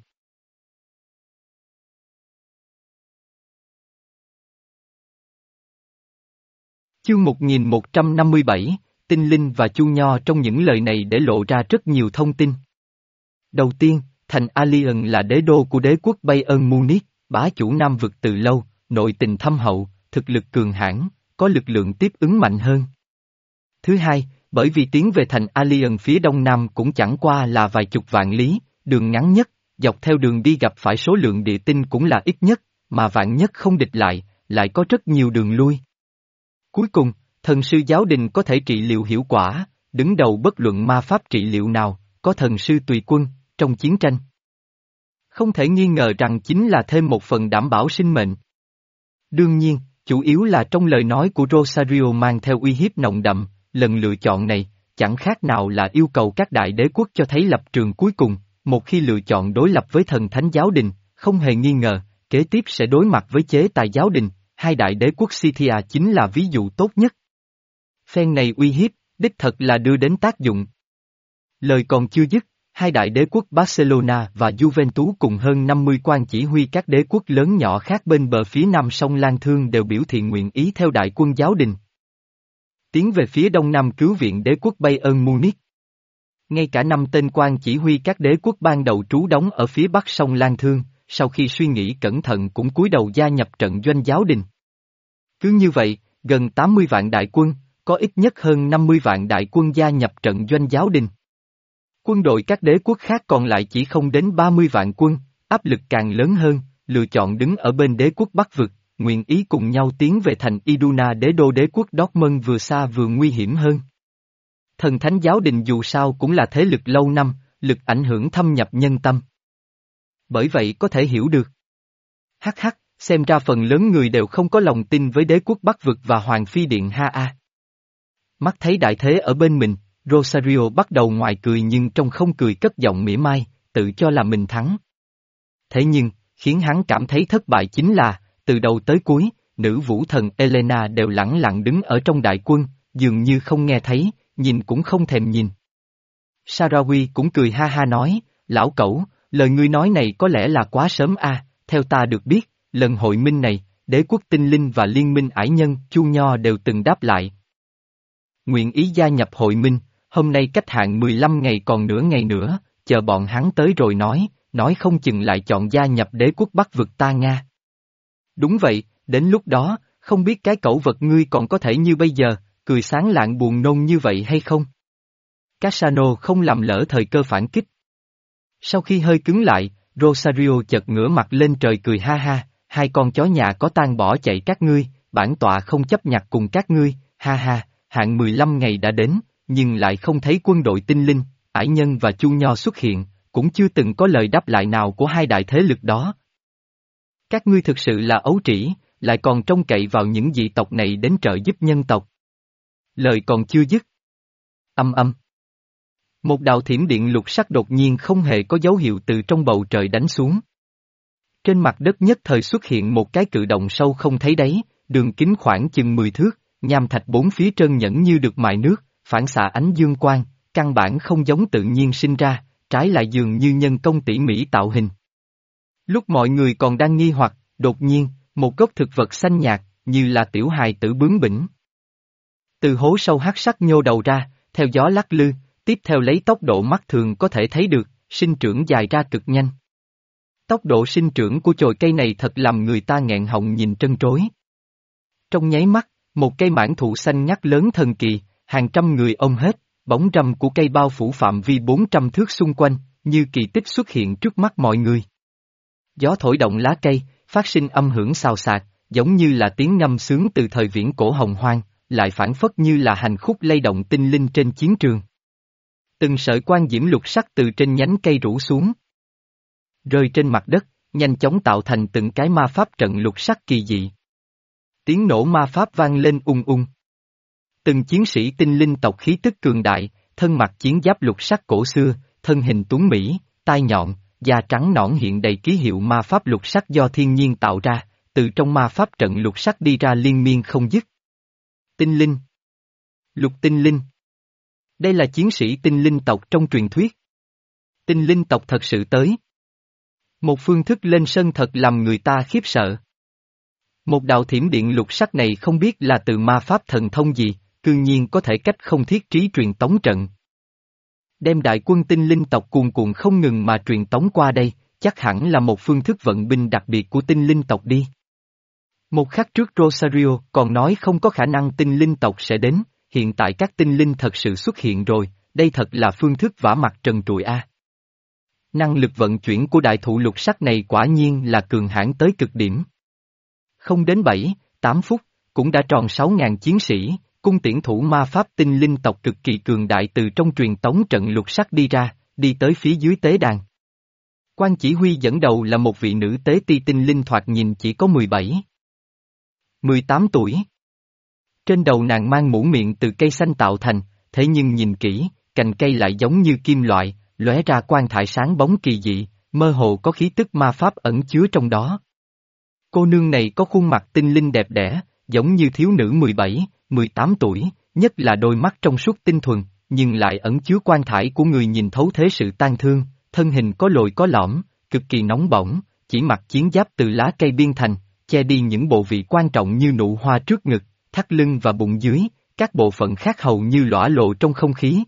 Chương một nghìn một trăm năm mươi bảy, Tinh Linh và Chu Nho trong những lời này để lộ ra rất nhiều thông tin. Đầu tiên, thành Alliance là đế đô của đế quốc Bayern Munich, bá chủ Nam Vực từ lâu, nội tình thâm hậu, thực lực cường hãn, có lực lượng tiếp ứng mạnh hơn. Thứ hai, bởi vì tiến về thành Alliance phía đông nam cũng chẳng qua là vài chục vạn lý, đường ngắn nhất, dọc theo đường đi gặp phải số lượng địa tinh cũng là ít nhất, mà vạn nhất không địch lại, lại có rất nhiều đường lui. Cuối cùng, thần sư giáo đình có thể trị liệu hiệu quả, đứng đầu bất luận ma pháp trị liệu nào, có thần sư tùy quân, trong chiến tranh. Không thể nghi ngờ rằng chính là thêm một phần đảm bảo sinh mệnh. Đương nhiên, chủ yếu là trong lời nói của Rosario mang theo uy hiếp nồng đậm, lần lựa chọn này, chẳng khác nào là yêu cầu các đại đế quốc cho thấy lập trường cuối cùng, một khi lựa chọn đối lập với thần thánh giáo đình, không hề nghi ngờ, kế tiếp sẽ đối mặt với chế tài giáo đình, hai đại đế quốc Scythia chính là ví dụ tốt nhất. Phen này uy hiếp, đích thật là đưa đến tác dụng. Lời còn chưa dứt, hai đại đế quốc Barcelona và Juventus cùng hơn năm mươi quan chỉ huy các đế quốc lớn nhỏ khác bên bờ phía nam sông Lan Thương đều biểu thị nguyện ý theo đại quân giáo đình. Tiến về phía đông nam cứu viện đế quốc Bayern Munich. Ngay cả năm tên quan chỉ huy các đế quốc ban đầu trú đóng ở phía bắc sông Lan Thương, sau khi suy nghĩ cẩn thận cũng cúi đầu gia nhập trận doanh giáo đình. Cứ như vậy, gần tám mươi vạn đại quân, có ít nhất hơn năm mươi vạn đại quân gia nhập trận doanh giáo đình. Quân đội các đế quốc khác còn lại chỉ không đến ba mươi vạn quân, áp lực càng lớn hơn, lựa chọn đứng ở bên đế quốc Bắc vực, nguyện ý cùng nhau tiến về thành Iduna đế đô đế quốc Dortmund vừa xa vừa nguy hiểm hơn. Thần thánh giáo đình dù sao cũng là thế lực lâu năm, lực ảnh hưởng thâm nhập nhân tâm. Bởi vậy có thể hiểu được. Hắc hắc, xem ra phần lớn người đều không có lòng tin với đế quốc Bắc vực và Hoàng Phi Điện ha a. Mắt thấy đại thế ở bên mình, Rosario bắt đầu ngoài cười nhưng trong không cười cất giọng mỉa mai, tự cho là mình thắng. Thế nhưng, khiến hắn cảm thấy thất bại chính là, từ đầu tới cuối, nữ vũ thần Elena đều lẳng lặng đứng ở trong đại quân, dường như không nghe thấy, nhìn cũng không thèm nhìn. Sarawi cũng cười ha ha nói, lão cẩu, lời ngươi nói này có lẽ là quá sớm a. Theo ta được biết, lần hội minh này, đế quốc tinh linh và liên minh ải nhân, Chu Nho đều từng đáp lại. Nguyện ý gia nhập hội minh, hôm nay cách hạn mười lăm ngày còn nửa ngày nữa, chờ bọn hắn tới rồi nói, nói không chừng lại chọn gia nhập đế quốc Bắc vực ta Nga. Đúng vậy, đến lúc đó, không biết cái cẩu vật ngươi còn có thể như bây giờ, cười sáng lạng buồn nôn như vậy hay không? Cassano không làm lỡ thời cơ phản kích. Sau khi hơi cứng lại, Rosario chợt ngửa mặt lên trời cười ha ha, hai con chó nhà có tan bỏ chạy các ngươi, bản tọa không chấp nhặt cùng các ngươi, ha ha, hạn mười lăm ngày đã đến, nhưng lại không thấy quân đội tinh linh, ải nhân và Chu Nho xuất hiện, cũng chưa từng có lời đáp lại nào của hai đại thế lực đó. Các ngươi thực sự là ấu trĩ, lại còn trông cậy vào những dị tộc này đến trợ giúp nhân tộc. Lời còn chưa dứt. Âm âm. Một đạo thiểm điện lục sắc đột nhiên không hề có dấu hiệu từ trong bầu trời đánh xuống. Trên mặt đất nhất thời xuất hiện một cái cự động sâu không thấy đáy, đường kính khoảng chừng mười thước, nham thạch bốn phía trơn nhẵn như được mài nước, phản xạ ánh dương quang, căn bản không giống tự nhiên sinh ra, trái lại dường như nhân công tỉ mỉ tạo hình. Lúc mọi người còn đang nghi hoặc, đột nhiên, một gốc thực vật xanh nhạt, như là tiểu hài tử bướng bỉnh. Từ hố sâu hắc sắc nhô đầu ra, theo gió lắc lư, tiếp theo lấy tốc độ mắt thường có thể thấy được, sinh trưởng dài ra cực nhanh. Tốc độ sinh trưởng của chồi cây này thật làm người ta nghẹn họng nhìn trân trối. Trong nháy mắt, một cây mãng thụ xanh ngắt lớn thần kỳ, hàng trăm người ôm hết, bóng râm của cây bao phủ phạm vi bốn trăm thước xung quanh, như kỳ tích xuất hiện trước mắt mọi người. Gió thổi động lá cây, phát sinh âm hưởng xào xạc, giống như là tiếng ngâm sướng từ thời viễn cổ hồng hoang, lại phản phất như là hành khúc lay động tinh linh trên chiến trường. Từng sợi quan diễm lục sắc từ trên nhánh cây rủ xuống, rơi trên mặt đất, nhanh chóng tạo thành từng cái ma pháp trận lục sắc kỳ dị. Tiếng nổ ma pháp vang lên ung ung. Từng chiến sĩ tinh linh tộc khí tức cường đại, thân mặc chiến giáp lục sắc cổ xưa, thân hình tuấn mỹ, tai nhọn, da trắng nõn hiện đầy ký hiệu ma pháp lục sắc do thiên nhiên tạo ra, từ trong ma pháp trận lục sắc đi ra liên miên không dứt. Tinh linh. Lục tinh linh. Đây là chiến sĩ tinh linh tộc trong truyền thuyết. Tinh linh tộc thật sự tới. Một phương thức lên sân thật làm người ta khiếp sợ. Một đạo thiểm điện lục sắc này không biết là từ ma pháp thần thông gì, cư nhiên có thể cách không thiết trí truyền tống trận. Đem đại quân tinh linh tộc cuồn cuộn không ngừng mà truyền tống qua đây, chắc hẳn là một phương thức vận binh đặc biệt của tinh linh tộc đi. Một khắc trước Rosario còn nói không có khả năng tinh linh tộc sẽ đến, hiện tại các tinh linh thật sự xuất hiện rồi, đây thật là phương thức vả mặt trần trụi a. Năng lực vận chuyển của đại thụ lục sắc này quả nhiên là cường hãn tới cực điểm. Không đến bảy, tám phút, cũng đã tròn sáu ngàn chiến sĩ, cung tiễn thủ ma pháp tinh linh tộc cực kỳ cường đại từ trong truyền tống trận lục sắc đi ra, đi tới phía dưới tế đàn. Quan chỉ huy dẫn đầu là một vị nữ tế ti tinh linh thoạt nhìn chỉ có mười bảy, mười tám tuổi. Trên đầu nàng mang mũ miệng từ cây xanh tạo thành, thế nhưng nhìn kỹ, cành cây lại giống như kim loại, lóe ra quang thải sáng bóng kỳ dị, mơ hồ có khí tức ma pháp ẩn chứa trong đó. Cô nương này có khuôn mặt tinh linh đẹp đẽ, giống như thiếu nữ mười bảy, mười tám tuổi, nhất là đôi mắt trong suốt tinh thuần, nhưng lại ẩn chứa quan thải của người nhìn thấu thế sự tan thương, thân hình có lồi có lõm, cực kỳ nóng bỏng, chỉ mặc chiến giáp từ lá cây biên thành, che đi những bộ vị quan trọng như nụ hoa trước ngực, thắt lưng và bụng dưới, các bộ phận khác hầu như lõa lộ trong không khí.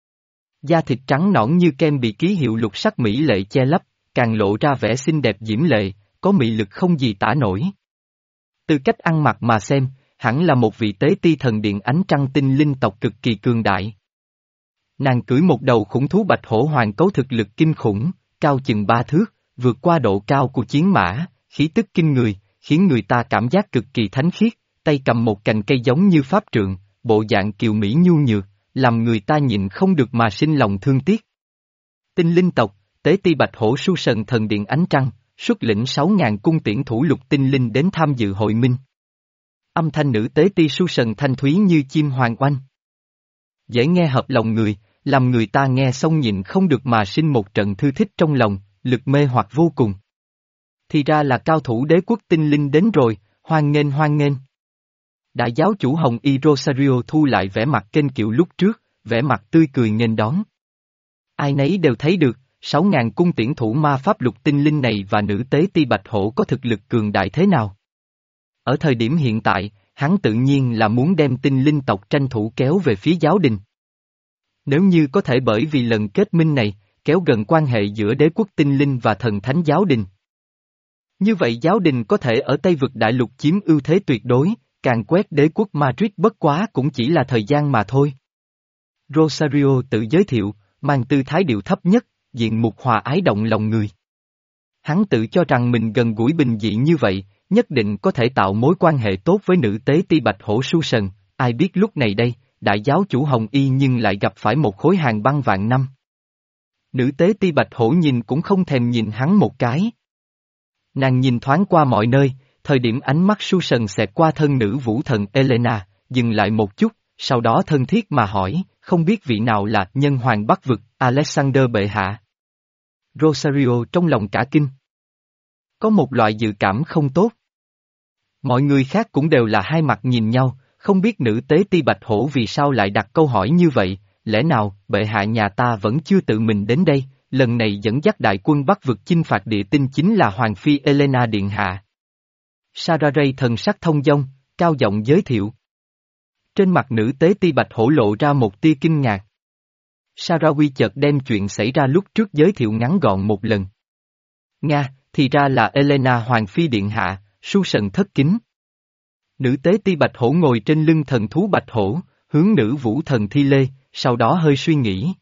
Da thịt trắng nõn như kem bị ký hiệu lục sắc mỹ lệ che lấp, càng lộ ra vẻ xinh đẹp diễm lệ, có mị lực không gì tả nổi. Từ cách ăn mặc mà xem, hẳn là một vị tế ti thần điện ánh trăng tinh linh tộc cực kỳ cường đại. Nàng cưỡi một đầu khủng thú bạch hổ hoàng cấu thực lực kinh khủng, cao chừng ba thước, vượt qua độ cao của chiến mã, khí tức kinh người, khiến người ta cảm giác cực kỳ thánh khiết, tay cầm một cành cây giống như pháp trượng, bộ dạng kiều mỹ nhu nhược, làm người ta nhịn không được mà sinh lòng thương tiếc. Tinh linh tộc, tế ti bạch hổ su sần thần điện ánh trăng, xuất lĩnh sáu ngàn cung tiễn thủ lục tinh linh đến tham dự hội minh. Âm thanh nữ tế ti su sần thanh thúy như chim hoàng oanh. Dễ nghe hợp lòng người, làm người ta nghe xong nhịn không được mà sinh một trận thư thích trong lòng, lực mê hoặc vô cùng. Thì ra là cao thủ đế quốc tinh linh đến rồi, hoan nghênh hoan nghênh. Đại giáo chủ Hồng Y Rosario thu lại vẻ mặt kênh kiệu lúc trước, vẻ mặt tươi cười nghênh đón. Ai nấy đều thấy được, sáu ngàn cung tiễn thủ ma pháp lục tinh linh này và nữ tế ti bạch hổ có thực lực cường đại thế nào. Ở thời điểm hiện tại, hắn tự nhiên là muốn đem tinh linh tộc tranh thủ kéo về phía giáo đình. Nếu như có thể bởi vì lần kết minh này, kéo gần quan hệ giữa đế quốc tinh linh và thần thánh giáo đình. Như vậy giáo đình có thể ở Tây vực đại lục chiếm ưu thế tuyệt đối, càng quét đế quốc Madrid bất quá cũng chỉ là thời gian mà thôi. Rosario tự giới thiệu, mang tư thái điệu thấp nhất, diện mục hòa ái động lòng người. Hắn tự cho rằng mình gần gũi bình dị như vậy, nhất định có thể tạo mối quan hệ tốt với nữ tế ti bạch hổ su sần, ai biết lúc này đây, đại giáo chủ Hồng Y nhưng lại gặp phải một khối hàng băng vạn năm. Nữ tế ti bạch hổ nhìn cũng không thèm nhìn hắn một cái. Nàng nhìn thoáng qua mọi nơi, thời điểm ánh mắt su sần xẹt qua thân nữ vũ thần Elena, dừng lại một chút, sau đó thân thiết mà hỏi, không biết vị nào là nhân hoàng Bắc vực, Alexander bệ hạ. Rosario trong lòng cả kinh. Có một loại dự cảm không tốt. Mọi người khác cũng đều là hai mặt nhìn nhau, không biết nữ tế ti bạch hổ vì sao lại đặt câu hỏi như vậy, lẽ nào bệ hạ nhà ta vẫn chưa tự mình đến đây, lần này dẫn dắt đại quân Bắc vực chinh phạt địa tinh chính là Hoàng phi Elena điện hạ. Sararay thần sắc thông dong, cao giọng giới thiệu. Trên mặt nữ tế ti bạch hổ lộ ra một tia kinh ngạc. Sarawi chợt đem chuyện xảy ra lúc trước giới thiệu ngắn gọn một lần. Nga, thì ra là Elena Hoàng phi điện hạ, su sần thất kính. Nữ tế ti bạch hổ ngồi trên lưng thần thú bạch hổ, hướng nữ vũ thần thi lê, sau đó hơi suy nghĩ.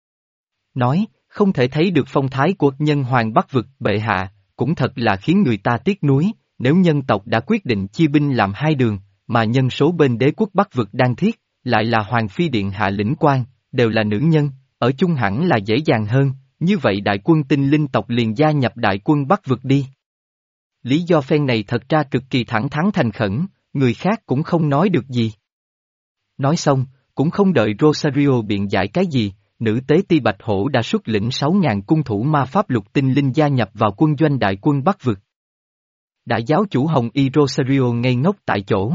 Nói, không thể thấy được phong thái của nhân hoàng Bắc vực bệ hạ, cũng thật là khiến người ta tiếc nuối, nếu nhân tộc đã quyết định chia binh làm hai đường, mà nhân số bên đế quốc Bắc vực đang thiết, lại là Hoàng phi điện hạ lĩnh quan, đều là nữ nhân, ở chung hẳn là dễ dàng hơn, như vậy đại quân tinh linh tộc liền gia nhập đại quân Bắc vực đi. Lý do phen này thật ra cực kỳ thẳng thắn thành khẩn, người khác cũng không nói được gì. Nói xong, cũng không đợi Rosario biện giải cái gì, nữ tế ti bạch hổ đã xuất lĩnh sáu ngàn cung thủ ma pháp lục tinh linh gia nhập vào quân doanh đại quân Bắc vực. Đại giáo chủ Hồng Y Rosario ngây ngốc tại chỗ.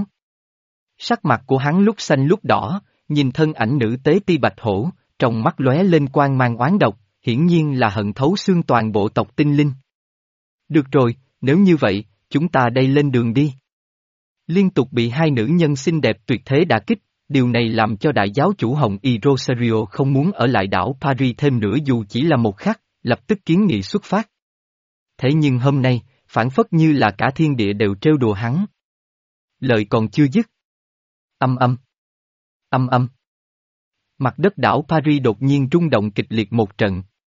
Sắc mặt của hắn lúc xanh lúc đỏ, nhìn thân ảnh nữ tế ti bạch hổ, trong mắt lóe lên quang mang oán độc, hiển nhiên là hận thấu xương toàn bộ tộc tinh linh. Được rồi, nếu như vậy, chúng ta đây lên đường đi. Liên tục bị hai nữ nhân xinh đẹp tuyệt thế đả kích, điều này làm cho đại giáo chủ Hồng Y Rosario không muốn ở lại đảo Paris thêm nữa dù chỉ là một khắc, lập tức kiến nghị xuất phát. Thế nhưng hôm nay, phản phất như là cả thiên địa đều trêu đùa hắn. Lời còn chưa dứt. Âm âm. Âm âm. Mặt đất đảo Paris đột nhiên rung động kịch liệt một trận.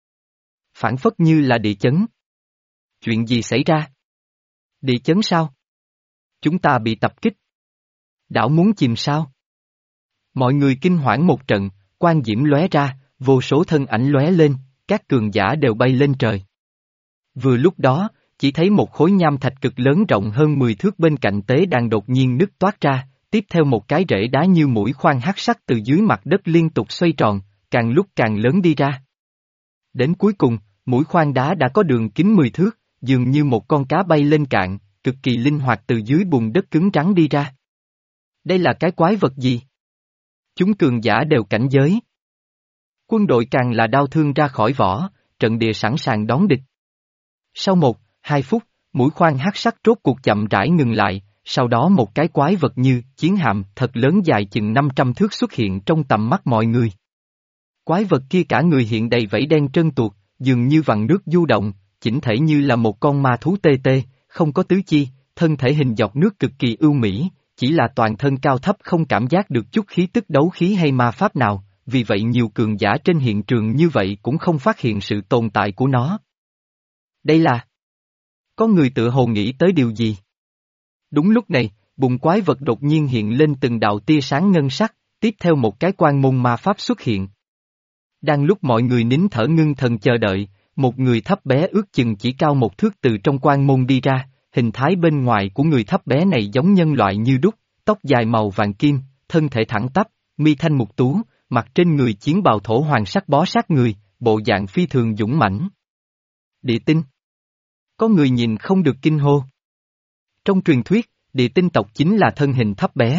Phản phất như là địa chấn. Chuyện gì xảy ra? Địa chấn sao? Chúng ta bị tập kích. Đảo muốn chìm sao? Mọi người kinh hoảng một trận, quang diễm lóe ra, vô số thân ảnh lóe lên, các cường giả đều bay lên trời. Vừa lúc đó, chỉ thấy một khối nham thạch cực lớn rộng hơn mười thước bên cạnh tế đàn đột nhiên nứt toát ra, tiếp theo một cái rễ đá như mũi khoan hắc sắc từ dưới mặt đất liên tục xoay tròn, càng lúc càng lớn đi ra. Đến cuối cùng, mũi khoan đá đã có đường kính mười thước, dường như một con cá bay lên cạn, cực kỳ linh hoạt từ dưới bùn đất cứng trắng đi ra. Đây là cái quái vật gì? Chúng cường giả đều cảnh giới. Quân đội càng là đau thương ra khỏi vỏ, trận địa sẵn sàng đón địch. Sau một, hai phút, mũi khoan hắc sắc rốt cuộc chậm rãi ngừng lại, sau đó một cái quái vật như chiến hạm thật lớn dài chừng năm trăm thước xuất hiện trong tầm mắt mọi người. Quái vật kia cả người hiện đầy vảy đen trơn tuột, dường như vằn nước du động, chỉnh thể như là một con ma thú tê tê, không có tứ chi, thân thể hình dọc nước cực kỳ ưu mỹ, chỉ là toàn thân cao thấp không cảm giác được chút khí tức đấu khí hay ma pháp nào, vì vậy nhiều cường giả trên hiện trường như vậy cũng không phát hiện sự tồn tại của nó. Đây là... Có người tự hồ nghĩ tới điều gì? Đúng lúc này, bụng quái vật đột nhiên hiện lên từng đạo tia sáng ngân sắc, tiếp theo một cái quan môn ma pháp xuất hiện. Đang lúc mọi người nín thở ngưng thần chờ đợi, một người thấp bé ước chừng chỉ cao một thước từ trong quan môn đi ra, hình thái bên ngoài của người thấp bé này giống nhân loại như đúc, tóc dài màu vàng kim, thân thể thẳng tắp, mi thanh mục tú, mặc trên người chiến bào thổ hoàng sắc bó sát người, bộ dạng phi thường dũng mãnh. Địa tinh. Có người nhìn không được kinh hô. Trong truyền thuyết, địa tinh tộc chính là thân hình thấp bé,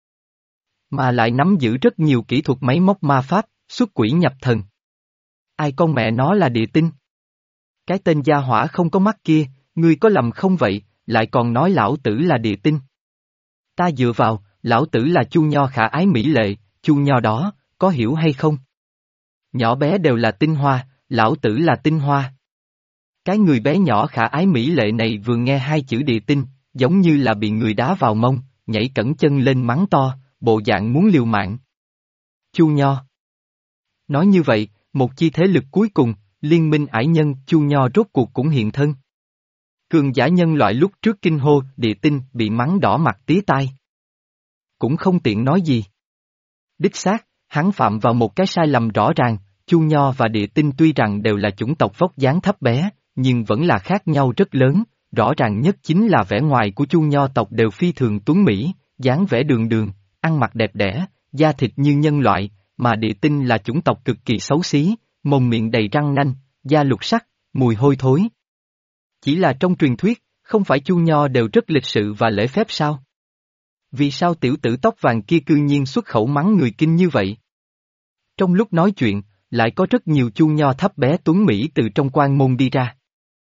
mà lại nắm giữ rất nhiều kỹ thuật máy móc ma pháp, xuất quỷ nhập thần. Ai con mẹ nó là địa tinh? Cái tên gia hỏa không có mắt kia, ngươi có lầm không vậy, lại còn nói lão tử là địa tinh. Ta dựa vào, lão tử là chu nho khả ái mỹ lệ, chu nho đó, có hiểu hay không? Nhỏ bé đều là tinh hoa, lão tử là tinh hoa. Cái người bé nhỏ khả ái mỹ lệ này vừa nghe hai chữ địa tinh, giống như là bị người đá vào mông, nhảy cẩn chân lên mắng to, bộ dạng muốn liều mạng. Chu Nho. Nói như vậy, một chi thế lực cuối cùng, liên minh ải nhân Chu Nho rốt cuộc cũng hiện thân. Cường giả nhân loại lúc trước kinh hô, địa tinh bị mắng đỏ mặt tía tai. Cũng không tiện nói gì. Đích xác, hắn phạm vào một cái sai lầm rõ ràng, Chu Nho và địa tinh tuy rằng đều là chủng tộc vóc dáng thấp bé, nhưng vẫn là khác nhau rất lớn, rõ ràng nhất chính là vẻ ngoài của Chu Nho tộc đều phi thường tuấn mỹ, dáng vẻ đường đường, ăn mặc đẹp đẽ, da thịt như nhân loại, mà địa tinh là chủng tộc cực kỳ xấu xí, mồm miệng đầy răng nanh, da lục sắc, mùi hôi thối. Chỉ là trong truyền thuyết, không phải Chu Nho đều rất lịch sự và lễ phép sao? Vì sao tiểu tử tóc vàng kia cư nhiên xuất khẩu mắng người Kinh như vậy? Trong lúc nói chuyện, lại có rất nhiều Chu Nho thấp bé tuấn mỹ từ trong quan môn đi ra.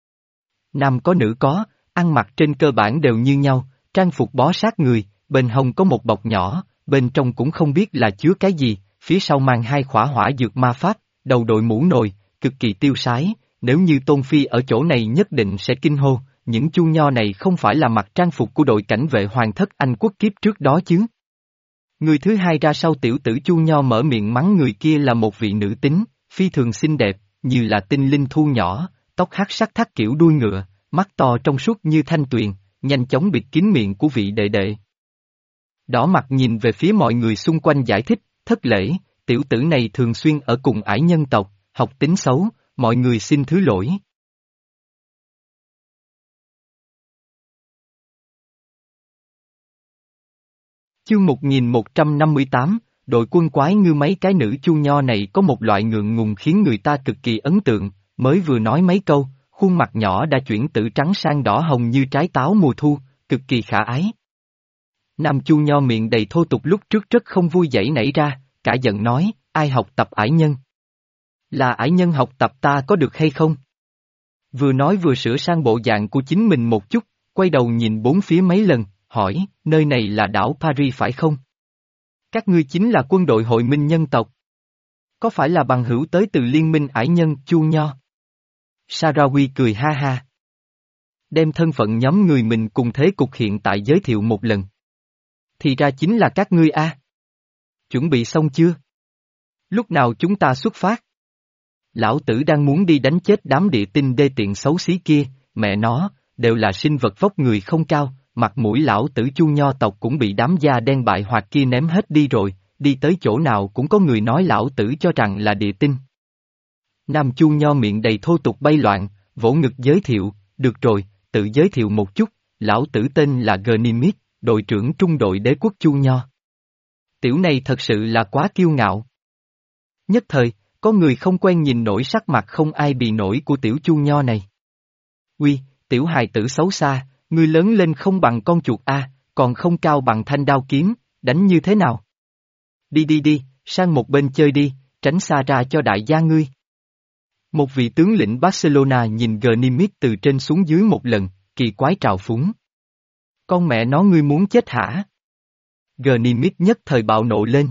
Nam có nữ có, ăn mặc trên cơ bản đều như nhau, trang phục bó sát người, bên hông có một bọc nhỏ, bên trong cũng không biết là chứa cái gì, phía sau mang hai khỏa hỏa dược ma pháp, đầu đội mũ nồi, cực kỳ tiêu sái, nếu như Tôn Phi ở chỗ này nhất định sẽ kinh hô, những Chu Nho này không phải là mặc trang phục của đội cảnh vệ hoàng thất Anh quốc kiếp trước đó chứ. Người thứ hai ra sau tiểu tử Chu Nho mở miệng mắng người kia là một vị nữ tính, phi thường xinh đẹp, như là tinh linh thu nhỏ, tóc hắc sắc thắt kiểu đuôi ngựa, mắt to trong suốt như thanh tuyền, nhanh chóng bịt kín miệng của vị đệ đệ. Đỏ mặt nhìn về phía mọi người xung quanh giải thích, thất lễ, tiểu tử này thường xuyên ở cùng ải nhân tộc, học tính xấu, mọi người xin thứ lỗi. Chương một nghìn một trăm năm mươi tám, đội quân quái ngư mấy cái nữ Chu Nho này có một loại ngượng ngùng khiến người ta cực kỳ ấn tượng, mới vừa nói mấy câu, khuôn mặt nhỏ đã chuyển từ trắng sang đỏ hồng như trái táo mùa thu, cực kỳ khả ái. Nam Chu Nho miệng đầy thô tục lúc trước rất không vui dãy nảy ra, cả giận nói, ai học tập ải nhân? Là ải nhân học tập ta có được hay không? Vừa nói vừa sửa sang bộ dạng của chính mình một chút, quay đầu nhìn bốn phía mấy lần, hỏi, nơi này là đảo Paris phải không? Các ngươi chính là quân đội hội minh nhân tộc. Có phải là bằng hữu tới từ liên minh ải nhân Chu Nho? Sarawi cười ha ha. Đem thân phận nhóm người mình cùng thế cục hiện tại giới thiệu một lần. Thì ra chính là các ngươi a. Chuẩn bị xong chưa? Lúc nào chúng ta xuất phát? Lão tử đang muốn đi đánh chết đám địa tinh đê tiện xấu xí kia, mẹ nó, đều là sinh vật vóc người không cao, mặt mũi lão tử Chu Nho tộc cũng bị đám da đen bại hoạt kia ném hết đi rồi, đi tới chỗ nào cũng có người nói lão tử cho rằng là địa tinh. Nam Chu Nho miệng đầy thô tục bay loạn, vỗ ngực giới thiệu, được rồi, tự giới thiệu một chút, lão tử tên là Gnimit, đội trưởng trung đội đế quốc Chu Nho. Tiểu này thật sự là quá kiêu ngạo. Nhất thời, có người không quen nhìn nổi sắc mặt không ai bị nổi của tiểu Chu Nho này. Uy, tiểu hài tử xấu xa, Ngươi lớn lên không bằng con chuột a, còn không cao bằng thanh đao kiếm, đánh như thế nào? Đi đi đi, sang một bên chơi đi, tránh xa ra cho đại gia ngươi. Một vị tướng lĩnh Barcelona nhìn Gnimit từ trên xuống dưới một lần, kỳ quái trào phúng. Con mẹ nó ngươi muốn chết hả? Gnimit nhất thời bạo nộ lên.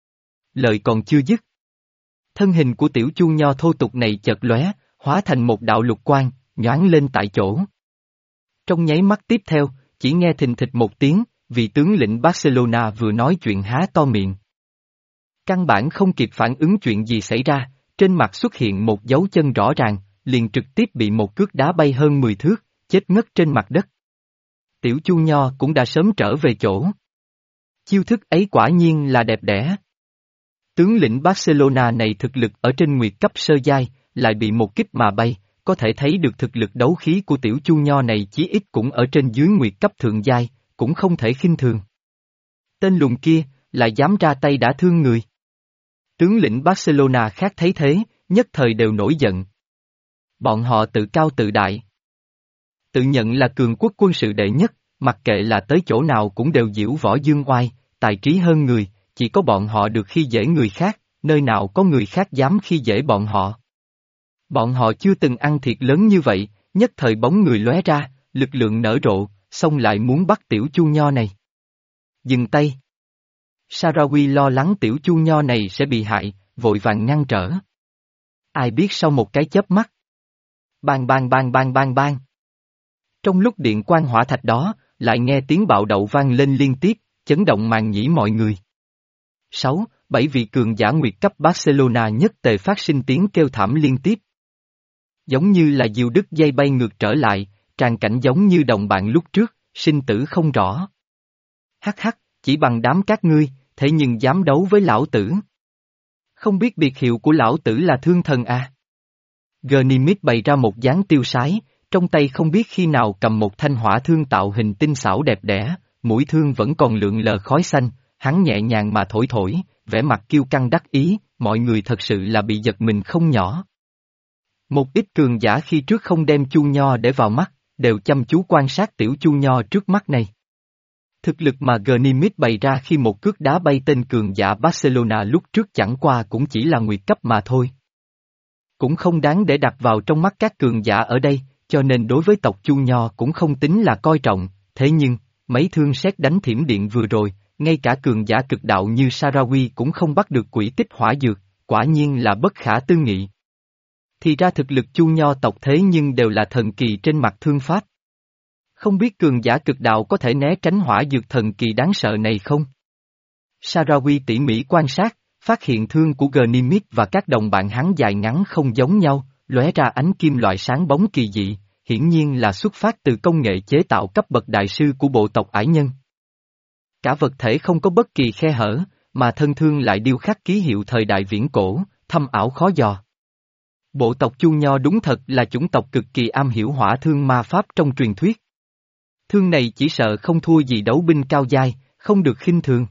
Lời còn chưa dứt. Thân hình của tiểu chu nho thô tục này chợt lóe, hóa thành một đạo lục quang, nhoáng lên tại chỗ. Trong nháy mắt tiếp theo, chỉ nghe thình thịch một tiếng, vị tướng lĩnh Barcelona vừa nói chuyện há to miệng. Căn bản không kịp phản ứng chuyện gì xảy ra, trên mặt xuất hiện một dấu chân rõ ràng, liền trực tiếp bị một cước đá bay hơn mười thước, chết ngất trên mặt đất. Tiểu chu nho cũng đã sớm trở về chỗ. Chiêu thức ấy quả nhiên là đẹp đẽ. Tướng lĩnh Barcelona này thực lực ở trên nguyệt cấp sơ giai, lại bị một kích mà bay, có thể thấy được thực lực đấu khí của tiểu chu nho này chí ít cũng ở trên dưới nguyệt cấp thượng giai, cũng không thể khinh thường. Tên lùn kia, lại dám ra tay đã thương người. Tướng lĩnh Barcelona khác thấy thế, nhất thời đều nổi giận. Bọn họ tự cao tự đại. Tự nhận là cường quốc quân sự đệ nhất, mặc kệ là tới chỗ nào cũng đều diễu võ dương oai, tài trí hơn người, chỉ có bọn họ được khi dễ người khác, nơi nào có người khác dám khi dễ bọn họ. Bọn họ chưa từng ăn thiệt lớn như vậy, nhất thời bóng người lóe ra, lực lượng nở rộ, xông lại muốn bắt tiểu chu nho này. Dừng tay. Sarawi lo lắng tiểu chu nho này sẽ bị hại, vội vàng ngăn trở. Ai biết sau một cái chớp mắt. Bang bang bang bang bang bang. Trong lúc điện quang hỏa thạch đó, lại nghe tiếng bạo đậu vang lên liên tiếp, chấn động màng nhĩ mọi người. Sáu, bảy vị cường giả nguyệt cấp Barcelona nhất tề phát sinh tiếng kêu thảm liên tiếp. Giống như là diều đứt dây bay ngược trở lại, tràn cảnh giống như đồng bạn lúc trước, sinh tử không rõ. Hắc hắc, chỉ bằng đám các ngươi, thế nhưng dám đấu với lão tử. Không biết biệt hiệu của lão tử là thương thần à? Gnimit bày ra một dáng tiêu sái, trong tay không biết khi nào cầm một thanh hỏa thương tạo hình tinh xảo đẹp đẽ, mũi thương vẫn còn lượn lờ khói xanh, hắn nhẹ nhàng mà thổi thổi, vẻ mặt kiêu căng đắc ý, mọi người thật sự là bị giật mình không nhỏ. Một ít cường giả khi trước không đem chu nho để vào mắt, đều chăm chú quan sát tiểu chu nho trước mắt này. Thực lực mà Gnimit bày ra khi một cước đá bay tên cường giả Barcelona lúc trước chẳng qua cũng chỉ là nguyệt cấp mà thôi. Cũng không đáng để đặt vào trong mắt các cường giả ở đây, cho nên đối với tộc chu nho cũng không tính là coi trọng, thế nhưng, mấy thương sét đánh thiểm điện vừa rồi, ngay cả cường giả cực đạo như Sarawi cũng không bắt được quỷ tích hỏa dược, quả nhiên là bất khả tư nghị. Thì ra thực lực chu nho tộc thế nhưng đều là thần kỳ trên mặt thương pháp. Không biết cường giả cực đạo có thể né tránh hỏa dược thần kỳ đáng sợ này không? Sarawi tỉ mỉ quan sát, phát hiện thương của Gnimit và các đồng bạn hắn dài ngắn không giống nhau, lóe ra ánh kim loại sáng bóng kỳ dị, hiển nhiên là xuất phát từ công nghệ chế tạo cấp bậc đại sư của bộ tộc ải nhân. Cả vật thể không có bất kỳ khe hở, mà thân thương lại điêu khắc ký hiệu thời đại viễn cổ, thâm ảo khó dò. Bộ tộc chu nho đúng thật là chủng tộc cực kỳ am hiểu hỏa thương ma pháp trong truyền thuyết. Thương này chỉ sợ không thua gì đấu binh cao giai, không được khinh thường.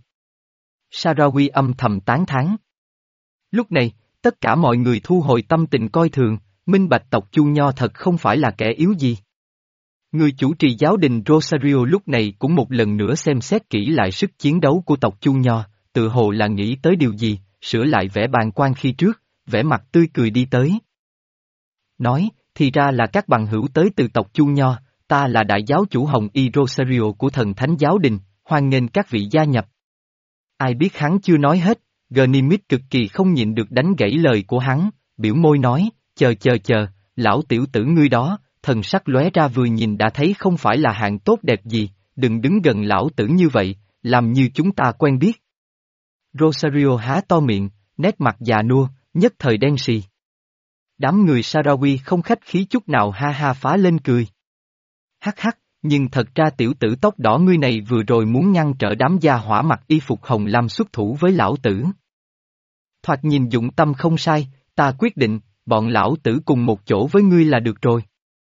Sarawi âm thầm tán thán. Lúc này, tất cả mọi người thu hồi tâm tình coi thường, minh bạch tộc chu nho thật không phải là kẻ yếu gì. Người chủ trì giáo đình Rosario lúc này cũng một lần nữa xem xét kỹ lại sức chiến đấu của tộc chu nho, tự hồ là nghĩ tới điều gì, sửa lại vẻ bàng quan khi trước, vẻ mặt tươi cười đi tới. Nói, thì ra là các bằng hữu tới từ tộc chu nho, ta là đại giáo chủ Hồng Y Rosario của thần thánh giáo đình, hoan nghênh các vị gia nhập. Ai biết hắn chưa nói hết, Gnimit cực kỳ không nhịn được đánh gãy lời của hắn, biểu môi nói, chờ chờ chờ, lão tiểu tử ngươi đó, thần sắc lóe ra vừa nhìn đã thấy không phải là hạng tốt đẹp gì, đừng đứng gần lão tử như vậy, làm như chúng ta quen biết. Rosario há to miệng, nét mặt già nua, nhất thời đen sì. Đám người Sarawi không khách khí chút nào ha ha phá lên cười. Hắc hắc, nhưng thật ra tiểu tử tóc đỏ ngươi này vừa rồi muốn ngăn trở đám gia hỏa mặc y phục hồng lam xuất thủ với lão tử. Thoạt nhìn dụng tâm không sai, ta quyết định, bọn lão tử cùng một chỗ với ngươi là được rồi.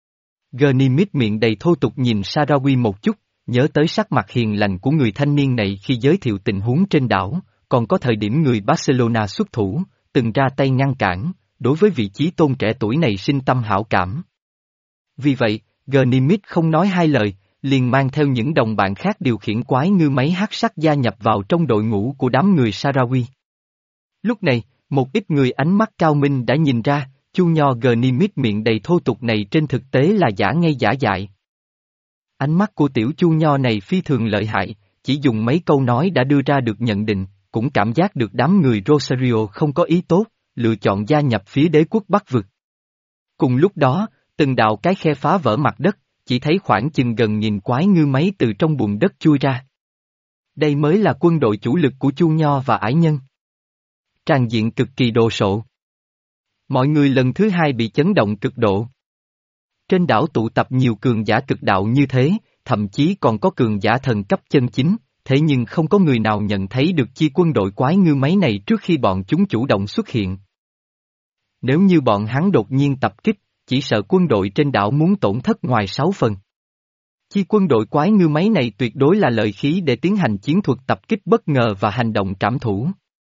Gnimit miệng đầy thô tục nhìn Sarawi một chút, nhớ tới sắc mặt hiền lành của người thanh niên này khi giới thiệu tình huống trên đảo, còn có thời điểm người Barcelona xuất thủ, từng ra tay ngăn cản, đối với vị trí tôn trẻ tuổi này sinh tâm hảo cảm. Vì vậy, Gnimit không nói hai lời, liền mang theo những đồng bạn khác điều khiển quái ngư máy hắc sắc gia nhập vào trong đội ngũ của đám người Sarawi. Lúc này, một ít người ánh mắt cao minh đã nhìn ra, chu nho Gnimit miệng đầy thô tục này trên thực tế là giả ngây giả dại. Ánh mắt của tiểu chu nho này phi thường lợi hại, chỉ dùng mấy câu nói đã đưa ra được nhận định, cũng cảm giác được đám người Rosario không có ý tốt, lựa chọn gia nhập phía đế quốc Bắc vực. Cùng lúc đó, từng đạo cái khe phá vỡ mặt đất, chỉ thấy khoảng chừng gần nghìn quái ngư máy từ trong bùn đất chui ra. Đây mới là quân đội chủ lực của Chu Nho và ải nhân. Tràn diện cực kỳ đồ sộ. Mọi người lần thứ hai bị chấn động cực độ. Trên đảo tụ tập nhiều cường giả cực đạo như thế, thậm chí còn có cường giả thần cấp chân chính, thế nhưng không có người nào nhận thấy được chi quân đội quái ngư máy này trước khi bọn chúng chủ động xuất hiện. Nếu như bọn hắn đột nhiên tập kích, chỉ sợ quân đội trên đảo muốn tổn thất ngoài sáu phần. Chi quân đội quái ngư máy này tuyệt đối là lợi khí để tiến hành chiến thuật tập kích bất ngờ và hành động trảm thủ.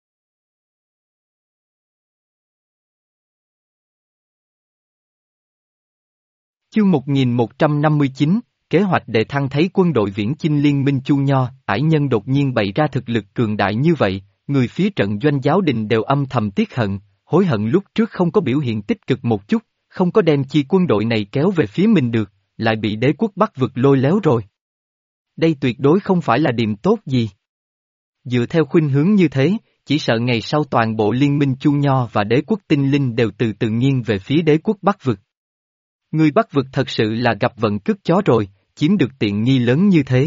Chương một nghìn một trăm năm mươi chín, kế hoạch để thăng thấy quân đội viễn chinh liên minh Chu Nho, ải nhân đột nhiên bày ra thực lực cường đại như vậy, người phía trận doanh giáo đình đều âm thầm tiếc hận, hối hận lúc trước không có biểu hiện tích cực một chút, không có đem chi quân đội này kéo về phía mình được, lại bị đế quốc Bắc vực lôi léo rồi. Đây tuyệt đối không phải là điểm tốt gì. Dựa theo khuynh hướng như thế, chỉ sợ ngày sau toàn bộ liên minh Chu Nho và đế quốc tinh linh đều từ từ nghiêng về phía đế quốc Bắc vực. Người Bắc vực thật sự là gặp vận cứt chó rồi, chiếm được tiện nghi lớn như thế.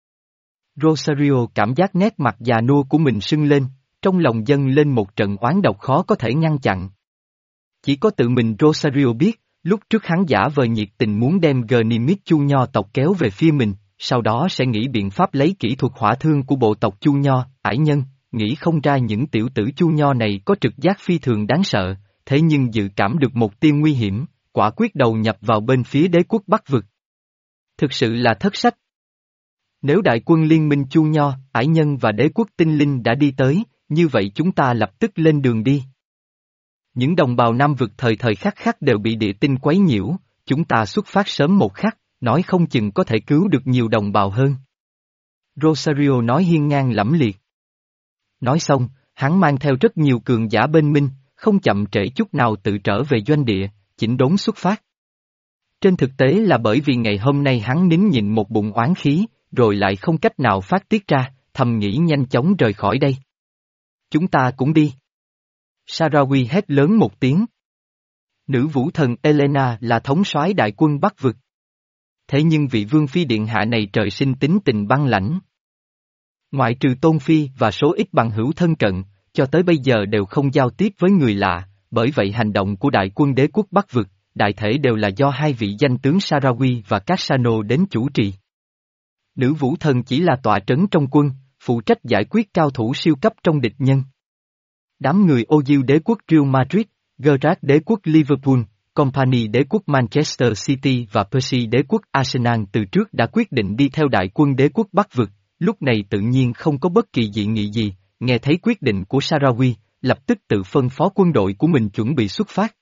Rosario cảm giác nét mặt già nua của mình sưng lên, trong lòng dâng lên một trận oán độc khó có thể ngăn chặn. Chỉ có tự mình Rosario biết, lúc trước hắn giả vờ nhiệt tình muốn đem Gnimit Chu Nho tộc kéo về phía mình, sau đó sẽ nghĩ biện pháp lấy kỹ thuật hỏa thương của bộ tộc Chu Nho, ải nhân, nghĩ không ra những tiểu tử Chu Nho này có trực giác phi thường đáng sợ, thế nhưng dự cảm được một tia nguy hiểm, quả quyết đầu nhập vào bên phía đế quốc Bắc vực. Thực sự là thất sách. Nếu đại quân liên minh Chu Nho, ải nhân và đế quốc tinh linh đã đi tới, như vậy chúng ta lập tức lên đường đi. Những đồng bào Nam vực thời thời khắc khắc đều bị địa tinh quấy nhiễu, chúng ta xuất phát sớm một khắc, nói không chừng có thể cứu được nhiều đồng bào hơn. Rosario nói hiên ngang lẫm liệt. Nói xong, hắn mang theo rất nhiều cường giả bên minh, không chậm trễ chút nào tự trở về doanh địa, chỉnh đốn xuất phát. Trên thực tế là bởi vì ngày hôm nay hắn nín nhịn một bụng oán khí, rồi lại không cách nào phát tiết ra, thầm nghĩ nhanh chóng rời khỏi đây. Chúng ta cũng đi. Sarawi hét lớn một tiếng. Nữ vũ thần Elena là thống soái đại quân Bắc vực. Thế nhưng vị vương phi điện hạ này trời sinh tính tình băng lãnh. Ngoại trừ Tôn Phi và số ít bằng hữu thân cận, cho tới bây giờ đều không giao tiếp với người lạ, bởi vậy hành động của đại quân đế quốc Bắc vực, đại thể đều là do hai vị danh tướng Sarawi và Cassano đến chủ trì. Nữ vũ thần chỉ là tọa trấn trong quân, phụ trách giải quyết cao thủ siêu cấp trong địch nhân. Đám người ô diêu đế quốc Real Madrid, Gerrard đế quốc Liverpool, Company đế quốc Manchester City và Percy đế quốc Arsenal từ trước đã quyết định đi theo đại quân đế quốc Bắc vực, lúc này tự nhiên không có bất kỳ dị nghị gì, nghe thấy quyết định của Sarawi, lập tức tự phân phó quân đội của mình chuẩn bị xuất phát.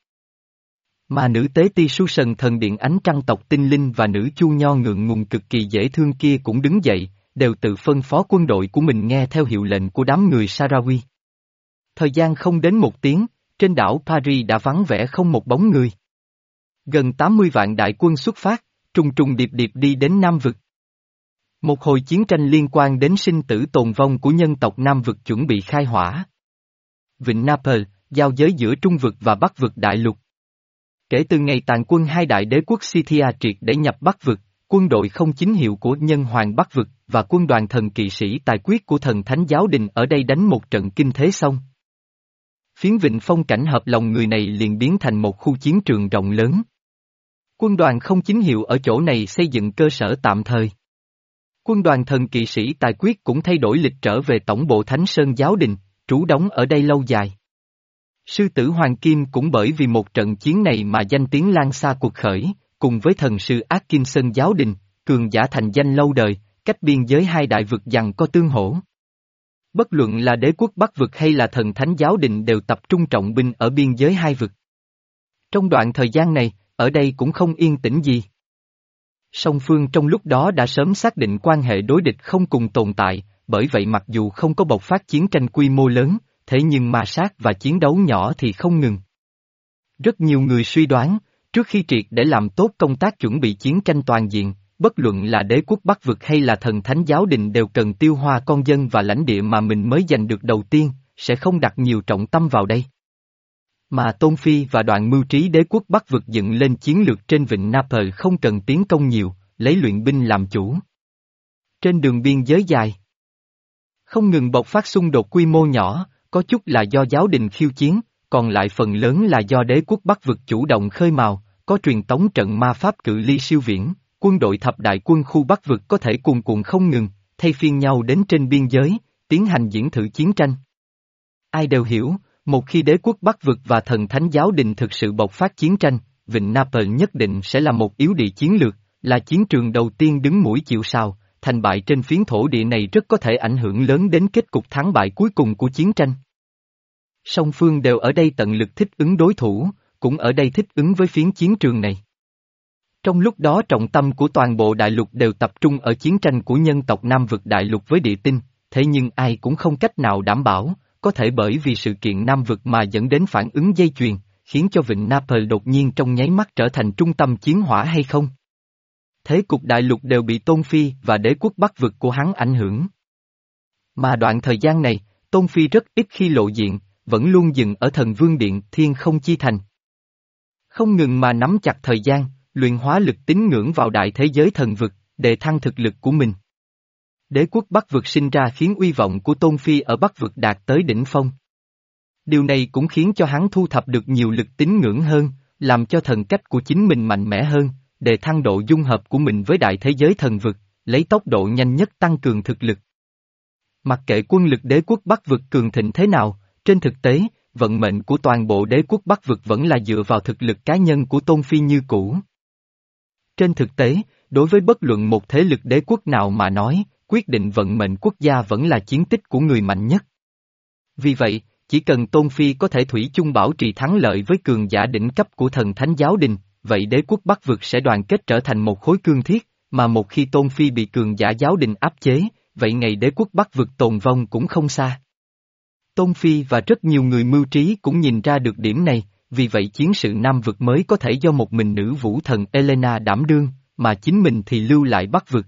Mà nữ tế ti su sần thần điện ánh trăng tộc tinh linh và nữ chu nho ngượng ngùng cực kỳ dễ thương kia cũng đứng dậy, đều tự phân phó quân đội của mình nghe theo hiệu lệnh của đám người Sarawi. Thời gian không đến một tiếng, trên đảo Paris đã vắng vẻ không một bóng người. Gần tám mươi vạn đại quân xuất phát, trùng trùng điệp điệp đi đến Nam vực. Một hồi chiến tranh liên quan đến sinh tử tồn vong của nhân tộc Nam vực chuẩn bị khai hỏa. Vịnh Naples, giao giới giữa Trung vực và Bắc vực đại lục. Kể từ ngày tàn quân hai đại đế quốc Scythia triệt để nhập Bắc vực, quân đội không chính hiệu của nhân hoàng Bắc vực và quân đoàn thần kỵ sĩ tài quyết của thần thánh giáo đình ở đây đánh một trận kinh thế xong. Phiến vịnh phong cảnh hợp lòng người này liền biến thành một khu chiến trường rộng lớn. Quân đoàn không chính hiệu ở chỗ này xây dựng cơ sở tạm thời. Quân đoàn thần kỵ sĩ tài quyết cũng thay đổi lịch trở về tổng bộ Thánh Sơn giáo đình, trú đóng ở đây lâu dài. Sư tử Hoàng Kim cũng bởi vì một trận chiến này mà danh tiếng lan xa cuộc khởi, cùng với thần sư Atkinson giáo đình, cường giả thành danh lâu đời, cách biên giới hai đại vực giằng co tương hỗ. Bất luận là đế quốc Bắc vực hay là thần thánh giáo đình đều tập trung trọng binh ở biên giới hai vực. Trong đoạn thời gian này, ở đây cũng không yên tĩnh gì. Song phương trong lúc đó đã sớm xác định quan hệ đối địch không cùng tồn tại, bởi vậy mặc dù không có bộc phát chiến tranh quy mô lớn, thế nhưng ma sát và chiến đấu nhỏ thì không ngừng. Rất nhiều người suy đoán, trước khi triệt để làm tốt công tác chuẩn bị chiến tranh toàn diện, bất luận là đế quốc Bắc vực hay là thần thánh giáo đình đều cần tiêu hoa con dân và lãnh địa mà mình mới giành được đầu tiên, sẽ không đặt nhiều trọng tâm vào đây. Mà Tôn Phi và đoàn mưu trí đế quốc Bắc vực dựng lên chiến lược trên vịnh Naples không cần tiến công nhiều, lấy luyện binh làm chủ. Trên đường biên giới dài, không ngừng bộc phát xung đột quy mô nhỏ, có chút là do giáo đình khiêu chiến, còn lại phần lớn là do đế quốc Bắc vực chủ động khơi mào, có truyền tống trận ma pháp cự ly siêu viễn, quân đội thập đại quân khu Bắc vực có thể cuồn cuộn không ngừng, thay phiên nhau đến trên biên giới, tiến hành diễn thử chiến tranh. Ai đều hiểu, một khi đế quốc Bắc vực và thần thánh giáo đình thực sự bộc phát chiến tranh, vịnh Naples nhất định sẽ là một yếu địa chiến lược, là chiến trường đầu tiên đứng mũi chịu sào, thành bại trên phiến thổ địa này rất có thể ảnh hưởng lớn đến kết cục thắng bại cuối cùng của chiến tranh. Song phương đều ở đây tận lực thích ứng đối thủ, cũng ở đây thích ứng với phiến chiến trường này. Trong lúc đó trọng tâm của toàn bộ đại lục đều tập trung ở chiến tranh của nhân tộc Nam vực đại lục với địa tinh, thế nhưng ai cũng không cách nào đảm bảo, có thể bởi vì sự kiện Nam vực mà dẫn đến phản ứng dây chuyền, khiến cho vịnh Naples đột nhiên trong nháy mắt trở thành trung tâm chiến hỏa hay không. Thế cục đại lục đều bị Tôn Phi và đế quốc Bắc vực của hắn ảnh hưởng. Mà đoạn thời gian này, Tôn Phi rất ít khi lộ diện, vẫn luôn dừng ở thần vương điện Thiên Không Chi Thành. Không ngừng mà nắm chặt thời gian, luyện hóa lực tín ngưỡng vào đại thế giới thần vực, để thăng thực lực của mình. Đế quốc Bắc vực sinh ra khiến uy vọng của Tôn Phi ở Bắc vực đạt tới đỉnh phong. Điều này cũng khiến cho hắn thu thập được nhiều lực tín ngưỡng hơn, làm cho thần cách của chính mình mạnh mẽ hơn, để thăng độ dung hợp của mình với đại thế giới thần vực, lấy tốc độ nhanh nhất tăng cường thực lực. Mặc kệ quân lực đế quốc Bắc vực cường thịnh thế nào, trên thực tế, vận mệnh của toàn bộ đế quốc Bắc vực vẫn là dựa vào thực lực cá nhân của Tôn Phi như cũ. Trên thực tế, đối với bất luận một thế lực đế quốc nào mà nói, quyết định vận mệnh quốc gia vẫn là chiến tích của người mạnh nhất. Vì vậy, chỉ cần Tôn Phi có thể thủy chung bảo trì thắng lợi với cường giả đỉnh cấp của thần thánh giáo đình, vậy đế quốc Bắc vực sẽ đoàn kết trở thành một khối cương thiết, mà một khi Tôn Phi bị cường giả giáo đình áp chế, vậy ngày đế quốc Bắc vực tồn vong cũng không xa. Tôn Phi và rất nhiều người mưu trí cũng nhìn ra được điểm này, vì vậy chiến sự Nam vực mới có thể do một mình nữ vũ thần Elena đảm đương, mà chính mình thì lưu lại Bắc vực.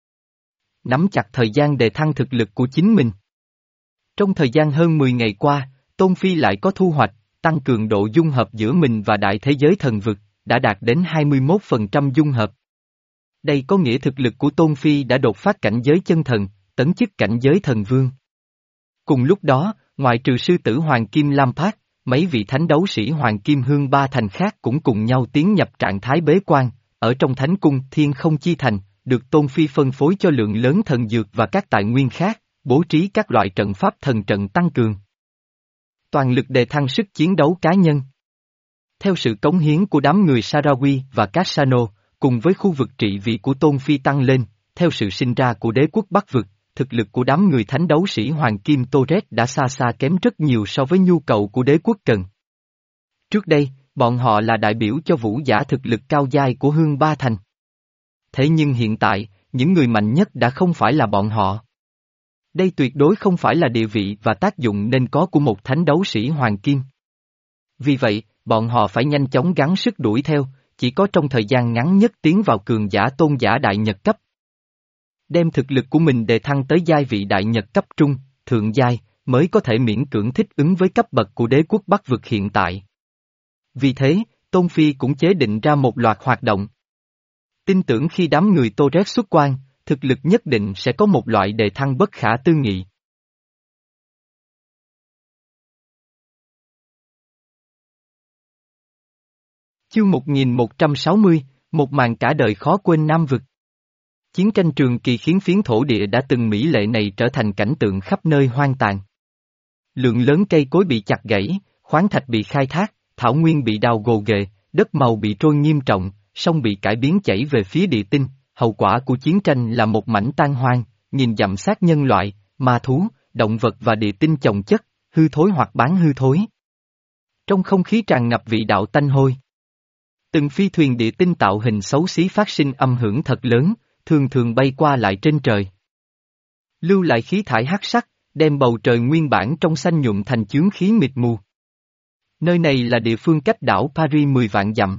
Nắm chặt thời gian để thăng thực lực của chính mình. Trong thời gian hơn mười ngày qua, Tôn Phi lại có thu hoạch, tăng cường độ dung hợp giữa mình và đại thế giới thần vực, đã đạt đến hai mươi mốt phần trăm dung hợp. Đây có nghĩa thực lực của Tôn Phi đã đột phá cảnh giới chân thần, tấn chức cảnh giới thần vương. Cùng lúc đó, ngoại trừ sư tử Hoàng Kim Lam Phát, mấy vị thánh đấu sĩ Hoàng Kim Hương Ba Thành khác cũng cùng nhau tiến nhập trạng thái bế quan, ở trong thánh cung Thiên Không Chi Thành, được Tôn Phi phân phối cho lượng lớn thần dược và các tài nguyên khác, bố trí các loại trận pháp thần trận tăng cường. Toàn lực đề thăng sức chiến đấu cá nhân. Theo sự cống hiến của đám người Sarawi và Cassano, cùng với khu vực trị vị của Tôn Phi tăng lên, theo sự sinh ra của đế quốc Bắc vực, thực lực của đám người thánh đấu sĩ Hoàng Kim Torres đã xa xa kém rất nhiều so với nhu cầu của đế quốc cần. Trước đây, bọn họ là đại biểu cho vũ giả thực lực cao giai của Hương Ba Thành. Thế nhưng hiện tại, những người mạnh nhất đã không phải là bọn họ. Đây tuyệt đối không phải là địa vị và tác dụng nên có của một thánh đấu sĩ Hoàng Kim. Vì vậy, bọn họ phải nhanh chóng gắng sức đuổi theo, chỉ có trong thời gian ngắn nhất tiến vào cường giả tôn giả đại nhật cấp. Đem thực lực của mình đề thăng tới giai vị đại nhật cấp trung, thượng giai, mới có thể miễn cưỡng thích ứng với cấp bậc của đế quốc Bắc vực hiện tại. Vì thế, Tôn Phi cũng chế định ra một loạt hoạt động. Tin tưởng khi đám người Torres xuất quan, thực lực nhất định sẽ có một loại đề thăng bất khả tư nghị. Chương một nghìn một trăm sáu mươi, một màn cả đời khó quên Nam vực. Chiến tranh trường kỳ khiến phiến thổ địa đã từng mỹ lệ này trở thành cảnh tượng khắp nơi hoang tàn. Lượng lớn cây cối bị chặt gãy, khoáng thạch bị khai thác, thảo nguyên bị đào gồ ghề, đất màu bị trôi nghiêm trọng, sông bị cải biến chảy về phía địa tinh. Hậu quả của chiến tranh là một mảnh tan hoang, nhìn dặm sát nhân loại, ma thú, động vật và địa tinh chồng chất, hư thối hoặc bán hư thối. Trong không khí tràn ngập vị đạo tanh hôi. Từng phi thuyền địa tinh tạo hình xấu xí phát sinh âm hưởng thật lớn, thường thường bay qua lại trên trời. Lưu lại khí thải hắc sắc, đem bầu trời nguyên bản trong xanh nhuộm thành chướng khí mịt mù. Nơi này là địa phương cách đảo Paris mười vạn dặm.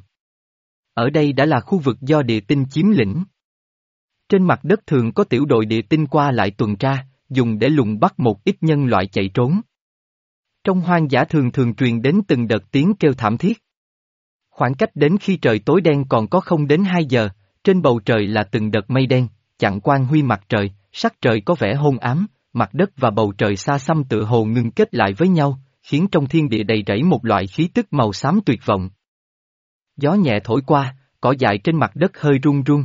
Ở đây đã là khu vực do địa tinh chiếm lĩnh. Trên mặt đất thường có tiểu đội địa tinh qua lại tuần tra, dùng để lùng bắt một ít nhân loại chạy trốn. Trong hoang dã thường thường truyền đến từng đợt tiếng kêu thảm thiết. Khoảng cách đến khi trời tối đen còn có không đến hai giờ, trên bầu trời là từng đợt mây đen, chặn quang huy mặt trời, sắc trời có vẻ hôn ám, mặt đất và bầu trời xa xăm tựa hồ ngưng kết lại với nhau, khiến trong thiên địa đầy rẫy một loại khí tức màu xám tuyệt vọng. Gió nhẹ thổi qua, cỏ dại trên mặt đất hơi rung rung.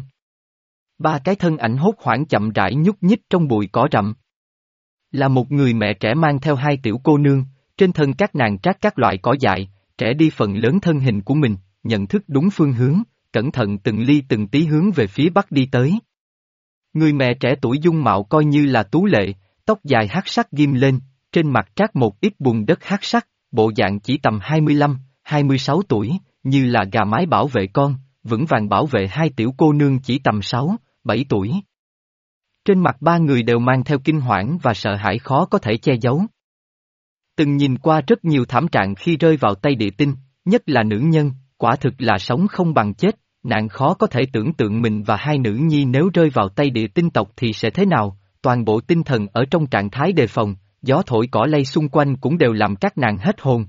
Ba cái thân ảnh hốt hoảng chậm rãi nhúc nhích trong bụi cỏ rậm. Là một người mẹ trẻ mang theo hai tiểu cô nương, trên thân các nàng trát các loại cỏ dại, trẻ đi phần lớn thân hình của mình, nhận thức đúng phương hướng, cẩn thận từng ly từng tí hướng về phía bắc đi tới. Người mẹ trẻ tuổi dung mạo coi như là tú lệ, tóc dài hắc sắc ghim lên, trên mặt trát một ít bùn đất hắc sắc, bộ dạng chỉ tầm hai mươi lăm, hai mươi sáu tuổi, như là gà mái bảo vệ con, vững vàng bảo vệ hai tiểu cô nương chỉ tầm sáu, bảy tuổi. Trên mặt ba người đều mang theo kinh hoảng và sợ hãi khó có thể che giấu. Từng nhìn qua rất nhiều thảm trạng khi rơi vào tay địa tinh, nhất là nữ nhân, quả thực là sống không bằng chết, nạn khó có thể tưởng tượng mình và hai nữ nhi nếu rơi vào tay địa tinh tộc thì sẽ thế nào, toàn bộ tinh thần ở trong trạng thái đề phòng, gió thổi cỏ lay xung quanh cũng đều làm các nàng hết hồn.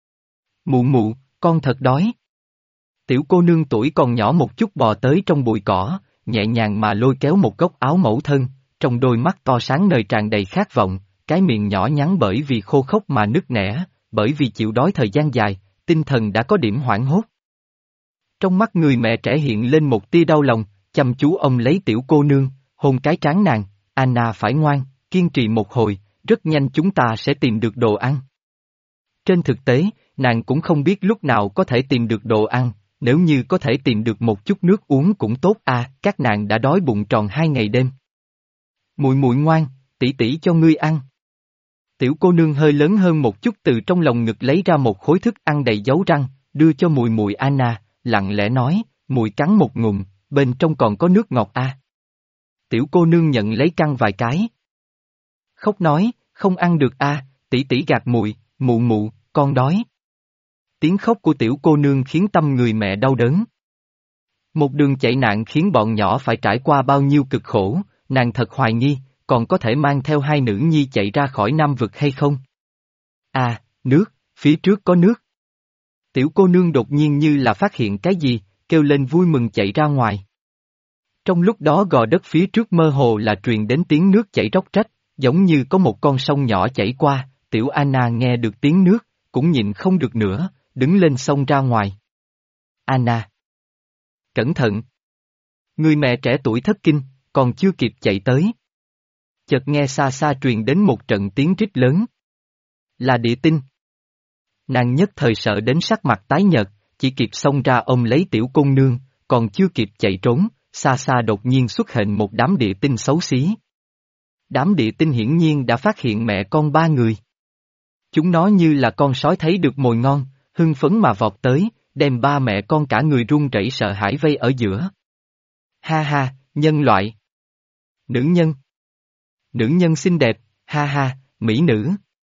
Mụ mụ, con thật đói. Tiểu cô nương tuổi còn nhỏ một chút bò tới trong bụi cỏ, nhẹ nhàng mà lôi kéo một góc áo mẫu thân, trong đôi mắt to sáng ngời tràn đầy khát vọng, cái miệng nhỏ nhắn bởi vì khô khốc mà nứt nẻ, bởi vì chịu đói thời gian dài, tinh thần đã có điểm hoảng hốt. Trong mắt người mẹ trẻ hiện lên một tia đau lòng, chăm chú ôm lấy tiểu cô nương, hôn cái trán nàng, Anna phải ngoan, kiên trì một hồi, rất nhanh chúng ta sẽ tìm được đồ ăn. Trên thực tế, nàng cũng không biết lúc nào có thể tìm được đồ ăn, nếu như có thể tìm được một chút nước uống cũng tốt à, các nàng đã đói bụng tròn hai ngày đêm. Muội muội ngoan, tỷ tỷ cho ngươi ăn. Tiểu cô nương hơi lớn hơn một chút từ trong lòng ngực lấy ra một khối thức ăn đầy dấu răng, đưa cho mùi mùi Anna, lặng lẽ nói, mùi cắn một ngụm, bên trong còn có nước ngọt à. Tiểu cô nương nhận lấy căng vài cái. Khóc nói, không ăn được à, tỷ tỷ gạt mùi, mụ mụ, con đói. Tiếng khóc của tiểu cô nương khiến tâm người mẹ đau đớn. Một đường chạy nạn khiến bọn nhỏ phải trải qua bao nhiêu cực khổ, nàng thật hoài nghi, còn có thể mang theo hai nữ nhi chạy ra khỏi Nam vực hay không? À, nước, phía trước có nước. Tiểu cô nương đột nhiên như là phát hiện cái gì, kêu lên vui mừng chạy ra ngoài. Trong lúc đó gò đất phía trước mơ hồ là truyền đến tiếng nước chảy róc rách, giống như có một con sông nhỏ chảy qua, tiểu Anna nghe được tiếng nước, cũng nhịn không được nữa, đứng lên sông ra ngoài. Anna! Cẩn thận! Người mẹ trẻ tuổi thất kinh, còn chưa kịp chạy tới. Chợt nghe xa xa truyền đến một trận tiếng rít lớn. Là địa tinh. Nàng nhất thời sợ đến sắc mặt tái nhợt, chỉ kịp xông ra ôm lấy tiểu cô nương, còn chưa kịp chạy trốn, xa xa đột nhiên xuất hiện một đám địa tinh xấu xí. Đám địa tinh hiển nhiên đã phát hiện mẹ con ba người. Chúng nó như là con sói thấy được mồi ngon, hưng phấn mà vọt tới, đem ba mẹ con cả người run rẩy sợ hãi vây ở giữa. Ha ha, nhân loại. Nữ nhân. Nữ nhân xinh đẹp, ha ha, mỹ nữ.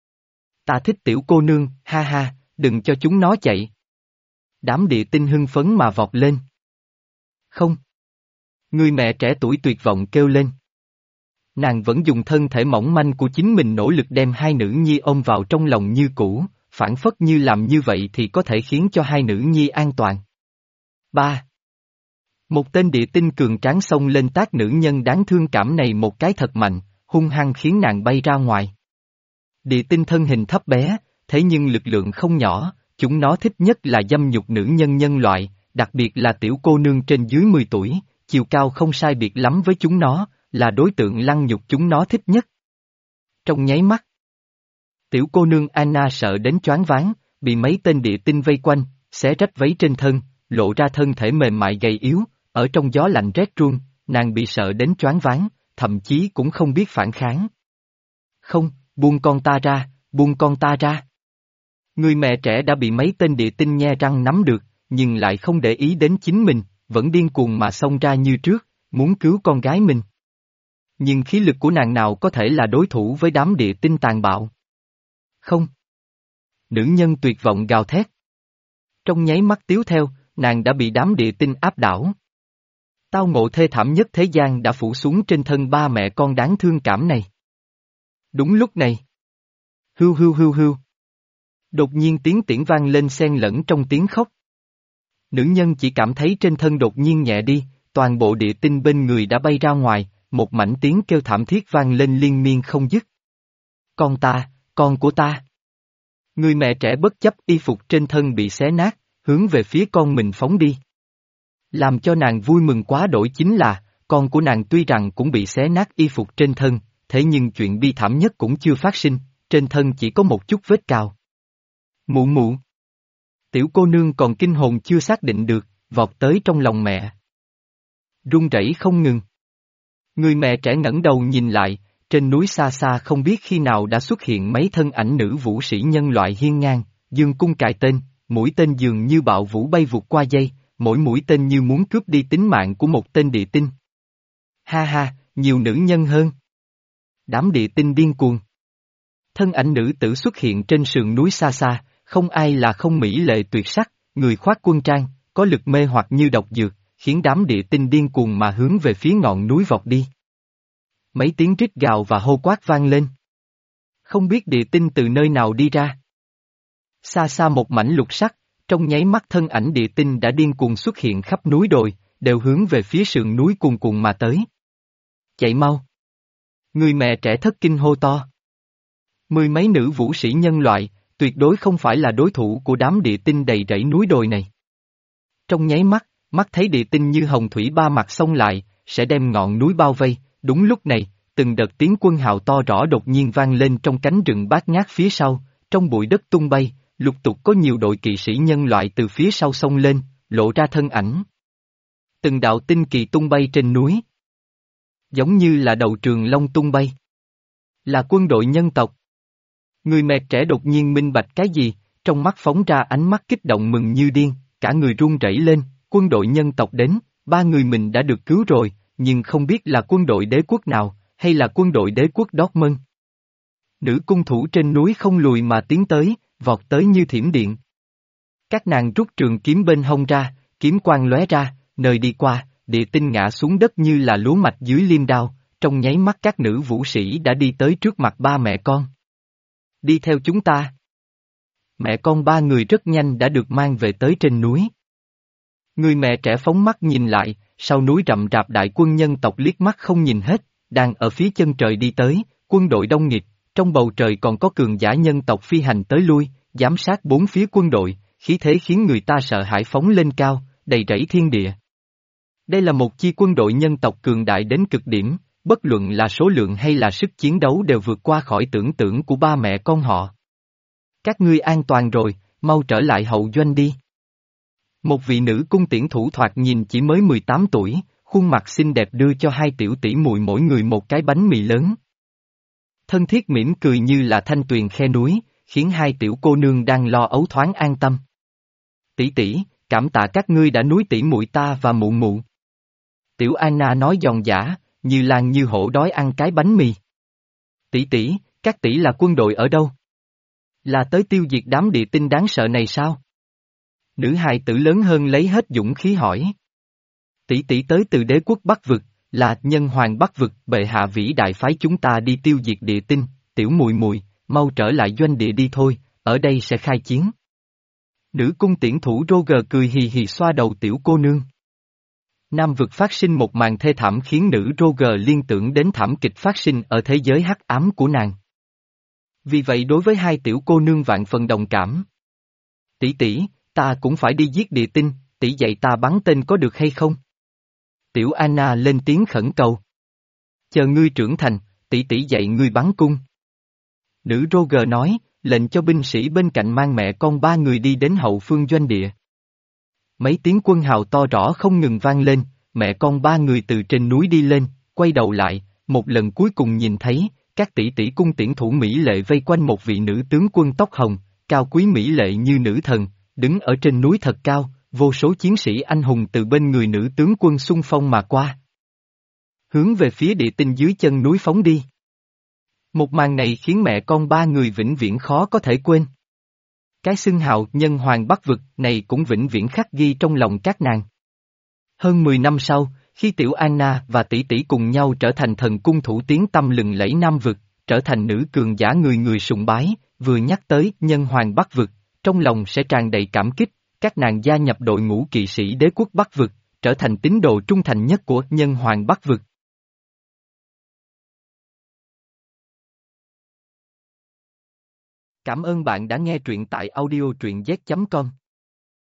Ta thích tiểu cô nương, ha ha, đừng cho chúng nó chạy. Đám địa tinh hưng phấn mà vọt lên. Không. Người mẹ trẻ tuổi tuyệt vọng kêu lên. Nàng vẫn dùng thân thể mỏng manh của chính mình nỗ lực đem hai nữ nhi ôm vào trong lòng như cũ, phản phất như làm như vậy thì có thể khiến cho hai nữ nhi an toàn. Ba. Một tên địa tinh cường tráng xông lên tát nữ nhân đáng thương cảm này một cái thật mạnh, hung hăng khiến nàng bay ra ngoài. Địa tinh thân hình thấp bé, thế nhưng lực lượng không nhỏ, chúng nó thích nhất là dâm nhục nữ nhân nhân loại, đặc biệt là tiểu cô nương trên dưới mười tuổi, chiều cao không sai biệt lắm với chúng nó, là đối tượng lăng nhục chúng nó thích nhất. Trong nháy mắt, tiểu cô nương Anna sợ đến choáng váng, bị mấy tên địa tinh vây quanh, xé rách váy trên thân, lộ ra thân thể mềm mại gầy yếu, ở trong gió lạnh rét run, nàng bị sợ đến choáng váng, thậm chí cũng không biết phản kháng. Không, buông con ta ra, buông con ta ra. Người mẹ trẻ đã bị mấy tên địa tinh nhe răng nắm được, nhưng lại không để ý đến chính mình, vẫn điên cuồng mà xông ra như trước, muốn cứu con gái mình. Nhưng khí lực của nàng nào có thể là đối thủ với đám địa tinh tàn bạo. Không. Nữ nhân tuyệt vọng gào thét. Trong nháy mắt tiếu theo, nàng đã bị đám địa tinh áp đảo. Tao ngộ thê thảm nhất thế gian đã phủ xuống trên thân ba mẹ con đáng thương cảm này. Đúng lúc này. Hưu hưu hưu hưu. Đột nhiên tiếng tiễn vang lên xen lẫn trong tiếng khóc. Nữ nhân chỉ cảm thấy trên thân đột nhiên nhẹ đi, toàn bộ địa tinh bên người đã bay ra ngoài, một mảnh tiếng kêu thảm thiết vang lên liên miên không dứt. Con ta, con của ta. Người mẹ trẻ bất chấp y phục trên thân bị xé nát, hướng về phía con mình phóng đi. Làm cho nàng vui mừng quá đổi chính là, con của nàng tuy rằng cũng bị xé nát y phục trên thân, thế nhưng chuyện bi thảm nhất cũng chưa phát sinh, trên thân chỉ có một chút vết cào. Mụ mụ. Tiểu cô nương còn kinh hồn chưa xác định được, vọt tới trong lòng mẹ. Run rẩy không ngừng. Người mẹ trẻ ngẩng đầu nhìn lại, trên núi xa xa không biết khi nào đã xuất hiện mấy thân ảnh nữ vũ sĩ nhân loại hiên ngang, dương cung cài tên, mũi tên dường như bạo vũ bay vụt qua dây, mỗi mũi tên như muốn cướp đi tính mạng của một tên địa tinh. Ha ha, nhiều nữ nhân hơn. Đám địa tinh điên cuồng. Thân ảnh nữ tử xuất hiện trên sườn núi xa xa, không ai là không mỹ lệ tuyệt sắc, người khoác quân trang, có lực mê hoặc như độc dược, khiến đám địa tinh điên cuồng mà hướng về phía ngọn núi vọt đi. Mấy tiếng rít gào và hô quát vang lên. Không biết địa tinh từ nơi nào đi ra. Xa xa một mảnh lục sắc, trong nháy mắt thân ảnh địa tinh đã điên cuồng xuất hiện khắp núi đồi, đều hướng về phía sườn núi cuồn cuộn mà tới. Chạy mau. Người mẹ trẻ thất kinh hô to. Mười mấy nữ vũ sĩ nhân loại, tuyệt đối không phải là đối thủ của đám địa tinh đầy rẫy núi đồi này. Trong nháy mắt, mắt thấy địa tinh như hồng thủy ba mặt xông lại, sẽ đem ngọn núi bao vây, đúng lúc này, từng đợt tiếng quân hào to rõ đột nhiên vang lên trong cánh rừng bát ngát phía sau, trong bụi đất tung bay, lục tục có nhiều đội kỵ sĩ nhân loại từ phía sau xông lên, lộ ra thân ảnh. Từng đạo tinh kỳ tung bay trên núi. Giống như là đầu trường long tung bay. Là quân đội nhân tộc. Người mẹ trẻ đột nhiên minh bạch cái gì, trong mắt phóng ra ánh mắt kích động mừng như điên, cả người run rẩy lên, quân đội nhân tộc đến, ba người mình đã được cứu rồi, nhưng không biết là quân đội đế quốc nào, hay là quân đội đế quốc Dortmund. Nữ cung thủ trên núi không lùi mà tiến tới, vọt tới như thiểm điện. Các nàng rút trường kiếm bên hông ra, kiếm quang lóe ra, nơi đi qua, địa tinh ngã xuống đất như là lúa mạch dưới liêm đao, trong nháy mắt các nữ vũ sĩ đã đi tới trước mặt ba mẹ con. Đi theo chúng ta. Mẹ con ba người rất nhanh đã được mang về tới trên núi. Người mẹ trẻ phóng mắt nhìn lại, sau núi rậm rạp đại quân nhân tộc liếc mắt không nhìn hết, đang ở phía chân trời đi tới, quân đội đông nghịt, trong bầu trời còn có cường giả nhân tộc phi hành tới lui, giám sát bốn phía quân đội, khí thế khiến người ta sợ hãi phóng lên cao, đầy rẫy thiên địa. Đây là một chi quân đội nhân tộc cường đại đến cực điểm, bất luận là số lượng hay là sức chiến đấu đều vượt qua khỏi tưởng tượng của ba mẹ con họ. Các ngươi an toàn rồi, mau trở lại hậu doanh đi. Một vị nữ cung tiễn thủ thoạt nhìn chỉ mới mười tám tuổi, khuôn mặt xinh đẹp đưa cho hai tiểu tỷ muội mỗi người một cái bánh mì lớn. Thân thiết mỉm cười như là thanh tuyền khe núi, khiến hai tiểu cô nương đang lo ấu thoáng an tâm. Tỷ tỷ, cảm tạ các ngươi đã nuôi tỷ muội ta và mụ mụ. Tiểu Anna nói giòn giã, như lan như hổ đói ăn cái bánh mì. Tỷ tỷ, các tỷ là quân đội ở đâu? Là tới tiêu diệt đám địa tinh đáng sợ này sao? Nữ hài tử lớn hơn lấy hết dũng khí hỏi. Tỷ tỷ tới từ đế quốc Bắc Vực, là nhân hoàng Bắc Vực, bệ hạ vĩ đại phái chúng ta đi tiêu diệt địa tinh, tiểu mùi mùi, mau trở lại doanh địa đi thôi, ở đây sẽ khai chiến. Nữ cung tiễn thủ Roger cười hì hì xoa đầu tiểu cô nương. Nam Vực phát sinh một màn thê thảm khiến nữ Roger liên tưởng đến thảm kịch phát sinh ở thế giới hắc ám của nàng. Vì vậy đối với hai tiểu cô nương vạn phần đồng cảm. Tỷ tỷ, ta cũng phải đi giết địa tinh, tỷ dạy ta bắn tên có được hay không? Tiểu Anna lên tiếng khẩn cầu. Chờ ngươi trưởng thành, tỷ tỷ dạy ngươi bắn cung. Nữ Roger nói, lệnh cho binh sĩ bên cạnh mang mẹ con ba người đi đến hậu phương doanh địa. Mấy tiếng quân hào to rõ không ngừng vang lên, mẹ con ba người từ trên núi đi lên, quay đầu lại, một lần cuối cùng nhìn thấy, các tỷ tỷ cung tiễn thủ mỹ lệ vây quanh một vị nữ tướng quân tóc hồng, cao quý mỹ lệ như nữ thần, đứng ở trên núi thật cao, vô số chiến sĩ anh hùng từ bên người nữ tướng quân xung phong mà qua. Hướng về phía địa tinh dưới chân núi phóng đi. Một màn này khiến mẹ con ba người vĩnh viễn khó có thể quên. Cái xưng hào nhân hoàng Bắc vực này cũng vĩnh viễn khắc ghi trong lòng các nàng. Hơn mười năm sau, khi Tiểu Anna và tỷ tỷ cùng nhau trở thành thần cung thủ tiếng tăm lừng lẫy Nam vực, trở thành nữ cường giả người người sùng bái, vừa nhắc tới nhân hoàng Bắc vực, trong lòng sẽ tràn đầy cảm kích, các nàng gia nhập đội ngũ kỵ sĩ đế quốc Bắc vực, trở thành tín đồ trung thành nhất của nhân hoàng Bắc vực. Cảm ơn bạn đã nghe truyện tại audio truyện z chấm com.